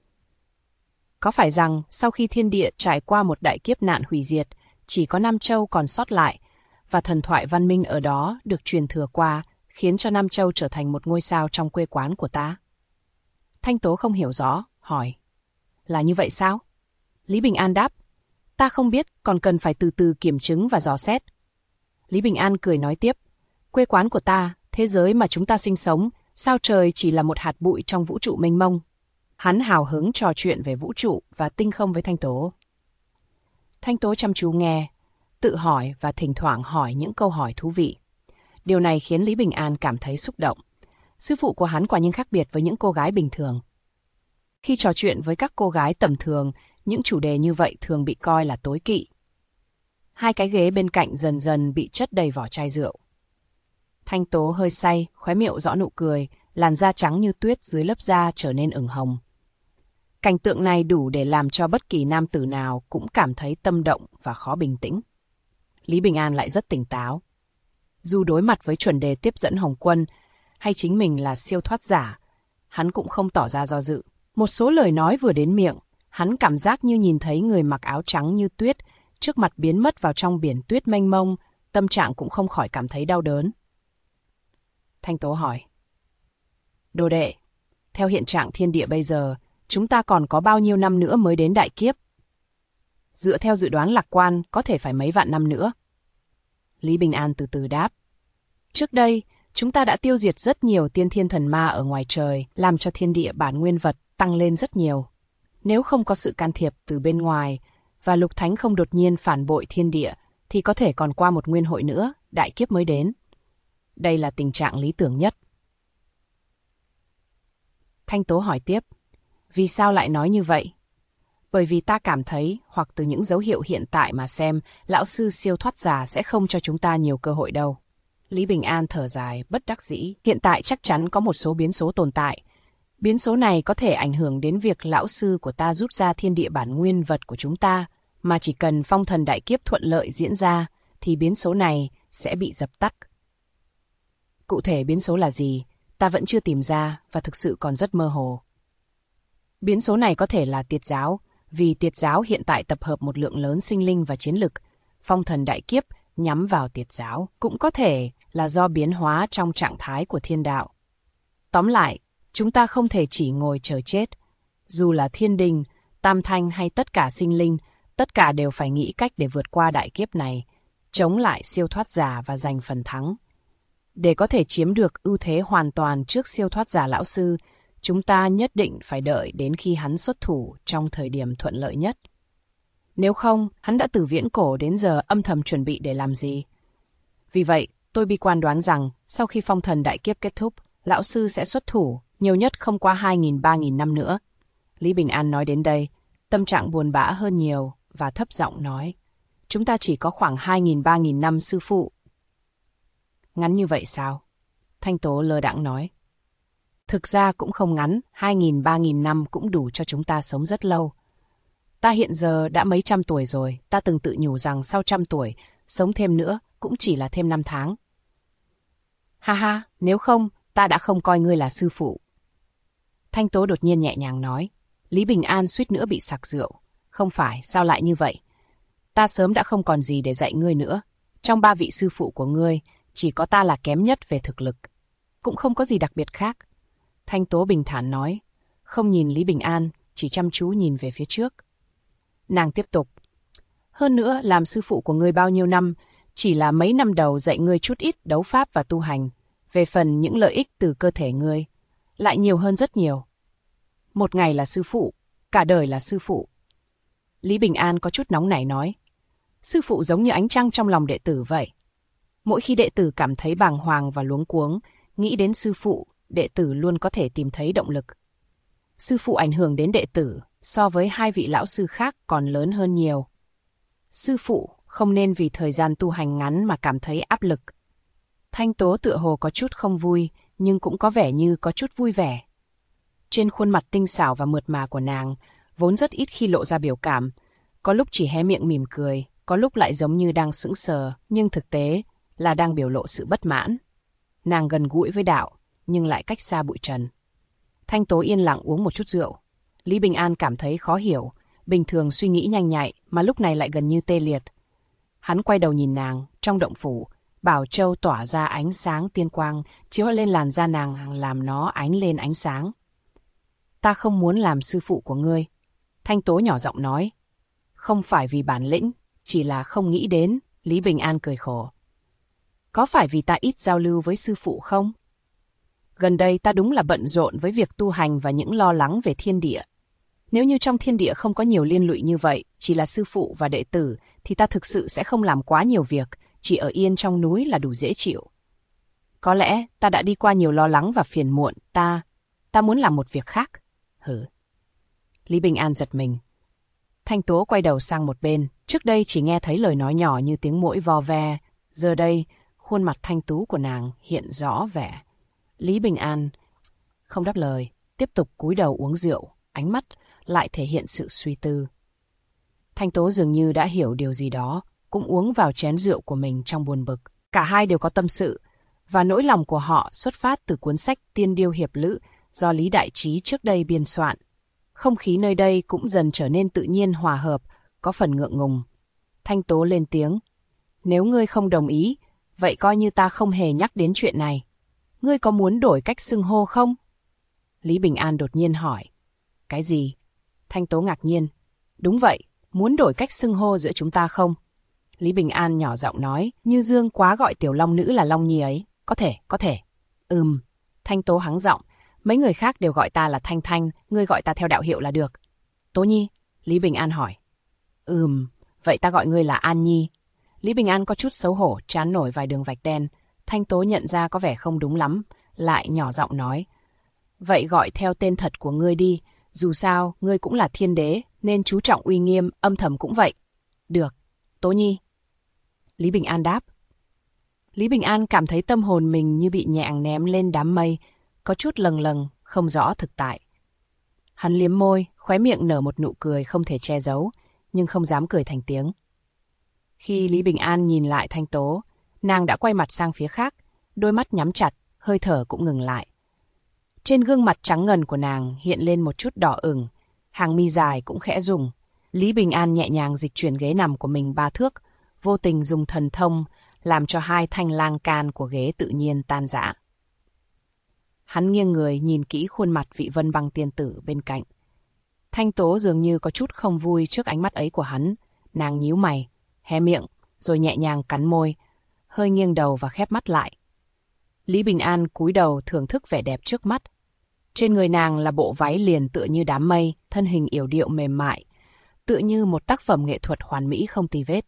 Có phải rằng sau khi thiên địa trải qua một đại kiếp nạn hủy diệt, chỉ có Nam Châu còn sót lại, và thần thoại văn minh ở đó được truyền thừa qua, khiến cho Nam Châu trở thành một ngôi sao trong quê quán của ta? Thanh Tố không hiểu rõ, hỏi. Là như vậy sao? Lý Bình An đáp. Ta không biết, còn cần phải từ từ kiểm chứng và dò xét. Lý Bình An cười nói tiếp. Quê quán của ta, thế giới mà chúng ta sinh sống, sao trời chỉ là một hạt bụi trong vũ trụ mênh mông. Hắn hào hứng trò chuyện về vũ trụ và tinh không với Thanh Tố. Thanh Tố chăm chú nghe, tự hỏi và thỉnh thoảng hỏi những câu hỏi thú vị. Điều này khiến Lý Bình An cảm thấy xúc động. Sư phụ của hắn quả nhiên khác biệt với những cô gái bình thường. Khi trò chuyện với các cô gái tầm thường, những chủ đề như vậy thường bị coi là tối kỵ. 2 cái ghế bên cạnh dần dần bị chất đầy vỏ chai rượu. Thanh Tố hơi say, khóe miệng rõ nụ cười, làn da trắng như tuyết dưới lớp da trở nên ửng hồng. Cảnh tượng này đủ để làm cho bất kỳ nam tử nào cũng cảm thấy tâm động và khó bình tĩnh. Lý Bình An lại rất tỉnh táo. Dù đối mặt với chuẩn đề tiếp dẫn Hồng Quân hay chính mình là siêu thoát giả, hắn cũng không tỏ ra do dự. Một số lời nói vừa đến miệng, hắn cảm giác như nhìn thấy người mặc áo trắng như tuyết, trước mặt biến mất vào trong biển tuyết mênh mông, tâm trạng cũng không khỏi cảm thấy đau đớn. Thanh Tố hỏi. Đồ đệ, theo hiện trạng thiên địa bây giờ, chúng ta còn có bao nhiêu năm nữa mới đến đại kiếp? Dựa theo dự đoán lạc quan, có thể phải mấy vạn năm nữa. Lý Bình An từ từ đáp. Trước đây, Chúng ta đã tiêu diệt rất nhiều tiên thiên thần ma ở ngoài trời, làm cho thiên địa bản nguyên vật tăng lên rất nhiều. Nếu không có sự can thiệp từ bên ngoài, và Lục Thánh không đột nhiên phản bội thiên địa, thì có thể còn qua một nguyên hội nữa, đại kiếp mới đến. Đây là tình trạng lý tưởng nhất. Thanh Tố hỏi tiếp, vì sao lại nói như vậy? Bởi vì ta cảm thấy, hoặc từ những dấu hiệu hiện tại mà xem, lão sư siêu thoát giả sẽ không cho chúng ta nhiều cơ hội đâu. Lý Bình An thở dài, bất đắc dĩ. Hiện tại chắc chắn có một số biến số tồn tại. Biến số này có thể ảnh hưởng đến việc lão sư của ta rút ra thiên địa bản nguyên vật của chúng ta, mà chỉ cần phong thần đại kiếp thuận lợi diễn ra, thì biến số này sẽ bị dập tắt. Cụ thể biến số là gì, ta vẫn chưa tìm ra và thực sự còn rất mơ hồ. Biến số này có thể là Tiệt giáo, vì Tiệt giáo hiện tại tập hợp một lượng lớn sinh linh và chiến lực. Phong thần đại kiếp nhắm vào Tiệt giáo, cũng có thể là do biến hóa trong trạng thái của thiên đạo. Tóm lại, chúng ta không thể chỉ ngồi chờ chết. Dù là thiên đình, tam thanh hay tất cả sinh linh, tất cả đều phải nghĩ cách để vượt qua đại kiếp này, chống lại siêu thoát giả và giành phần thắng. Để có thể chiếm được ưu thế hoàn toàn trước siêu thoát giả lão sư, chúng ta nhất định phải đợi đến khi hắn xuất thủ trong thời điểm thuận lợi nhất. Nếu không, hắn đã từ viễn cổ đến giờ âm thầm chuẩn bị để làm gì? Vì vậy, tôi bi quan đoán rằng, sau khi phong thần đại kiếp kết thúc, lão sư sẽ xuất thủ, nhiều nhất không qua 2.000-3.000 năm nữa. Lý Bình An nói đến đây, tâm trạng buồn bã hơn nhiều, và thấp giọng nói, chúng ta chỉ có khoảng 2.000-3.000 năm sư phụ. Ngắn như vậy sao? Thanh Tố lơ đãng nói. Thực ra cũng không ngắn, 2.000-3.000 năm cũng đủ cho chúng ta sống rất lâu. Ta hiện giờ đã mấy trăm tuổi rồi, ta từng tự nhủ rằng sau 100 tuổi, sống thêm nữa cũng chỉ là thêm 5 tháng. Ha ha, nếu không, ta đã không coi ngươi là sư phụ. Thanh Tố đột nhiên nhẹ nhàng nói. Lý Bình An suýt nữa bị sặc rượu. Không phải, sao lại như vậy? Ta sớm đã không còn gì để dạy ngươi nữa. Trong 3 vị sư phụ của ngươi, chỉ có ta là kém nhất về thực lực. Cũng không có gì đặc biệt khác. Thanh Tố bình thản nói, không nhìn Lý Bình An, chỉ chăm chú nhìn về phía trước. Nàng tiếp tục. Hơn nữa, làm sư phụ của ngươi bao nhiêu năm, chỉ là mấy năm đầu dạy ngươi chút ít đấu pháp và tu hành. Về phần những lợi ích từ cơ thể ngươi, lại nhiều hơn rất nhiều. Một ngày là sư phụ, cả đời là sư phụ. Lý Bình An có chút nóng nảy nói. Sư phụ giống như ánh trăng trong lòng đệ tử vậy. Mỗi khi đệ tử cảm thấy bàng hoàng và luống cuống, nghĩ đến sư phụ, đệ tử luôn có thể tìm thấy động lực. Sư phụ ảnh hưởng đến đệ tử so với 2 vị lão sư khác còn lớn hơn nhiều. Sư phụ không nên vì thời gian tu hành ngắn mà cảm thấy áp lực. Thanh Tố tựa hồ có chút không vui, nhưng cũng có vẻ như có chút vui vẻ. Trên khuôn mặt tinh xảo và mượt mà của nàng, vốn rất ít khi lộ ra biểu cảm, có lúc chỉ hé miệng mỉm cười, có lúc lại giống như đang sững sờ, nhưng thực tế là đang biểu lộ sự bất mãn. Nàng gần gũi với đạo, nhưng lại cách xa bụi trần. Thanh Tố yên lặng uống một chút rượu. Lý Bình An cảm thấy khó hiểu, bình thường suy nghĩ nhanh nhạy mà lúc này lại gần như tê liệt. Hắn quay đầu nhìn nàng, trong động phủ, bảo châu tỏa ra ánh sáng tiên quang, chiếu lên làn da nàng làm nó ánh lên ánh sáng. Ta không muốn làm sư phụ của ngươi. Thanh Tố nhỏ giọng nói. Không phải vì bản lĩnh, chỉ là không nghĩ đến. Lý Bình An cười khổ. Có phải vì ta ít giao lưu với sư phụ không? Gần đây ta đúng là bận rộn với việc tu hành và những lo lắng về thiên địa. Nếu như trong thiên địa không có nhiều liên lụy như vậy, chỉ là sư phụ và đệ tử, thì ta thực sự sẽ không làm quá nhiều việc, chỉ ở yên trong núi là đủ dễ chịu. Có lẽ ta đã đi qua nhiều lo lắng và phiền muộn, ta muốn làm một việc khác. Hử? Lý Bình An giật mình. Thanh Tố quay đầu sang một bên, trước đây chỉ nghe thấy lời nói nhỏ như tiếng muỗi vo ve, giờ đây, khuôn mặt thanh tú của nàng hiện rõ vẻ. Lý Bình An không đáp lời, tiếp tục cúi đầu uống rượu, ánh mắt lại thể hiện sự suy tư. Thanh Tố dường như đã hiểu điều gì đó, cũng uống vào chén rượu của mình trong buồn bực. Cả hai đều có tâm sự, và nỗi lòng của họ xuất phát từ cuốn sách Tiên Điêu Hiệp Lữ do Lý Đại Trí trước đây biên soạn. Không khí nơi đây cũng dần trở nên tự nhiên hòa hợp, có phần ngượng ngùng. Thanh Tố lên tiếng. Nếu ngươi không đồng ý, vậy coi như ta không hề nhắc đến chuyện này. Ngươi có muốn đổi cách xưng hô không? Lý Bình An đột nhiên hỏi. Cái gì? Thanh Tố ngạc nhiên. Đúng vậy, muốn đổi cách xưng hô giữa chúng ta không? Lý Bình An nhỏ giọng nói, như Dương quá gọi Tiểu Long Nữ là Long Nhi ấy. Có thể. Thanh Tố hắng giọng, mấy người khác đều gọi ta là Thanh Thanh, ngươi gọi ta theo đạo hiệu là được. Tố Nhi, Lý Bình An hỏi. Vậy ta gọi ngươi là An Nhi. Lý Bình An có chút xấu hổ, trán nổi vài đường vạch đen. Thanh Tố nhận ra có vẻ không đúng lắm, lại nhỏ giọng nói. Vậy gọi theo tên thật của ngươi đi, dù sao, ngươi cũng là thiên đế, nên chú trọng uy nghiêm, âm thầm cũng vậy. Được, Tố Nhi. Lý Bình An đáp. Lý Bình An cảm thấy tâm hồn mình như bị nhẹ ném lên đám mây, có chút lâng lâng, không rõ thực tại. Hắn liếm môi, khóe miệng nở một nụ cười không thể che giấu, nhưng không dám cười thành tiếng. Khi Lý Bình An nhìn lại Thanh Tố, nàng đã quay mặt sang phía khác, đôi mắt nhắm chặt, hơi thở cũng ngừng lại. Trên gương mặt trắng ngần của nàng hiện lên một chút đỏ ửng, hàng mi dài cũng khẽ rung. Lý Bình An nhẹ nhàng dịch chuyển ghế nằm của mình 3 thước, vô tình dùng thần thông, làm cho 2 thanh lan can của ghế tự nhiên tan rã. Hắn nghiêng người nhìn kỹ khuôn mặt vị Vân Băng tiên tử bên cạnh. Thanh Tố dường như có chút không vui trước ánh mắt ấy của hắn, nàng nhíu mày, hé miệng, rồi nhẹ nhàng cắn môi, hơi nghiêng đầu và khép mắt lại. Lý Bình An cúi đầu thưởng thức vẻ đẹp trước mắt. Trên người nàng là bộ váy liền tựa như đám mây, thân hình yểu điệu mềm mại, tựa như một tác phẩm nghệ thuật hoàn mỹ không tì vết.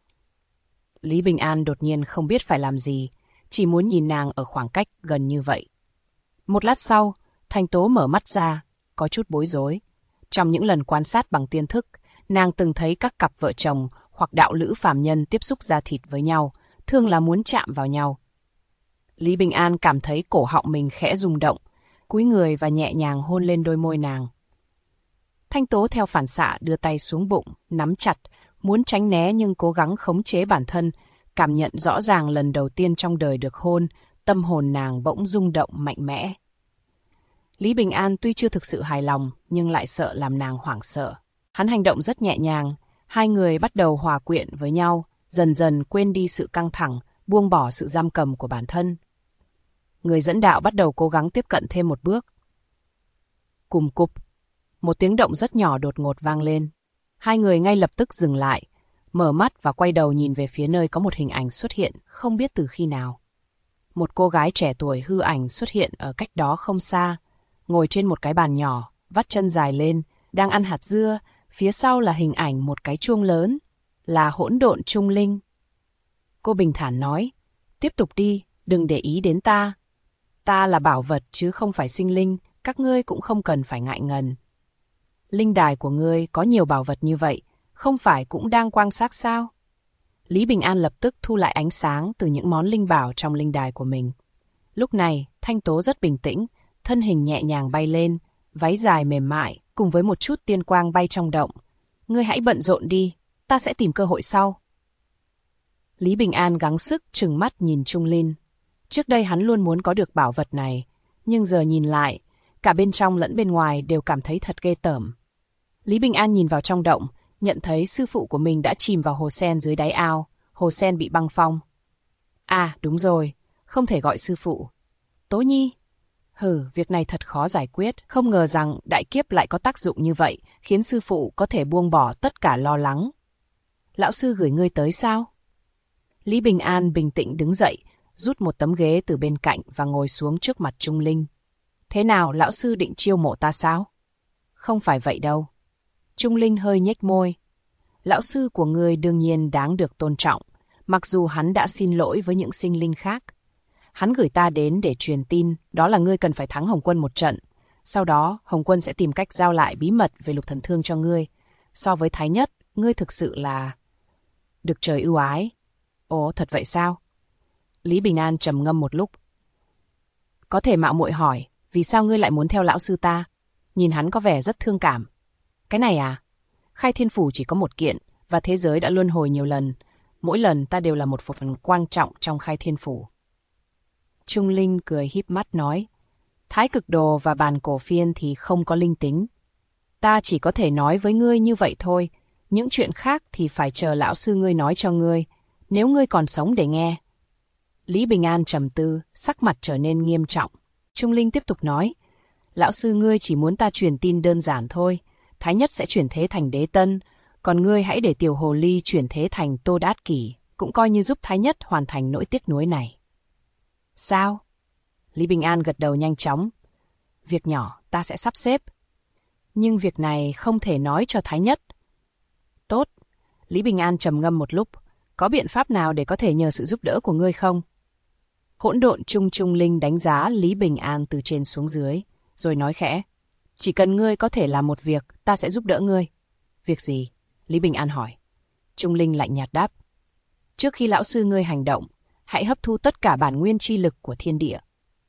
Lý Bình An đột nhiên không biết phải làm gì, chỉ muốn nhìn nàng ở khoảng cách gần như vậy. Một lát sau, Thanh Tố mở mắt ra, có chút bối rối. Trong những lần quan sát bằng tiên thức, nàng từng thấy các cặp vợ chồng hoặc đạo lữ phàm nhân tiếp xúc da thịt với nhau, thường là muốn chạm vào nhau. Lý Bình An cảm thấy cổ họng mình khẽ rung động, cúi người và nhẹ nhàng hôn lên đôi môi nàng. Thanh Tố theo phản xạ đưa tay xuống bụng, nắm chặt, muốn tránh né nhưng cố gắng khống chế bản thân, cảm nhận rõ ràng lần đầu tiên trong đời được hôn, tâm hồn nàng bỗng rung động mạnh mẽ. Lý Bình An tuy chưa thực sự hài lòng, nhưng lại sợ làm nàng hoảng sợ. Hắn hành động rất nhẹ nhàng, hai người bắt đầu hòa quyện với nhau, dần dần quên đi sự căng thẳng, buông bỏ sự giam cầm của bản thân. Người dẫn đạo bắt đầu cố gắng tiếp cận thêm một bước. Cùm cụp, một tiếng động rất nhỏ đột ngột vang lên. Hai người ngay lập tức dừng lại, mở mắt và quay đầu nhìn về phía nơi có một hình ảnh xuất hiện không biết từ khi nào. Một cô gái trẻ tuổi hư ảnh xuất hiện ở cách đó không xa, ngồi trên một cái bàn nhỏ, vắt chân dài lên, đang ăn hạt dưa, phía sau là hình ảnh một cái chuông lớn, là hỗn độn trung linh. Cô bình thản nói, tiếp tục đi, đừng để ý đến ta. Ta là bảo vật chứ không phải sinh linh, các ngươi cũng không cần phải ngại ngần. Linh đài của ngươi có nhiều bảo vật như vậy, không phải cũng đang quan sát sao? Lý Bình An lập tức thu lại ánh sáng từ những món linh bảo trong linh đài của mình. Lúc này, Thanh Tố rất bình tĩnh, thân hình nhẹ nhàng bay lên, váy dài mềm mại, cùng với một chút tiên quang bay trong động. Ngươi hãy bận rộn đi, ta sẽ tìm cơ hội sau. Lý Bình An gắng sức trừng mắt nhìn Trung Linh. Trước đây hắn luôn muốn có được bảo vật này, nhưng giờ nhìn lại, cả bên trong lẫn bên ngoài đều cảm thấy thật ghê tởm. Lý Bình An nhìn vào trong động, nhận thấy sư phụ của mình đã chìm vào hồ sen dưới đáy ao, hồ sen bị băng phong. À, đúng rồi, không thể gọi sư phụ. Tố Nhi. Việc này thật khó giải quyết, không ngờ rằng đại kiếp lại có tác dụng như vậy, khiến sư phụ có thể buông bỏ tất cả lo lắng. Lão sư gửi ngươi tới sao? Lý Bình An bình tĩnh đứng dậy, rút một tấm ghế từ bên cạnh và ngồi xuống trước mặt Trung Linh. Thế nào, lão sư định chiêu mộ ta sao? Không phải vậy đâu. Trung Linh hơi nhếch môi. Lão sư của ngươi đương nhiên đáng được tôn trọng, mặc dù hắn đã xin lỗi với những sinh linh khác. Hắn gửi ta đến để truyền tin, đó là ngươi cần phải thắng Hồng Quân một trận. Sau đó, Hồng Quân sẽ tìm cách giao lại bí mật về lục thần thương cho ngươi. So với Thái Nhất, ngươi thực sự là... được trời ưu ái. Ồ, thật vậy sao? Lý Bình An trầm ngâm một lúc. Có thể mạo muội hỏi, vì sao ngươi lại muốn theo lão sư ta? Nhìn hắn có vẻ rất thương cảm. Cái này à? Khai Thiên Phủ chỉ có một kiện, và thế giới đã luân hồi nhiều lần. Mỗi lần ta đều là một phần quan trọng trong Khai Thiên Phủ. Trung Linh cười híp mắt nói, Thái Cực Đồ và Bàn Cổ Phiên thì không có linh tính. Ta chỉ có thể nói với ngươi như vậy thôi, những chuyện khác thì phải chờ lão sư ngươi nói cho ngươi, nếu ngươi còn sống để nghe. Lý Bình An trầm tư, sắc mặt trở nên nghiêm trọng. Trung Linh tiếp tục nói, lão sư ngươi chỉ muốn ta truyền tin đơn giản thôi, Thái Nhất sẽ chuyển thế thành Đế Tân, còn ngươi hãy để Tiểu Hồ Ly chuyển thế thành Tô Đát Kỷ, cũng coi như giúp Thái Nhất hoàn thành nỗi tiếc nuối này. Sao? Lý Bình An gật đầu nhanh chóng. Việc nhỏ ta sẽ sắp xếp. Nhưng việc này không thể nói cho Thái Nhất. Tốt. Lý Bình An trầm ngâm một lúc. Có biện pháp nào để có thể nhờ sự giúp đỡ của ngươi không? Hỗn độn Trung Trung Linh đánh giá Lý Bình An từ trên xuống dưới, rồi nói khẽ. Chỉ cần ngươi có thể làm một việc, ta sẽ giúp đỡ ngươi. Việc gì? Lý Bình An hỏi. Trung Linh lạnh nhạt đáp. Trước khi lão sư ngươi hành động, hãy hấp thu tất cả bản nguyên chi lực của thiên địa.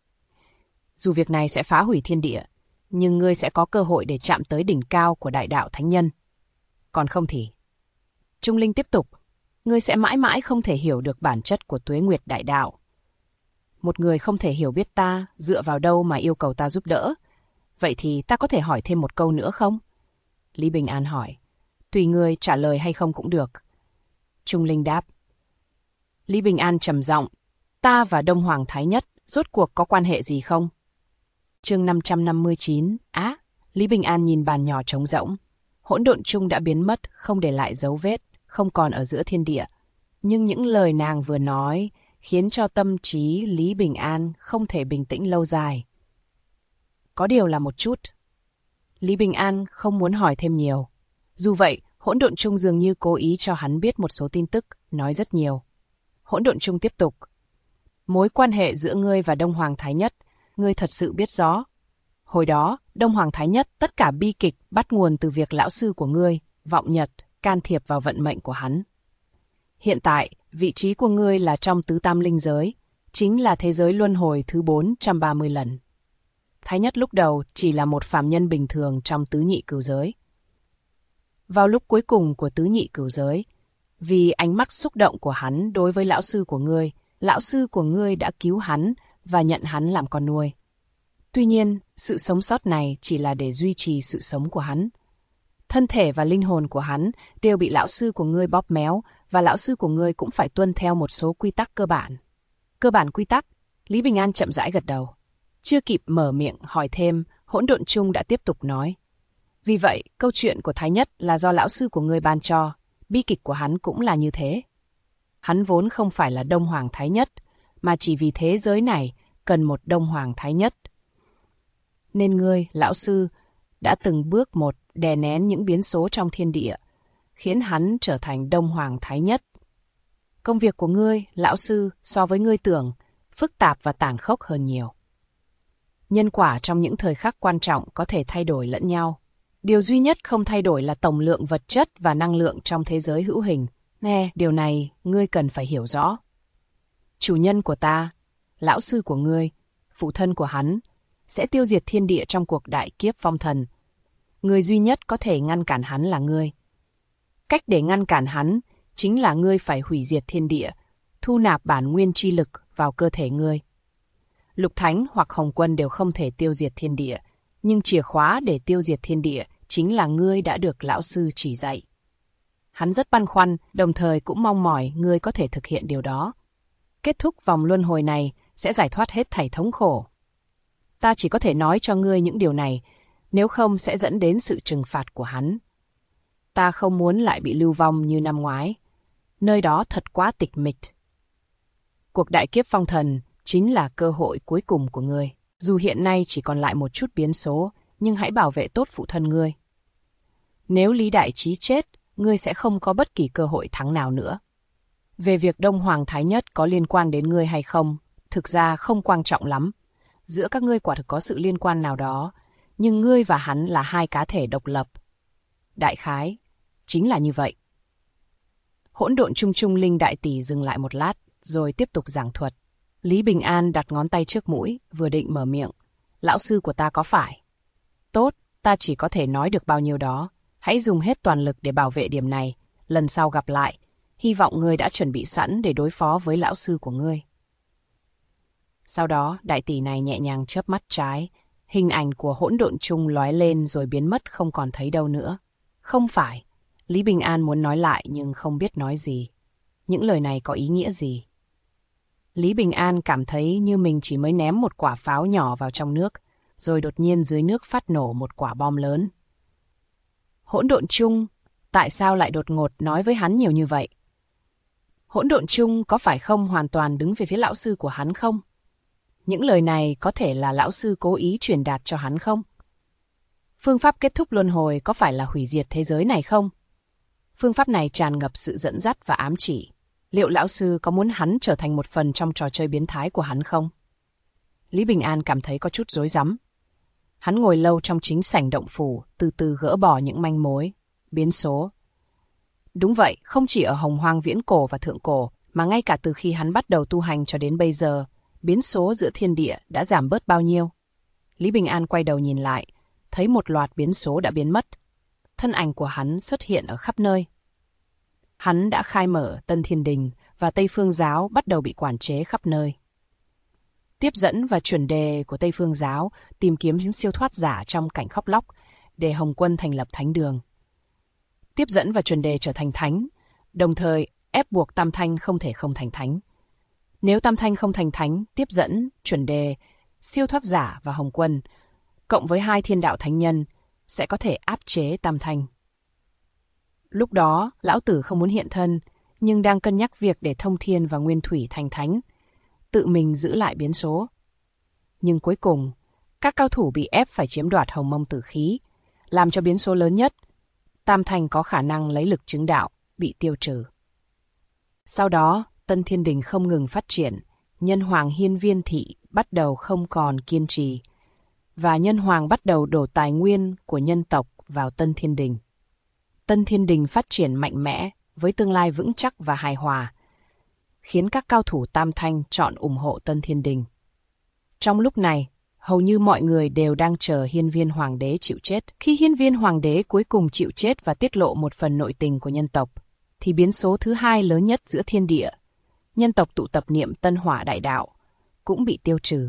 Dù việc này sẽ phá hủy thiên địa, nhưng ngươi sẽ có cơ hội để chạm tới đỉnh cao của đại đạo thánh nhân. Còn không thì... Trung Linh tiếp tục. Ngươi sẽ mãi mãi không thể hiểu được bản chất của tuế nguyệt đại đạo. Một người không thể hiểu biết ta, dựa vào đâu mà yêu cầu ta giúp đỡ. Vậy thì ta có thể hỏi thêm một câu nữa không? Lý Bình An hỏi. Tùy ngươi trả lời hay không cũng được. Trung Linh đáp. Lý Bình An trầm giọng. Ta và Đông Hoàng Thái Nhất rốt cuộc có quan hệ gì không? Chương 559. Lý Bình An nhìn bàn nhỏ trống rỗng. Hỗn độn chung đã biến mất, không để lại dấu vết, không còn ở giữa thiên địa. Nhưng những lời nàng vừa nói khiến cho tâm trí Lý Bình An không thể bình tĩnh lâu dài. Có điều là một chút. Lý Bình An không muốn hỏi thêm nhiều. Dù vậy, hỗn độn chung dường như cố ý cho hắn biết một số tin tức, nói rất nhiều. Hỗn độn chung tiếp tục. Mối quan hệ giữa ngươi và Đông Hoàng Thái Nhất, ngươi thật sự biết rõ. Hồi đó, Đông Hoàng Thái Nhất tất cả bi kịch bắt nguồn từ việc lão sư của ngươi, Vọng Nhật, can thiệp vào vận mệnh của hắn. Hiện tại, vị trí của ngươi là trong tứ tam linh giới, chính là thế giới luân hồi thứ 430 lần. Thái Nhất lúc đầu chỉ là một phàm nhân bình thường trong tứ nhị cửu giới. Vào lúc cuối cùng của tứ nhị cửu giới, vì ánh mắt xúc động của hắn đối với lão sư của ngươi đã cứu hắn và nhận hắn làm con nuôi. Tuy nhiên, sự sống sót này chỉ là để duy trì sự sống của hắn. Thân thể và linh hồn của hắn đều bị lão sư của ngươi bóp méo và lão sư của ngươi cũng phải tuân theo một số quy tắc cơ bản. Cơ bản quy tắc? Lý Bình An chậm rãi gật đầu. Chưa kịp mở miệng hỏi thêm, hỗn độn chung đã tiếp tục nói. Vì vậy, câu chuyện của Thái Nhất là do lão sư của ngươi ban cho, bi kịch của hắn cũng là như thế. Hắn vốn không phải là Đông Hoàng Thái Nhất, mà chỉ vì thế giới này cần một Đông Hoàng Thái Nhất. Nên ngươi, lão sư, đã từng bước một đè nén những biến số trong thiên địa, khiến hắn trở thành Đông Hoàng Thái Nhất. Công việc của ngươi, lão sư, so với ngươi tưởng, phức tạp và tàn khốc hơn nhiều. Nhân quả trong những thời khắc quan trọng có thể thay đổi lẫn nhau. Điều duy nhất không thay đổi là tổng lượng vật chất và năng lượng trong thế giới hữu hình. Điều này ngươi cần phải hiểu rõ. Chủ nhân của ta, lão sư của ngươi, phụ thân của hắn, sẽ tiêu diệt thiên địa trong cuộc đại kiếp phong thần. Người duy nhất có thể ngăn cản hắn là ngươi. Cách để ngăn cản hắn chính là ngươi phải hủy diệt thiên địa, thu nạp bản nguyên chi lực vào cơ thể ngươi. Lục Thánh hoặc Hồng Quân đều không thể tiêu diệt thiên địa, nhưng chìa khóa để tiêu diệt thiên địa chính là ngươi đã được lão sư chỉ dạy. Hắn rất băn khoăn, đồng thời cũng mong mỏi ngươi có thể thực hiện điều đó. Kết thúc vòng luân hồi này sẽ giải thoát hết thảy thống khổ. Ta chỉ có thể nói cho ngươi những điều này, nếu không sẽ dẫn đến sự trừng phạt của hắn. Ta không muốn lại bị lưu vong như năm ngoái. Nơi đó thật quá tịch mịch. Cuộc đại kiếp phong thần chính là cơ hội cuối cùng của ngươi. Dù hiện nay chỉ còn lại một chút biến số, nhưng hãy bảo vệ tốt phụ thân ngươi. Nếu Lý Đại Trí chết, ngươi sẽ không có bất kỳ cơ hội thắng nào nữa. Về việc Đông Hoàng Thái Nhất có liên quan đến ngươi hay không, thực ra không quan trọng lắm. Giữa các ngươi quả thực có sự liên quan nào đó, nhưng ngươi và hắn là hai cá thể độc lập. Đại khái, chính là như vậy. Hỗn độn Trung Trung Linh Đại Tỷ dừng lại một lát, rồi tiếp tục giảng thuật. Lý Bình An đặt ngón tay trước mũi, vừa định mở miệng. Lão sư của ta có phải? Tốt, ta chỉ có thể nói được bao nhiêu đó. Hãy dùng hết toàn lực để bảo vệ điểm này. Lần sau gặp lại, hy vọng ngươi đã chuẩn bị sẵn để đối phó với lão sư của ngươi. Sau đó, đại tỷ này nhẹ nhàng chớp mắt trái. Hình ảnh của hỗn độn chung lóe lên rồi biến mất không còn thấy đâu nữa. Không phải. Lý Bình An muốn nói lại nhưng không biết nói gì. Những lời này có ý nghĩa gì? Lý Bình An cảm thấy như mình chỉ mới ném một quả pháo nhỏ vào trong nước, rồi đột nhiên dưới nước phát nổ một quả bom lớn. Hỗn độn chung, tại sao lại đột ngột nói với hắn nhiều như vậy? Hỗn độn chung có phải không hoàn toàn đứng về phía lão sư của hắn không? Những lời này có thể là lão sư cố ý truyền đạt cho hắn không? Phương pháp kết thúc luân hồi có phải là hủy diệt thế giới này không? Phương pháp này tràn ngập sự dẫn dắt và ám chỉ. Liệu lão sư có muốn hắn trở thành một phần trong trò chơi biến thái của hắn không? Lý Bình An cảm thấy có chút rối rắm. Hắn ngồi lâu trong chính sảnh động phủ, từ từ gỡ bỏ những manh mối, biến số. Đúng vậy, không chỉ ở Hồng Hoang viễn cổ và thượng cổ, mà ngay cả từ khi hắn bắt đầu tu hành cho đến bây giờ, biến số giữa thiên địa đã giảm bớt bao nhiêu. Lý Bình An quay đầu nhìn lại, thấy một loạt biến số đã biến mất. Thân ảnh của hắn xuất hiện ở khắp nơi. Hắn đã khai mở Tân Thiên Đình và Tây Phương Giáo bắt đầu bị quản chế khắp nơi. Tiếp dẫn và chuẩn đề của Tây Phương Giáo tìm kiếm siêu thoát giả trong cảnh khóc lóc để Hồng Quân thành lập thánh đường. Tiếp dẫn và chuẩn đề trở thành thánh, đồng thời ép buộc Tam Thanh không thể không thành thánh. Nếu Tam Thanh không thành thánh, tiếp dẫn, chuẩn đề, siêu thoát giả và Hồng Quân, cộng với 2 thiên đạo thánh nhân, sẽ có thể áp chế Tam Thanh. Lúc đó, lão tử không muốn hiện thân, nhưng đang cân nhắc việc để Thông Thiên và Nguyên Thủy thành thánh, tự mình giữ lại biến số. Nhưng cuối cùng, các cao thủ bị ép phải chiếm đoạt Hồng Mông Tử Khí, làm cho biến số lớn nhất, Tam Thanh có khả năng lấy lực chứng đạo, bị tiêu trừ. Sau đó, Tân Thiên Đình không ngừng phát triển, Nhân Hoàng Hiên Viên Thị bắt đầu không còn kiên trì, và Nhân Hoàng bắt đầu đổ tài nguyên của nhân tộc vào Tân Thiên Đình. Tân Thiên Đình phát triển mạnh mẽ, với tương lai vững chắc và hài hòa, khiến các cao thủ Tam Thanh chọn ủng hộ Tân Thiên Đình. Trong lúc này, hầu như mọi người đều đang chờ Hiên Viên Hoàng đế chịu chết. Khi Hiên Viên Hoàng đế cuối cùng chịu chết và tiết lộ một phần nội tình của nhân tộc, thì biến số thứ 2 lớn nhất giữa thiên địa, nhân tộc tụ tập niệm Tân Hỏa Đại Đạo, cũng bị tiêu trừ.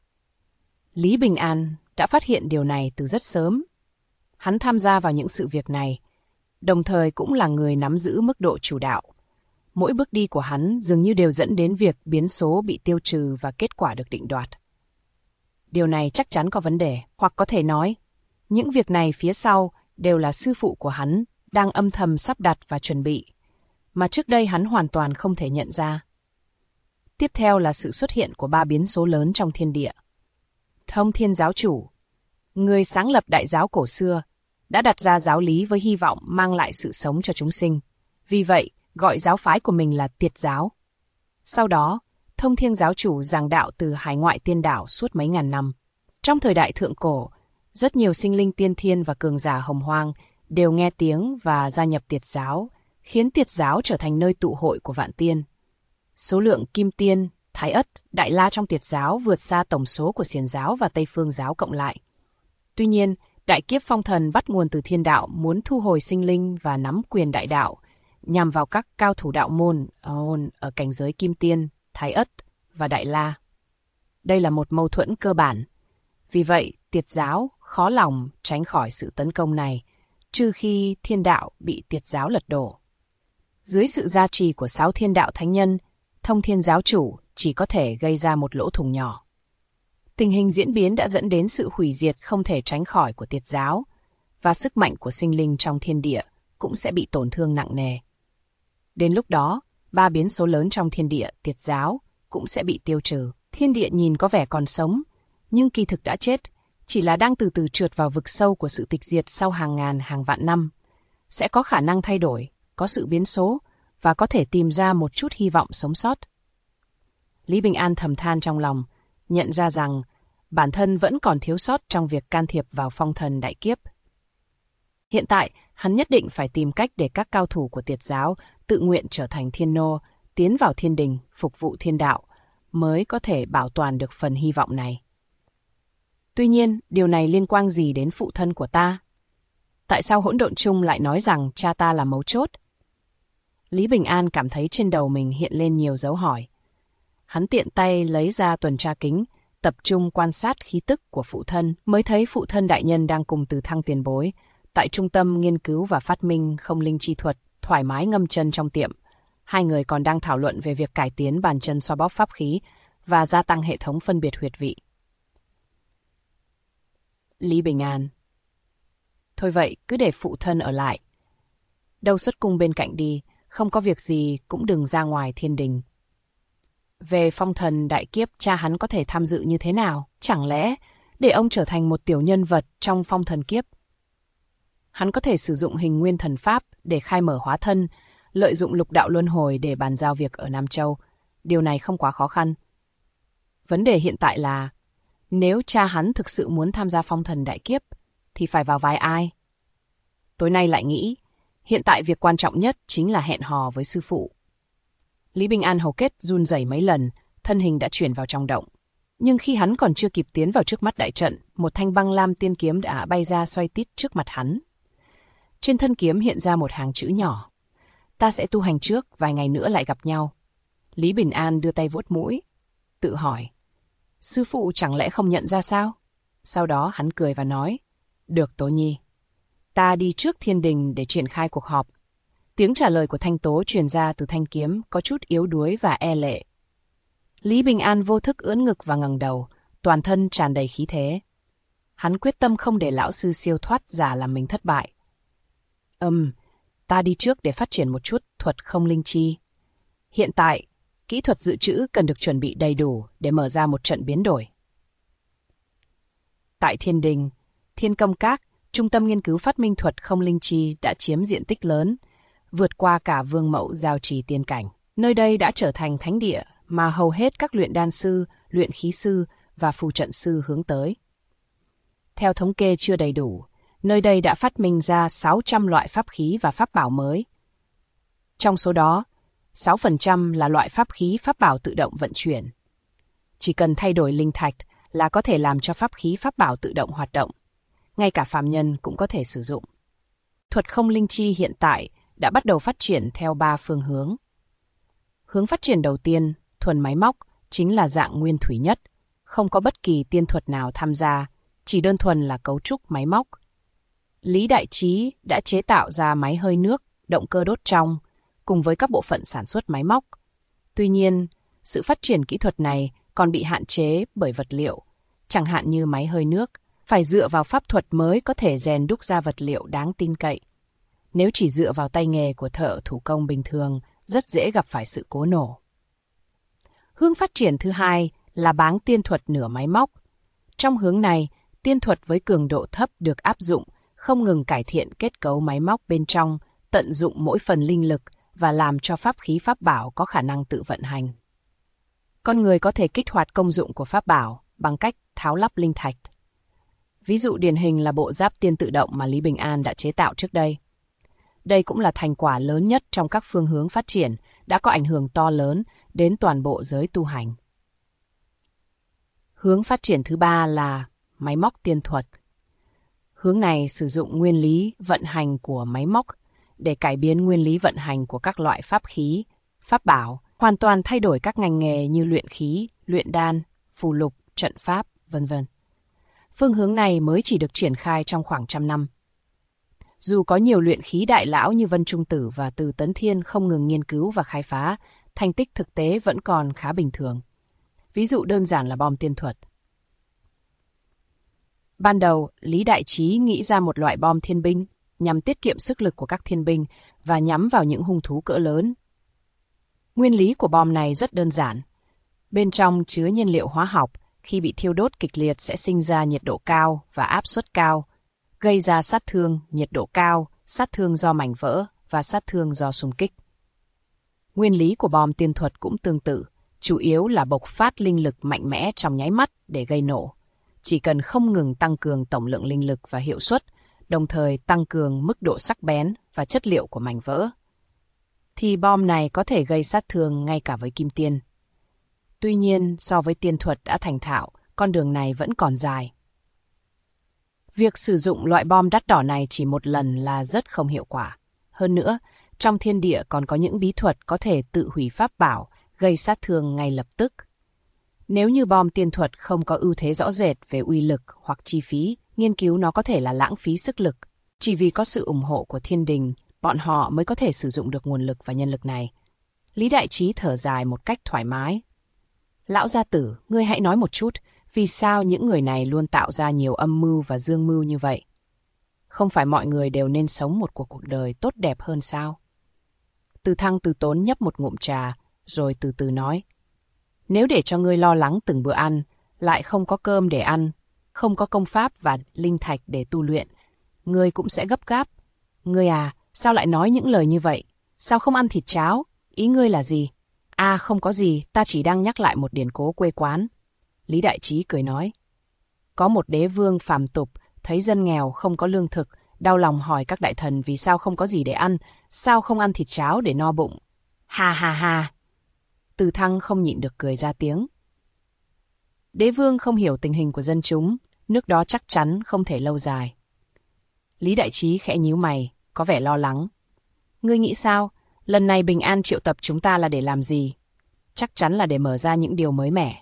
Lý Bình An đã phát hiện điều này từ rất sớm. Hắn tham gia vào những sự việc này, đồng thời cũng là người nắm giữ mức độ chủ đạo. Mỗi bước đi của hắn dường như đều dẫn đến việc biến số bị tiêu trừ và kết quả được định đoạt. Điều này chắc chắn có vấn đề, hoặc có thể nói, những việc này phía sau đều là sư phụ của hắn đang âm thầm sắp đặt và chuẩn bị, mà trước đây hắn hoàn toàn không thể nhận ra. Tiếp theo là sự xuất hiện của 3 biến số lớn trong thiên địa. Thông Thiên Giáo Chủ, người sáng lập đại giáo cổ xưa, đã đặt ra giáo lý với hy vọng mang lại sự sống cho chúng sinh. Vì vậy, gọi giáo phái của mình là Tiệt Giáo. Sau đó, Thông Thiên Giáo Chủ giảng đạo từ hải ngoại tiên đảo suốt mấy ngàn năm. Trong thời đại thượng cổ, rất nhiều sinh linh tiên thiên và cường giả hồng hoang đều nghe tiếng và gia nhập Tiệt Giáo, khiến Tiệt Giáo trở thành nơi tụ hội của vạn tiên. Số lượng Kim Tiên, Thái Ất, Đại La trong Tiệt Giáo vượt xa tổng số của Xiển Giáo và Tây Phương Giáo cộng lại. Tuy nhiên, đại kiếp phong thần bắt nguồn từ thiên đạo muốn thu hồi sinh linh và nắm quyền đại đạo, nhằm vào các cao thủ đạo môn ở cảnh giới Kim Tiên, Thái Ất và Đại La. Đây là một mâu thuẫn cơ bản. Vì vậy, Tiệt Giáo khó lòng tránh khỏi sự tấn công này, trừ khi thiên đạo bị Tiệt Giáo lật đổ. Dưới sự gia trì của 6 thiên đạo thánh nhân, Thông Thiên Giáo Chủ chỉ có thể gây ra một lỗ thủng nhỏ. Tình hình diễn biến đã dẫn đến sự hủy diệt không thể tránh khỏi của Tiệt Giáo, và sức mạnh của sinh linh trong thiên địa cũng sẽ bị tổn thương nặng nề. Đến lúc đó, 3 biến số lớn trong thiên địa, Tiệt Giáo, cũng sẽ bị tiêu trừ. Thiên địa nhìn có vẻ còn sống, nhưng kỳ thực đã chết, chỉ là đang từ từ trượt vào vực sâu của sự tịch diệt sau hàng ngàn hàng vạn năm. Sẽ có khả năng thay đổi, có sự biến số, và có thể tìm ra một chút hy vọng sống sót. Lý Bình An thầm than trong lòng, nhận ra rằng bản thân vẫn còn thiếu sót trong việc can thiệp vào phong thần đại kiếp. Hiện tại, hắn nhất định phải tìm cách để các cao thủ của Tiệt Giáo tự nguyện trở thành thiên nô, tiến vào thiên đình, phục vụ thiên đạo, mới có thể bảo toàn được phần hy vọng này. Tuy nhiên, điều này liên quan gì đến phụ thân của ta? Tại sao Hỗn Độn Chung lại nói rằng cha ta là mấu chốt? Lý Bình An cảm thấy trên đầu mình hiện lên nhiều dấu hỏi. Hắn tiện tay lấy ra tuần tra kính, tập trung quan sát khí tức của phụ thân, mới thấy phụ thân đại nhân đang cùng Từ Thăng tiền bối, tại trung tâm nghiên cứu và phát minh không linh chi thuật, thoải mái ngâm chân trong tiệm. Hai người còn đang thảo luận về việc cải tiến bàn chân xoa bóp pháp khí và gia tăng hệ thống phân biệt huyệt vị. Lý Bình An: thôi vậy, cứ để phụ thân ở lại. Đâu xuất cung bên cạnh đi, không có việc gì cũng đừng ra ngoài thiên đình. về phong thần đại kiếp cha hắn có thể tham dự như thế nào? Chẳng lẽ để ông trở thành một tiểu nhân vật trong phong thần kiếp? Hắn có thể sử dụng hình nguyên thần pháp để khai mở hóa thân, lợi dụng lục đạo luân hồi để bàn giao việc ở Nam Châu. Điều này không quá khó khăn. Vấn đề hiện tại là, nếu cha hắn thực sự muốn tham gia phong thần đại kiếp, thì phải vào vai ai? Tối nay lại nghĩ, hiện tại việc quan trọng nhất chính là hẹn hò với sư phụ. Lý Bình An hầu kết run rẩy mấy lần, thân hình đã chuyển vào trong động. Nhưng khi hắn còn chưa kịp tiến vào trước mắt đại trận, một thanh băng lam tiên kiếm đã bay ra xoay tít trước mặt hắn. Trên thân kiếm hiện ra một hàng chữ nhỏ. Ta sẽ tu hành trước, vài ngày nữa lại gặp nhau. Lý Bình An đưa tay vuốt mũi, tự hỏi. Sư phụ chẳng lẽ không nhận ra sao? Sau đó hắn cười và nói. Được Tố Nhi. Ta đi trước thiên đình để triển khai cuộc họp. Tiếng trả lời của Thanh Tố truyền ra từ thanh kiếm có chút yếu đuối và e lệ. Lý Bình An vô thức ưỡn ngực và ngẩng đầu, toàn thân tràn đầy khí thế. Hắn quyết tâm không để lão sư siêu thoát giả làm mình thất bại. Ta đi trước để phát triển một chút thuật không linh chi. Hiện tại, kỹ thuật dự trữ cần được chuẩn bị đầy đủ để mở ra một trận biến đổi. Tại Thiên Đình, Thiên Công Các, Trung tâm nghiên cứu phát minh thuật không linh chi đã chiếm diện tích lớn, vượt qua cả vương mẫu giao trì tiên cảnh. Nơi đây đã trở thành thánh địa mà hầu hết các luyện đan sư, luyện khí sư và phù trận sư hướng tới. Theo thống kê chưa đầy đủ, nơi đây đã phát minh ra 600 loại pháp khí và pháp bảo mới. Trong số đó, 6% là loại pháp khí pháp bảo tự động vận chuyển. Chỉ cần thay đổi linh thạch là có thể làm cho pháp khí pháp bảo tự động hoạt động. Ngay cả phàm nhân cũng có thể sử dụng. Thuật không linh chi hiện tại đã bắt đầu phát triển theo 3 phương hướng. Hướng phát triển đầu tiên, thuần máy móc, chính là dạng nguyên thủy nhất, không có bất kỳ tiên thuật nào tham gia, chỉ đơn thuần là cấu trúc máy móc. Lý Đại Trí đã chế tạo ra máy hơi nước, động cơ đốt trong, cùng với các bộ phận sản xuất máy móc. Tuy nhiên, sự phát triển kỹ thuật này còn bị hạn chế bởi vật liệu, chẳng hạn như máy hơi nước, phải dựa vào pháp thuật mới có thể rèn đúc ra vật liệu đáng tin cậy. Nếu chỉ dựa vào tay nghề của thợ thủ công bình thường, rất dễ gặp phải sự cố nổ. Hướng phát triển thứ hai là báng tiên thuật nửa máy móc. Trong hướng này, tiên thuật với cường độ thấp được áp dụng, không ngừng cải thiện kết cấu máy móc bên trong, tận dụng mỗi phần linh lực và làm cho pháp khí pháp bảo có khả năng tự vận hành. Con người có thể kích hoạt công dụng của pháp bảo bằng cách tháo lắp linh thạch. Ví dụ điển hình là bộ giáp tiên tự động mà Lý Bình An đã chế tạo trước đây. Đây cũng là thành quả lớn nhất trong các phương hướng phát triển, đã có ảnh hưởng to lớn đến toàn bộ giới tu hành. Hướng phát triển thứ ba là máy móc tiên thuật. Hướng này sử dụng nguyên lý vận hành của máy móc để cải biến nguyên lý vận hành của các loại pháp khí, pháp bảo, hoàn toàn thay đổi các ngành nghề như luyện khí, luyện đan, phù lục, trận pháp, v.v. Phương hướng này mới chỉ được triển khai trong khoảng 100 năm. Dù có nhiều luyện khí đại lão như Vân Trung Tử và Từ Tấn Thiên không ngừng nghiên cứu và khai phá, thành tích thực tế vẫn còn khá bình thường. Ví dụ đơn giản là bom tiên thuật. Ban đầu, Lý Đại Trí nghĩ ra một loại bom thiên binh nhằm tiết kiệm sức lực của các thiên binh và nhắm vào những hung thú cỡ lớn. Nguyên lý của bom này rất đơn giản. Bên trong chứa nhiên liệu hóa học, khi bị thiêu đốt kịch liệt sẽ sinh ra nhiệt độ cao và áp suất cao, gây ra sát thương, nhiệt độ cao, sát thương do mảnh vỡ và sát thương do xung kích. Nguyên lý của bom tiên thuật cũng tương tự, chủ yếu là bộc phát linh lực mạnh mẽ trong nháy mắt để gây nổ. Chỉ cần không ngừng tăng cường tổng lượng linh lực và hiệu suất, đồng thời tăng cường mức độ sắc bén và chất liệu của mảnh vỡ, thì bom này có thể gây sát thương ngay cả với kim tiên. Tuy nhiên, so với tiên thuật đã thành thạo, con đường này vẫn còn dài. Việc sử dụng loại bom đắt đỏ này chỉ một lần là rất không hiệu quả. Hơn nữa, trong thiên địa còn có những bí thuật có thể tự hủy pháp bảo, gây sát thương ngay lập tức. Nếu như bom tiên thuật không có ưu thế rõ rệt về uy lực hoặc chi phí, nghiên cứu nó có thể là lãng phí sức lực. Chỉ vì có sự ủng hộ của thiên đình, bọn họ mới có thể sử dụng được nguồn lực và nhân lực này. Lý Đại Trí thở dài một cách thoải mái. Lão gia tử, ngươi hãy nói một chút, vì sao những người này luôn tạo ra nhiều âm mưu và dương mưu như vậy? Không phải mọi người đều nên sống một cuộc đời tốt đẹp hơn sao? Từ Thăng từ tốn nhấp một ngụm trà, rồi từ từ nói. Nếu để cho ngươi lo lắng từng bữa ăn, lại không có cơm để ăn, không có công pháp và linh thạch để tu luyện, ngươi cũng sẽ gấp gáp. Ngươi à, sao lại nói những lời như vậy? Sao không ăn thịt cháo? Ý ngươi là gì? À, không có gì, ta chỉ đang nhắc lại một điển cố quê quán. Lý Đại Trí cười nói. Có một đế vương phàm tục, thấy dân nghèo không có lương thực, đau lòng hỏi các đại thần vì sao không có gì để ăn, sao không ăn thịt cháo để no bụng. Ha ha ha! Từ Thăng không nhịn được cười ra tiếng. Đế vương không hiểu tình hình của dân chúng, nước đó chắc chắn không thể lâu dài. Lý Đại Trí khẽ nhíu mày, có vẻ lo lắng. Ngươi nghĩ sao? Lần này Bình An triệu tập chúng ta là để làm gì? Chắc chắn là để mở ra những điều mới mẻ.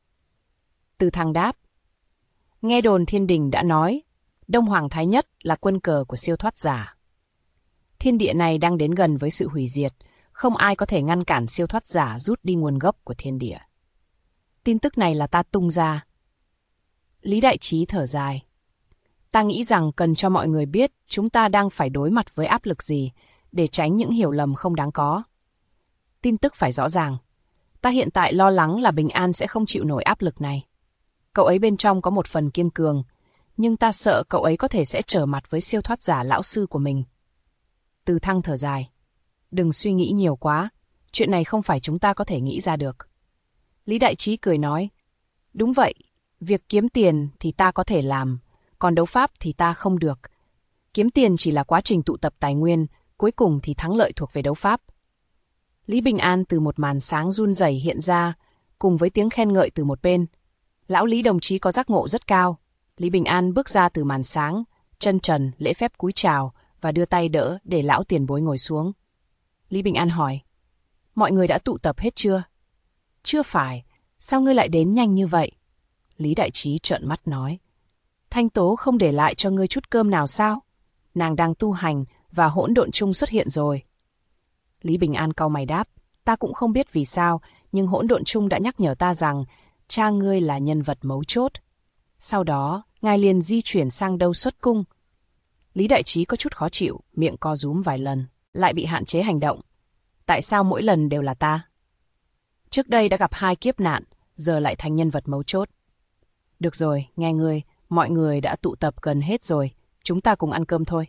Từ Thăng đáp. Nghe đồn thiên đình đã nói, Đông Hoàng Thái Nhất là quân cờ của siêu thoát giả. Thiên địa này đang đến gần với sự hủy diệt, không ai có thể ngăn cản siêu thoát giả rút đi nguồn gốc của thiên địa. Tin tức này là ta tung ra. Lý Đại Trí thở dài. Ta nghĩ rằng cần cho mọi người biết chúng ta đang phải đối mặt với áp lực gì, để tránh những hiểu lầm không đáng có. Tin tức phải rõ ràng. Ta hiện tại lo lắng là Bình An sẽ không chịu nổi áp lực này. Cậu ấy bên trong có một phần kiên cường, nhưng ta sợ cậu ấy có thể sẽ trở mặt với siêu thoát giả lão sư của mình. Từ Thăng thở dài. Đừng suy nghĩ nhiều quá, chuyện này không phải chúng ta có thể nghĩ ra được. Lý Đại Trí cười nói. Đúng vậy, việc kiếm tiền thì ta có thể làm, còn đấu pháp thì ta không được. Kiếm tiền chỉ là quá trình tụ tập tài nguyên, cuối cùng thì thắng lợi thuộc về đấu pháp. Lý Bình An từ một màn sáng run rẩy hiện ra, cùng với tiếng khen ngợi từ một bên. Lão Lý đồng chí có giác ngộ rất cao. Lý Bình An bước ra từ màn sáng, chân trần lễ phép cúi chào và đưa tay đỡ để lão tiền bối ngồi xuống. Lý Bình An hỏi, mọi người đã tụ tập hết chưa? Chưa phải, sao ngươi lại đến nhanh như vậy? Lý Đại Trí trợn mắt nói, Thanh Tố không để lại cho ngươi chút cơm nào sao? Nàng đang tu hành và hỗn độn chung xuất hiện rồi. Lý Bình An cau mày đáp, ta cũng không biết vì sao, nhưng hỗn độn chung đã nhắc nhở ta rằng cha ngươi là nhân vật mấu chốt. Sau đó, ngài liền di chuyển sang đâu xuất cung. Lý Đại Trí có chút khó chịu, miệng co rúm vài lần, lại bị hạn chế hành động. Tại sao mỗi lần đều là ta? Trước đây đã gặp 2 kiếp nạn, giờ lại thành nhân vật mấu chốt. Được rồi, nghe ngươi, mọi người đã tụ tập gần hết rồi, chúng ta cùng ăn cơm thôi.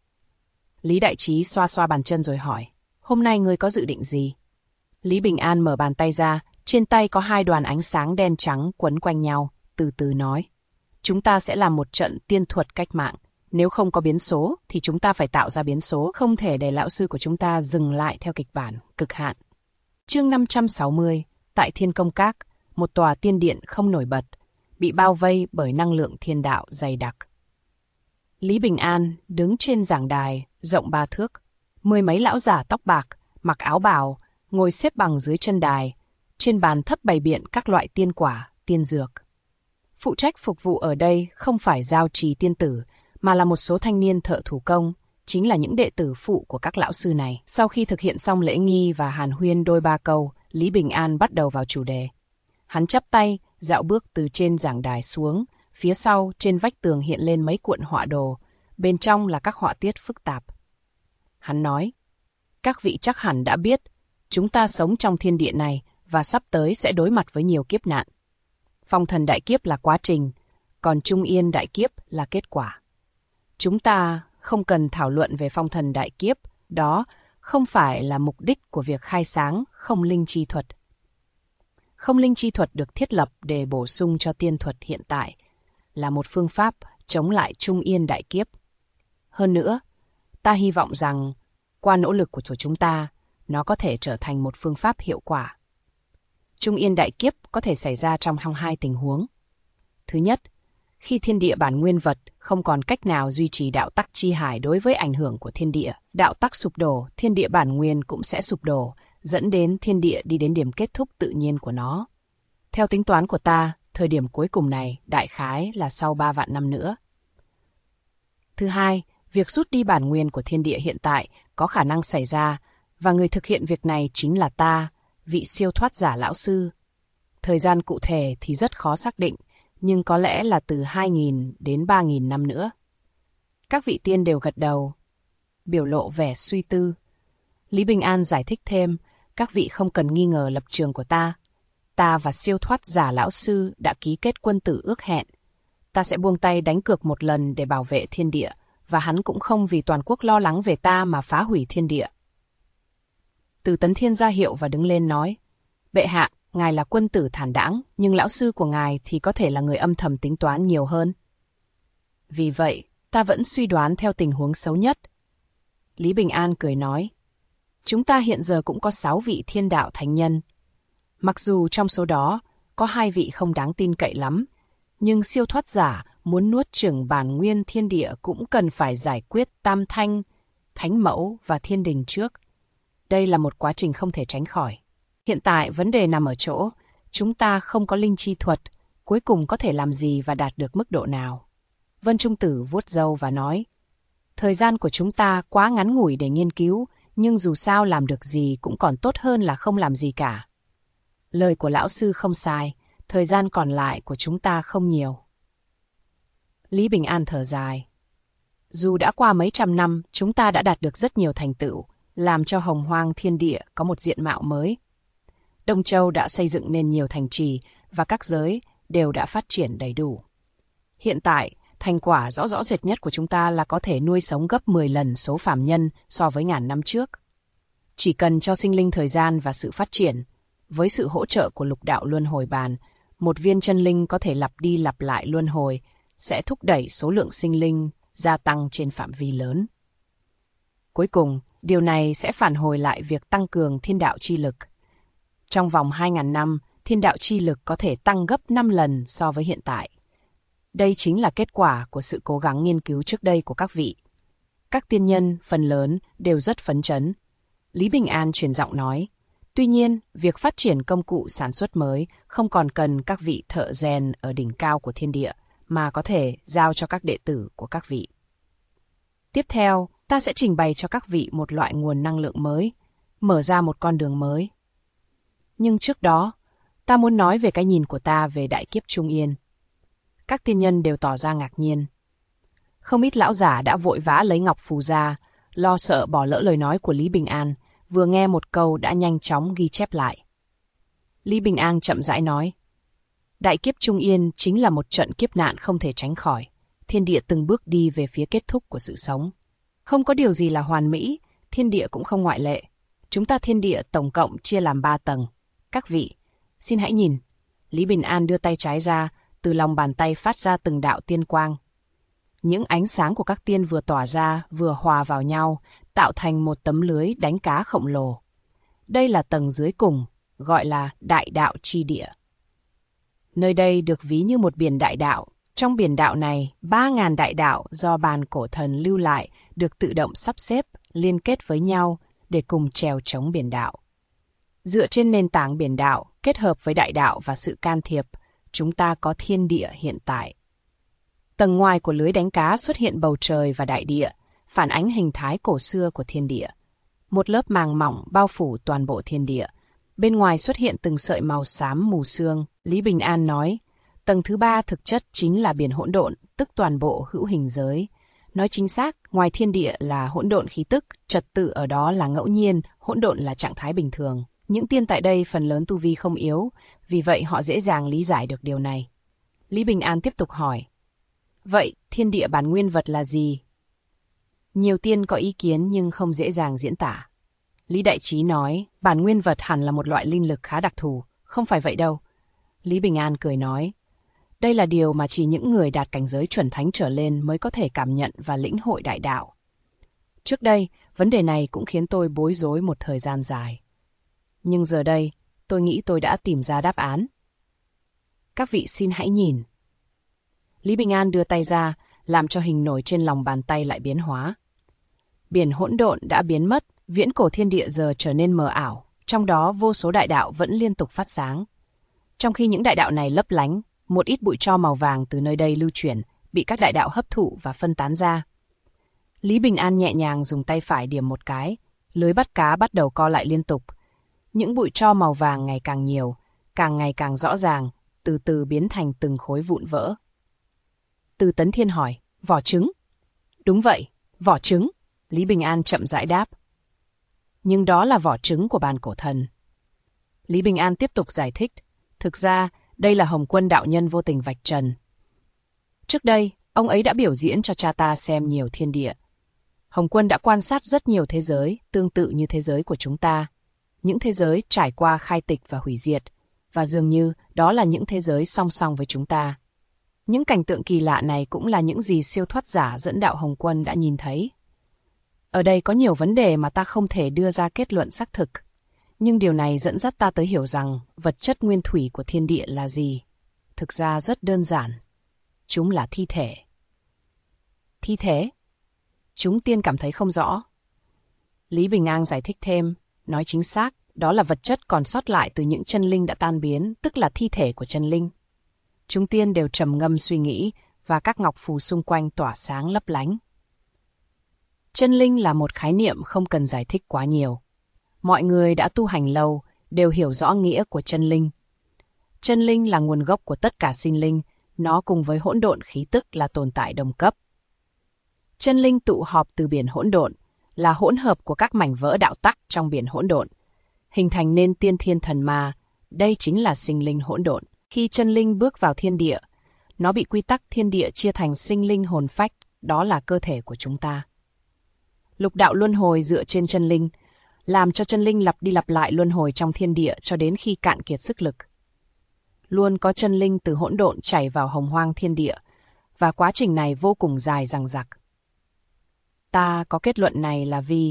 Lý Đại Trí xoa xoa bàn chân rồi hỏi, hôm nay ngươi có dự định gì? Lý Bình An mở bàn tay ra, trên tay có 2 đoàn ánh sáng đen trắng quấn quanh nhau, từ từ nói. Chúng ta sẽ làm một trận tiên thuật cách mạng. Nếu không có biến số, thì chúng ta phải tạo ra biến số, không thể để lão sư của chúng ta dừng lại theo kịch bản cực hạn. Chương 560, tại Thiên Công Các, một tòa tiên điện không nổi bật, bị bao vây bởi năng lượng thiên đạo dày đặc. Lý Bình An đứng trên giảng đài, rộng 3 thước. 10 mấy lão giả tóc bạc, mặc áo bào, ngồi xếp bằng dưới chân đài. Trên bàn thấp bày biện các loại tiên quả, tiên dược. Phụ trách phục vụ ở đây không phải giao trì tiên tử, mà là một số thanh niên thợ thủ công, chính là những đệ tử phụ của các lão sư này. Sau khi thực hiện xong lễ nghi và hàn huyên đôi ba câu, Lý Bình An bắt đầu vào chủ đề. Hắn chắp tay, dạo bước từ trên giảng đài xuống, phía sau trên vách tường hiện lên mấy cuộn họa đồ, bên trong là các họa tiết phức tạp. Hắn nói, các vị chắc hẳn đã biết, chúng ta sống trong thiên địa này và sắp tới sẽ đối mặt với nhiều kiếp nạn. Phong thần đại kiếp là quá trình, còn Trung Yên đại kiếp là kết quả. Chúng ta không cần thảo luận về phong thần đại kiếp, đó không phải là mục đích của việc khai sáng không linh chi thuật. Không linh chi thuật được thiết lập để bổ sung cho tiên thuật hiện tại, là một phương pháp chống lại Trung Yên đại kiếp. Hơn nữa, ta hy vọng rằng, qua nỗ lực của chúng ta, nó có thể trở thành một phương pháp hiệu quả. Trung Yên đại kiếp có thể xảy ra trong 2 tình huống. Thứ nhất, khi thiên địa bản nguyên vật không còn cách nào duy trì đạo tắc chi hải đối với ảnh hưởng của thiên địa, đạo tắc sụp đổ, thiên địa bản nguyên cũng sẽ sụp đổ, dẫn đến thiên địa đi đến điểm kết thúc tự nhiên của nó. Theo tính toán của ta, thời điểm cuối cùng này đại khái là sau 3 vạn năm nữa. Thứ hai, việc rút đi bản nguyên của thiên địa hiện tại có khả năng xảy ra, và người thực hiện việc này chính là ta, vị siêu thoát giả lão sư. Thời gian cụ thể thì rất khó xác định, nhưng có lẽ là từ 2.000 đến 3.000 năm nữa. Các vị tiên đều gật đầu, biểu lộ vẻ suy tư. Lý Bình An giải thích thêm, các vị không cần nghi ngờ lập trường của ta. ta và siêu thoát giả lão sư đã ký kết quân tử ước hẹn. Ta sẽ buông tay đánh cược một lần để bảo vệ thiên địa, và hắn cũng không vì toàn quốc lo lắng về ta mà phá hủy thiên địa. Từ Tấn Thiên ra hiệu và đứng lên nói, bệ hạ, ngài là quân tử thản đãng, nhưng lão sư của ngài thì có thể là người âm thầm tính toán nhiều hơn. Vì vậy, ta vẫn suy đoán theo tình huống xấu nhất. Lý Bình An cười nói, chúng ta hiện giờ cũng có 6 vị thiên đạo thánh nhân. Mặc dù trong số đó có 2 vị không đáng tin cậy lắm, nhưng siêu thoát giả muốn nuốt chửng bản nguyên thiên địa cũng cần phải giải quyết tam thanh, thánh mẫu và thiên đình trước. Đây là một quá trình không thể tránh khỏi. Hiện tại vấn đề nằm ở chỗ, chúng ta không có linh chi thuật, cuối cùng có thể làm gì và đạt được mức độ nào. Vân Trung Tử vuốt râu và nói, thời gian của chúng ta quá ngắn ngủi để nghiên cứu, nhưng dù sao làm được gì cũng còn tốt hơn là không làm gì cả. Lời của lão sư không sai, thời gian còn lại của chúng ta không nhiều. Lý Bình An thở dài. Dù đã qua mấy trăm năm, chúng ta đã đạt được rất nhiều thành tựu, làm cho hồng hoang thiên địa có một diện mạo mới. Đông Châu đã xây dựng nên nhiều thành trì và các giới đều đã phát triển đầy đủ. Hiện tại, thành quả rõ rõ rệt nhất của chúng ta là có thể nuôi sống gấp 10 lần số phàm nhân so với ngàn năm trước. Chỉ cần cho sinh linh thời gian và sự phát triển, với sự hỗ trợ của lục đạo luân hồi bàn, một viên chân linh có thể lặp đi lặp lại luân hồi, sẽ thúc đẩy số lượng sinh linh gia tăng trên phạm vi lớn. Cuối cùng, điều này sẽ phản hồi lại việc tăng cường thiên đạo chi lực. Trong vòng 2.000 năm, thiên đạo chi lực có thể tăng gấp 5 lần so với hiện tại. Đây chính là kết quả của sự cố gắng nghiên cứu trước đây của các vị. Các tiên nhân, phần lớn, đều rất phấn chấn. Lý Bình An truyền giọng nói, tuy nhiên, việc phát triển công cụ sản xuất mới không còn cần các vị thợ rèn ở đỉnh cao của thiên địa, mà có thể giao cho các đệ tử của các vị. Tiếp theo, ta sẽ trình bày cho các vị một loại nguồn năng lượng mới, mở ra một con đường mới. Nhưng trước đó, ta muốn nói về cái nhìn của ta về đại kiếp Trung Yên. Các tiên nhân đều tỏ ra ngạc nhiên. Không ít lão giả đã vội vã lấy ngọc phù ra, lo sợ bỏ lỡ lời nói của Lý Bình An, vừa nghe một câu đã nhanh chóng ghi chép lại. Lý Bình An chậm rãi nói, đại kiếp Trung Yên chính là một trận kiếp nạn không thể tránh khỏi. Thiên địa từng bước đi về phía kết thúc của sự sống. Không có điều gì là hoàn mỹ, thiên địa cũng không ngoại lệ. Chúng ta thiên địa tổng cộng chia làm 3 tầng. Các vị, xin hãy nhìn. Lý Bình An đưa tay trái ra, từ lòng bàn tay phát ra từng đạo tiên quang. Những ánh sáng của các tiên vừa tỏa ra, vừa hòa vào nhau, tạo thành một tấm lưới đánh cá khổng lồ. Đây là tầng dưới cùng, gọi là đại đạo chi địa. Nơi đây được ví như một biển đại đạo. Trong biển đạo này, 3.000 đại đạo do bàn cổ thần lưu lại được tự động sắp xếp, liên kết với nhau để cùng chèo chống biển đạo. Dựa trên nền tảng biển đạo, kết hợp với đại đạo và sự can thiệp, chúng ta có thiên địa hiện tại. Tầng ngoài của lưới đánh cá xuất hiện bầu trời và đại địa, phản ánh hình thái cổ xưa của thiên địa. Một lớp màng mỏng bao phủ toàn bộ thiên địa. Bên ngoài xuất hiện từng sợi màu xám mù sương. Lý Bình An nói, tầng thứ 3 thực chất chính là biển hỗn độn, tức toàn bộ hữu hình giới. Nói chính xác, ngoài thiên địa là hỗn độn khí tức, trật tự ở đó là ngẫu nhiên, hỗn độn là trạng thái bình thường. Những tiên tại đây phần lớn tu vi không yếu, vì vậy họ dễ dàng lý giải được điều này. Lý Bình An tiếp tục hỏi, vậy thiên địa bản nguyên vật là gì? Nhiều tiên có ý kiến nhưng không dễ dàng diễn tả. Lý Đại Trí nói, bản nguyên vật hẳn là một loại linh lực khá đặc thù, không phải vậy đâu. Lý Bình An cười nói, đây là điều mà chỉ những người đạt cảnh giới chuẩn thánh trở lên mới có thể cảm nhận và lĩnh hội đại đạo. Trước đây, vấn đề này cũng khiến tôi bối rối một thời gian dài. Nhưng giờ đây, tôi nghĩ tôi đã tìm ra đáp án. Các vị xin hãy nhìn. Lý Bình An đưa tay ra, làm cho hình nổi trên lòng bàn tay lại biến hóa. Biển hỗn độn đã biến mất, viễn cổ thiên địa giờ trở nên mờ ảo, trong đó vô số đại đạo vẫn liên tục phát sáng. Trong khi những đại đạo này lấp lánh, một ít bụi tro màu vàng từ nơi đây lưu chuyển, bị các đại đạo hấp thụ và phân tán ra. Lý Bình An nhẹ nhàng dùng tay phải điểm một cái, lưới bắt cá bắt đầu co lại liên tục. Những bụi tro màu vàng ngày càng nhiều, càng ngày càng rõ ràng, từ từ biến thành từng khối vụn vỡ. Từ Tấn Thiên hỏi, vỏ trứng? Đúng vậy, vỏ trứng, Lý Bình An chậm rãi đáp. Nhưng đó là vỏ trứng của bàn cổ thần. Lý Bình An tiếp tục giải thích, Thực ra, đây là Hồng Quân đạo nhân vô tình vạch trần. Trước đây, ông ấy đã biểu diễn cho cha ta xem nhiều thiên địa. Hồng Quân đã quan sát rất nhiều thế giới, tương tự như thế giới của chúng ta. Những thế giới trải qua khai tịch và hủy diệt, và dường như đó là những thế giới song song với chúng ta. Những cảnh tượng kỳ lạ này cũng là những gì siêu thoát giả dẫn đạo Hồng Quân đã nhìn thấy. Ở đây có nhiều vấn đề mà ta không thể đưa ra kết luận xác thực. Nhưng điều này dẫn dắt ta tới hiểu rằng vật chất nguyên thủy của thiên địa là gì. Thực ra rất đơn giản. Chúng là thi thể. Thi thể? Chúng tiên cảm thấy không rõ. Lý Bình An giải thích thêm, nói chính xác, đó là vật chất còn sót lại từ những chân linh đã tan biến, tức là thi thể của chân linh. Chúng tiên đều trầm ngâm suy nghĩ và các ngọc phù xung quanh tỏa sáng lấp lánh. Chân linh là một khái niệm không cần giải thích quá nhiều. Mọi người đã tu hành lâu đều hiểu rõ nghĩa của chân linh. Chân linh là nguồn gốc của tất cả sinh linh, nó cùng với hỗn độn khí tức là tồn tại đồng cấp. Chân linh tụ họp từ biển hỗn độn, là hỗn hợp của các mảnh vỡ đạo tắc trong biển hỗn độn, hình thành nên tiên thiên thần ma, đây chính là sinh linh hỗn độn. Khi chân linh bước vào thiên địa, nó bị quy tắc thiên địa chia thành sinh linh hồn phách, đó là cơ thể của chúng ta. Lục đạo luân hồi dựa trên chân linh, làm cho chân linh lặp đi lặp lại luân hồi trong thiên địa cho đến khi cạn kiệt sức lực. Luôn có chân linh từ hỗn độn chảy vào hồng hoang thiên địa, và quá trình này vô cùng dài dằng dặc. Ta có kết luận này là vì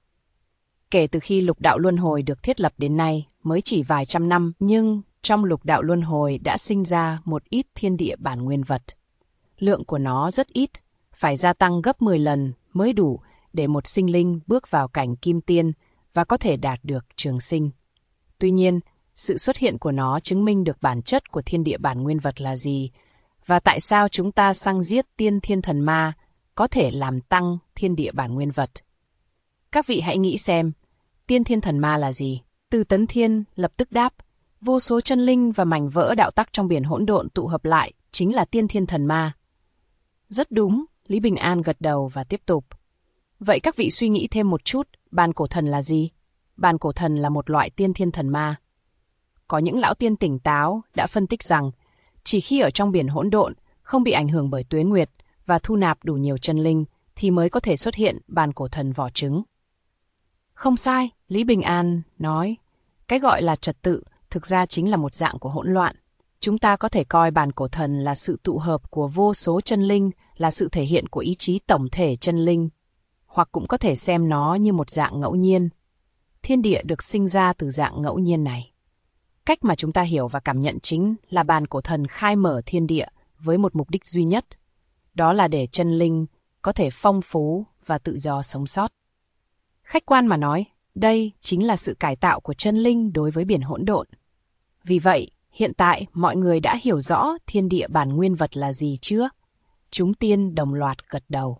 kể từ khi lục đạo luân hồi được thiết lập đến nay mới chỉ vài trăm năm, nhưng trong lục đạo luân hồi đã sinh ra một ít thiên địa bản nguyên vật. Lượng của nó rất ít, phải gia tăng gấp 10 lần mới đủ để một sinh linh bước vào cảnh kim tiên và có thể đạt được trường sinh. Tuy nhiên, sự xuất hiện của nó chứng minh được bản chất của thiên địa bản nguyên vật là gì, và tại sao chúng ta săn giết tiên thiên thần ma có thể làm tăng thiên địa bản nguyên vật. Các vị hãy nghĩ xem, tiên thiên thần ma là gì? Từ Tấn Thiên lập tức đáp, vô số chân linh và mảnh vỡ đạo tắc trong biển hỗn độn tụ hợp lại chính là tiên thiên thần ma. Rất đúng, Lý Bình An gật đầu và tiếp tục. Vậy các vị suy nghĩ thêm một chút, bàn cổ thần là gì? Bàn cổ thần là một loại tiên thiên thần ma. Có những lão tiên tỉnh táo đã phân tích rằng, chỉ khi ở trong biển hỗn độn, không bị ảnh hưởng bởi tuế nguyệt và thu nạp đủ nhiều chân linh, thì mới có thể xuất hiện bàn cổ thần vỏ trứng. Không sai, Lý Bình An nói, cái gọi là trật tự thực ra chính là một dạng của hỗn loạn. Chúng ta có thể coi bàn cổ thần là sự tụ hợp của vô số chân linh, là sự thể hiện của ý chí tổng thể chân linh, hoặc cũng có thể xem nó như một dạng ngẫu nhiên. Thiên địa được sinh ra từ dạng ngẫu nhiên này. Cách mà chúng ta hiểu và cảm nhận chính là bàn cổ thần khai mở thiên địa với một mục đích duy nhất, đó là để chân linh có thể phong phú và tự do sống sót. Khách quan mà nói, đây chính là sự cải tạo của chân linh đối với biển hỗn độn. Vì vậy, hiện tại mọi người đã hiểu rõ thiên địa bản nguyên vật là gì chưa? Chúng tiên đồng loạt gật đầu.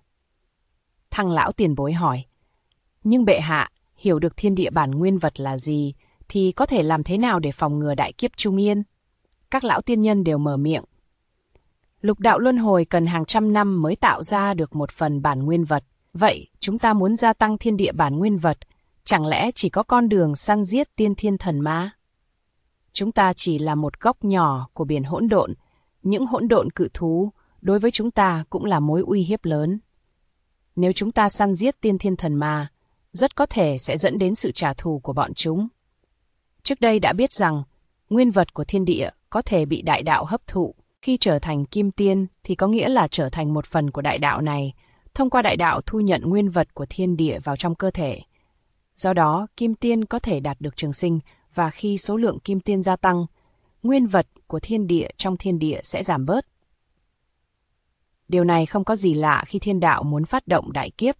Thăng lão tiền bối hỏi, nhưng bệ hạ, hiểu được thiên địa bản nguyên vật là gì, thì có thể làm thế nào để phòng ngừa đại kiếp trung yên? Các lão tiên nhân đều mở miệng. Lục đạo luân hồi cần hàng trăm năm mới tạo ra được một phần bản nguyên vật. Vậy, chúng ta muốn gia tăng thiên địa bản nguyên vật, chẳng lẽ chỉ có con đường săn giết tiên thiên thần ma? Chúng ta chỉ là một góc nhỏ của biển hỗn độn. Những hỗn độn cự thú, đối với chúng ta cũng là mối uy hiếp lớn. Nếu chúng ta săn giết tiên thiên thần ma, rất có thể sẽ dẫn đến sự trả thù của bọn chúng. Trước đây đã biết rằng, nguyên vật của thiên địa có thể bị đại đạo hấp thụ. Khi trở thành kim tiên thì có nghĩa là trở thành một phần của đại đạo này, thông qua đại đạo thu nhận nguyên vật của thiên địa vào trong cơ thể. Do đó, kim tiên có thể đạt được trường sinh, và khi số lượng kim tiên gia tăng, nguyên vật của thiên địa trong thiên địa sẽ giảm bớt. Điều này không có gì lạ khi thiên đạo muốn phát động đại kiếp.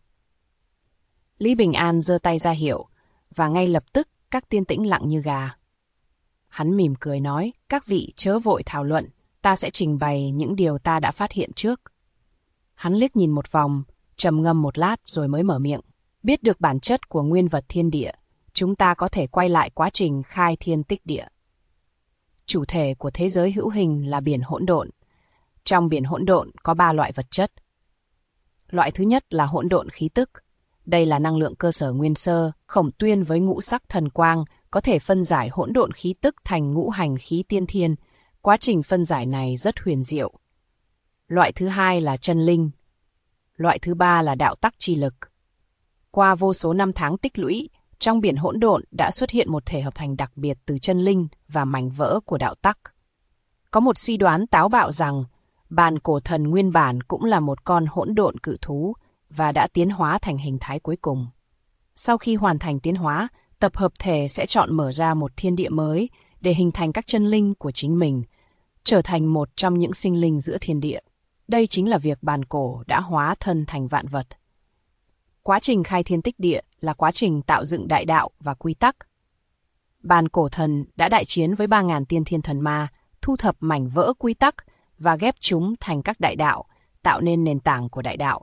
Lý Bình An giơ tay ra hiệu, và ngay lập tức các tiên tĩnh lặng như gà. Hắn mỉm cười nói, các vị chớ vội thảo luận, ta sẽ trình bày những điều ta đã phát hiện trước. Hắn liếc nhìn một vòng, trầm ngâm một lát rồi mới mở miệng. Biết được bản chất của nguyên vật thiên địa, chúng ta có thể quay lại quá trình khai thiên tích địa. Chủ thể của thế giới hữu hình là biển hỗn độn. Trong biển hỗn độn có 3 loại vật chất. Loại thứ nhất là hỗn độn khí tức. Đây là năng lượng cơ sở nguyên sơ, khổng tuyên với ngũ sắc thần quang có thể phân giải hỗn độn khí tức thành ngũ hành khí tiên thiên. Quá trình phân giải này rất huyền diệu. Loại thứ hai là chân linh. Loại thứ ba là đạo tắc chi lực. Qua vô số năm tháng tích lũy, trong biển hỗn độn đã xuất hiện một thể hợp thành đặc biệt từ chân linh và mảnh vỡ của đạo tắc. Có một suy đoán táo bạo rằng bàn cổ thần nguyên bản cũng là một con hỗn độn cự thú và đã tiến hóa thành hình thái cuối cùng. Sau khi hoàn thành tiến hóa, tập hợp thể sẽ chọn mở ra một thiên địa mới để hình thành các chân linh của chính mình, trở thành một trong những sinh linh giữa thiên địa. Đây chính là việc bàn cổ đã hóa thân thành vạn vật. Quá trình khai thiên tích địa là quá trình tạo dựng đại đạo và quy tắc. Bàn cổ thần đã đại chiến với 3.000 tiên thiên thần ma, thu thập mảnh vỡ quy tắc và ghép chúng thành các đại đạo, tạo nên nền tảng của đại đạo.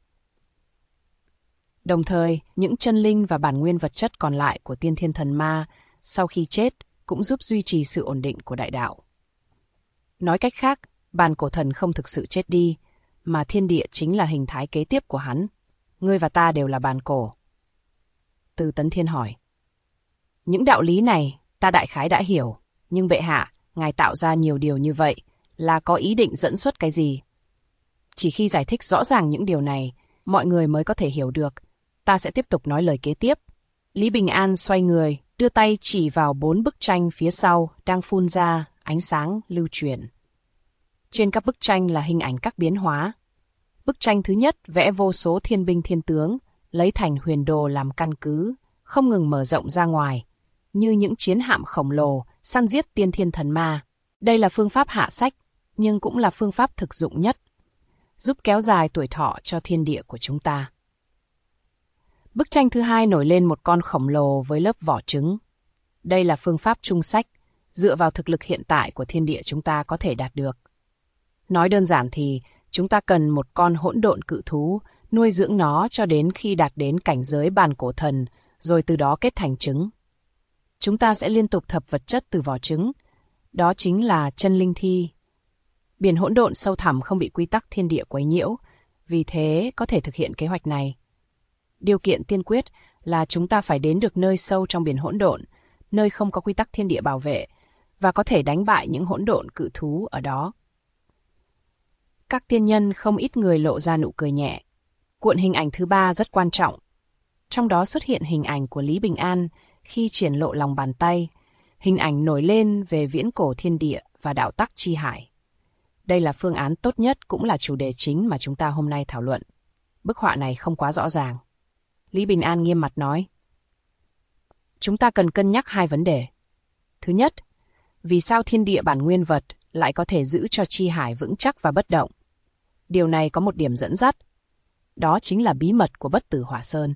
Đồng thời, những chân linh và bản nguyên vật chất còn lại của tiên thiên thần ma sau khi chết cũng giúp duy trì sự ổn định của đại đạo. Nói cách khác, bàn cổ thần không thực sự chết đi, mà thiên địa chính là hình thái kế tiếp của hắn. Ngươi và ta đều là bàn cổ. Từ Tấn Thiên hỏi. Những đạo lý này ta đại khái đã hiểu, nhưng bệ hạ, ngài tạo ra nhiều điều như vậy là có ý định dẫn xuất cái gì? Chỉ khi giải thích rõ ràng những điều này, mọi người mới có thể hiểu được. Ta sẽ tiếp tục nói lời kế tiếp. Lý Bình An xoay người, đưa tay chỉ vào 4 bức tranh phía sau đang phun ra ánh sáng lưu chuyển. Trên các bức tranh là hình ảnh các biến hóa. Bức tranh thứ nhất vẽ vô số thiên binh thiên tướng, lấy thành huyền đồ làm căn cứ, không ngừng mở rộng ra ngoài, như những chiến hạm khổng lồ săn giết tiên thiên thần ma. Đây là phương pháp hạ sách, nhưng cũng là phương pháp thực dụng nhất, giúp kéo dài tuổi thọ cho thiên địa của chúng ta. Bức tranh thứ hai nổi lên một con khổng lồ với lớp vỏ trứng. Đây là phương pháp trung sách, dựa vào thực lực hiện tại của thiên địa chúng ta có thể đạt được. Nói đơn giản thì, chúng ta cần một con hỗn độn cự thú, nuôi dưỡng nó cho đến khi đạt đến cảnh giới bàn cổ thần, rồi từ đó kết thành trứng. Chúng ta sẽ liên tục thập vật chất từ vỏ trứng. Đó chính là chân linh thi. Biển hỗn độn sâu thẳm không bị quy tắc thiên địa quấy nhiễu, vì thế có thể thực hiện kế hoạch này. Điều kiện tiên quyết là chúng ta phải đến được nơi sâu trong biển hỗn độn, nơi không có quy tắc thiên địa bảo vệ, và có thể đánh bại những hỗn độn cự thú ở đó. Các tiên nhân không ít người lộ ra nụ cười nhẹ. Cuộn hình ảnh thứ ba rất quan trọng. Trong đó xuất hiện hình ảnh của Lý Bình An khi triển lộ lòng bàn tay, hình ảnh nổi lên về viễn cổ thiên địa và đạo tắc chi hải. Đây là phương án tốt nhất cũng là chủ đề chính mà chúng ta hôm nay thảo luận. Bức họa này không quá rõ ràng. Lý Bình An nghiêm mặt nói. Chúng ta cần cân nhắc 2 vấn đề. Thứ nhất, vì sao thiên địa bản nguyên vật lại có thể giữ cho chi hải vững chắc và bất động? Điều này có một điểm dẫn dắt. Đó chính là bí mật của Bất Tử Hỏa Sơn.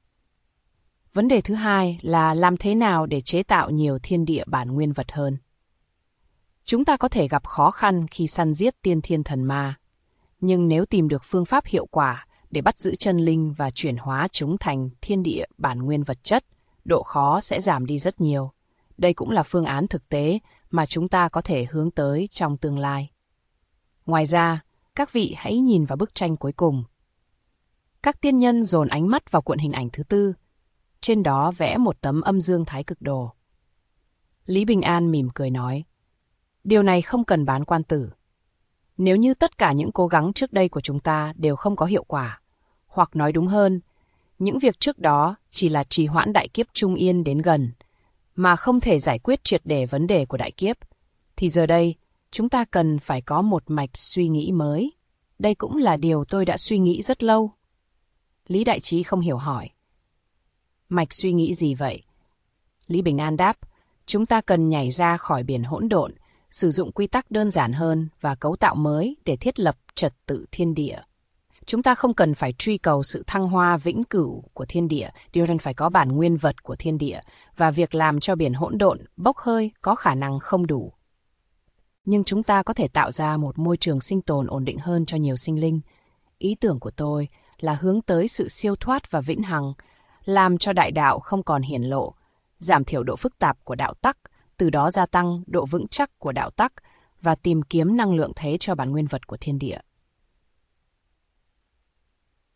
Vấn đề thứ hai là làm thế nào để chế tạo nhiều thiên địa bản nguyên vật hơn. Chúng ta có thể gặp khó khăn khi săn giết tiên thiên thần ma, nhưng nếu tìm được phương pháp hiệu quả để bắt giữ chân linh và chuyển hóa chúng thành thiên địa bản nguyên vật chất, độ khó sẽ giảm đi rất nhiều. Đây cũng là phương án thực tế mà chúng ta có thể hướng tới trong tương lai. Ngoài ra, các vị hãy nhìn vào bức tranh cuối cùng. Các tiên nhân dồn ánh mắt vào cuộn hình ảnh thứ tư. Trên đó vẽ một tấm âm dương thái cực đồ. Lý Bình An mỉm cười nói, điều này không cần bán quan tử. Nếu như tất cả những cố gắng trước đây của chúng ta đều không có hiệu quả, hoặc nói đúng hơn, những việc trước đó chỉ là trì hoãn đại kiếp trung yên đến gần, mà không thể giải quyết triệt để vấn đề của đại kiếp, thì giờ đây chúng ta cần phải có một mạch suy nghĩ mới. Đây cũng là điều tôi đã suy nghĩ rất lâu. Lý Đại Trí không hiểu hỏi. Mạch suy nghĩ gì vậy? Lý Bình An đáp, chúng ta cần nhảy ra khỏi biển hỗn độn, sử dụng quy tắc đơn giản hơn và cấu tạo mới để thiết lập trật tự thiên địa. Chúng ta không cần phải truy cầu sự thăng hoa vĩnh cửu của thiên địa, điều cần phải có bản nguyên vật của thiên địa, và việc làm cho biển hỗn độn bốc hơi có khả năng không đủ. Nhưng chúng ta có thể tạo ra một môi trường sinh tồn ổn định hơn cho nhiều sinh linh. Ý tưởng của tôi là hướng tới sự siêu thoát và vĩnh hằng, làm cho đại đạo không còn hiển lộ, giảm thiểu độ phức tạp của đạo tắc, từ đó gia tăng độ vững chắc của đạo tắc và tìm kiếm năng lượng thế cho bản nguyên vật của thiên địa.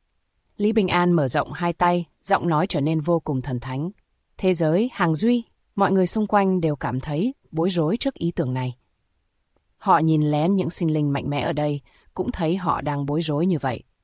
Lý Bình An mở rộng 2 tay, giọng nói trở nên vô cùng thần thánh. Thế giới hàng duy, Mọi người xung quanh đều cảm thấy bối rối trước ý tưởng này. Họ nhìn lén những sinh linh mạnh mẽ ở đây, cũng thấy họ đang bối rối như vậy.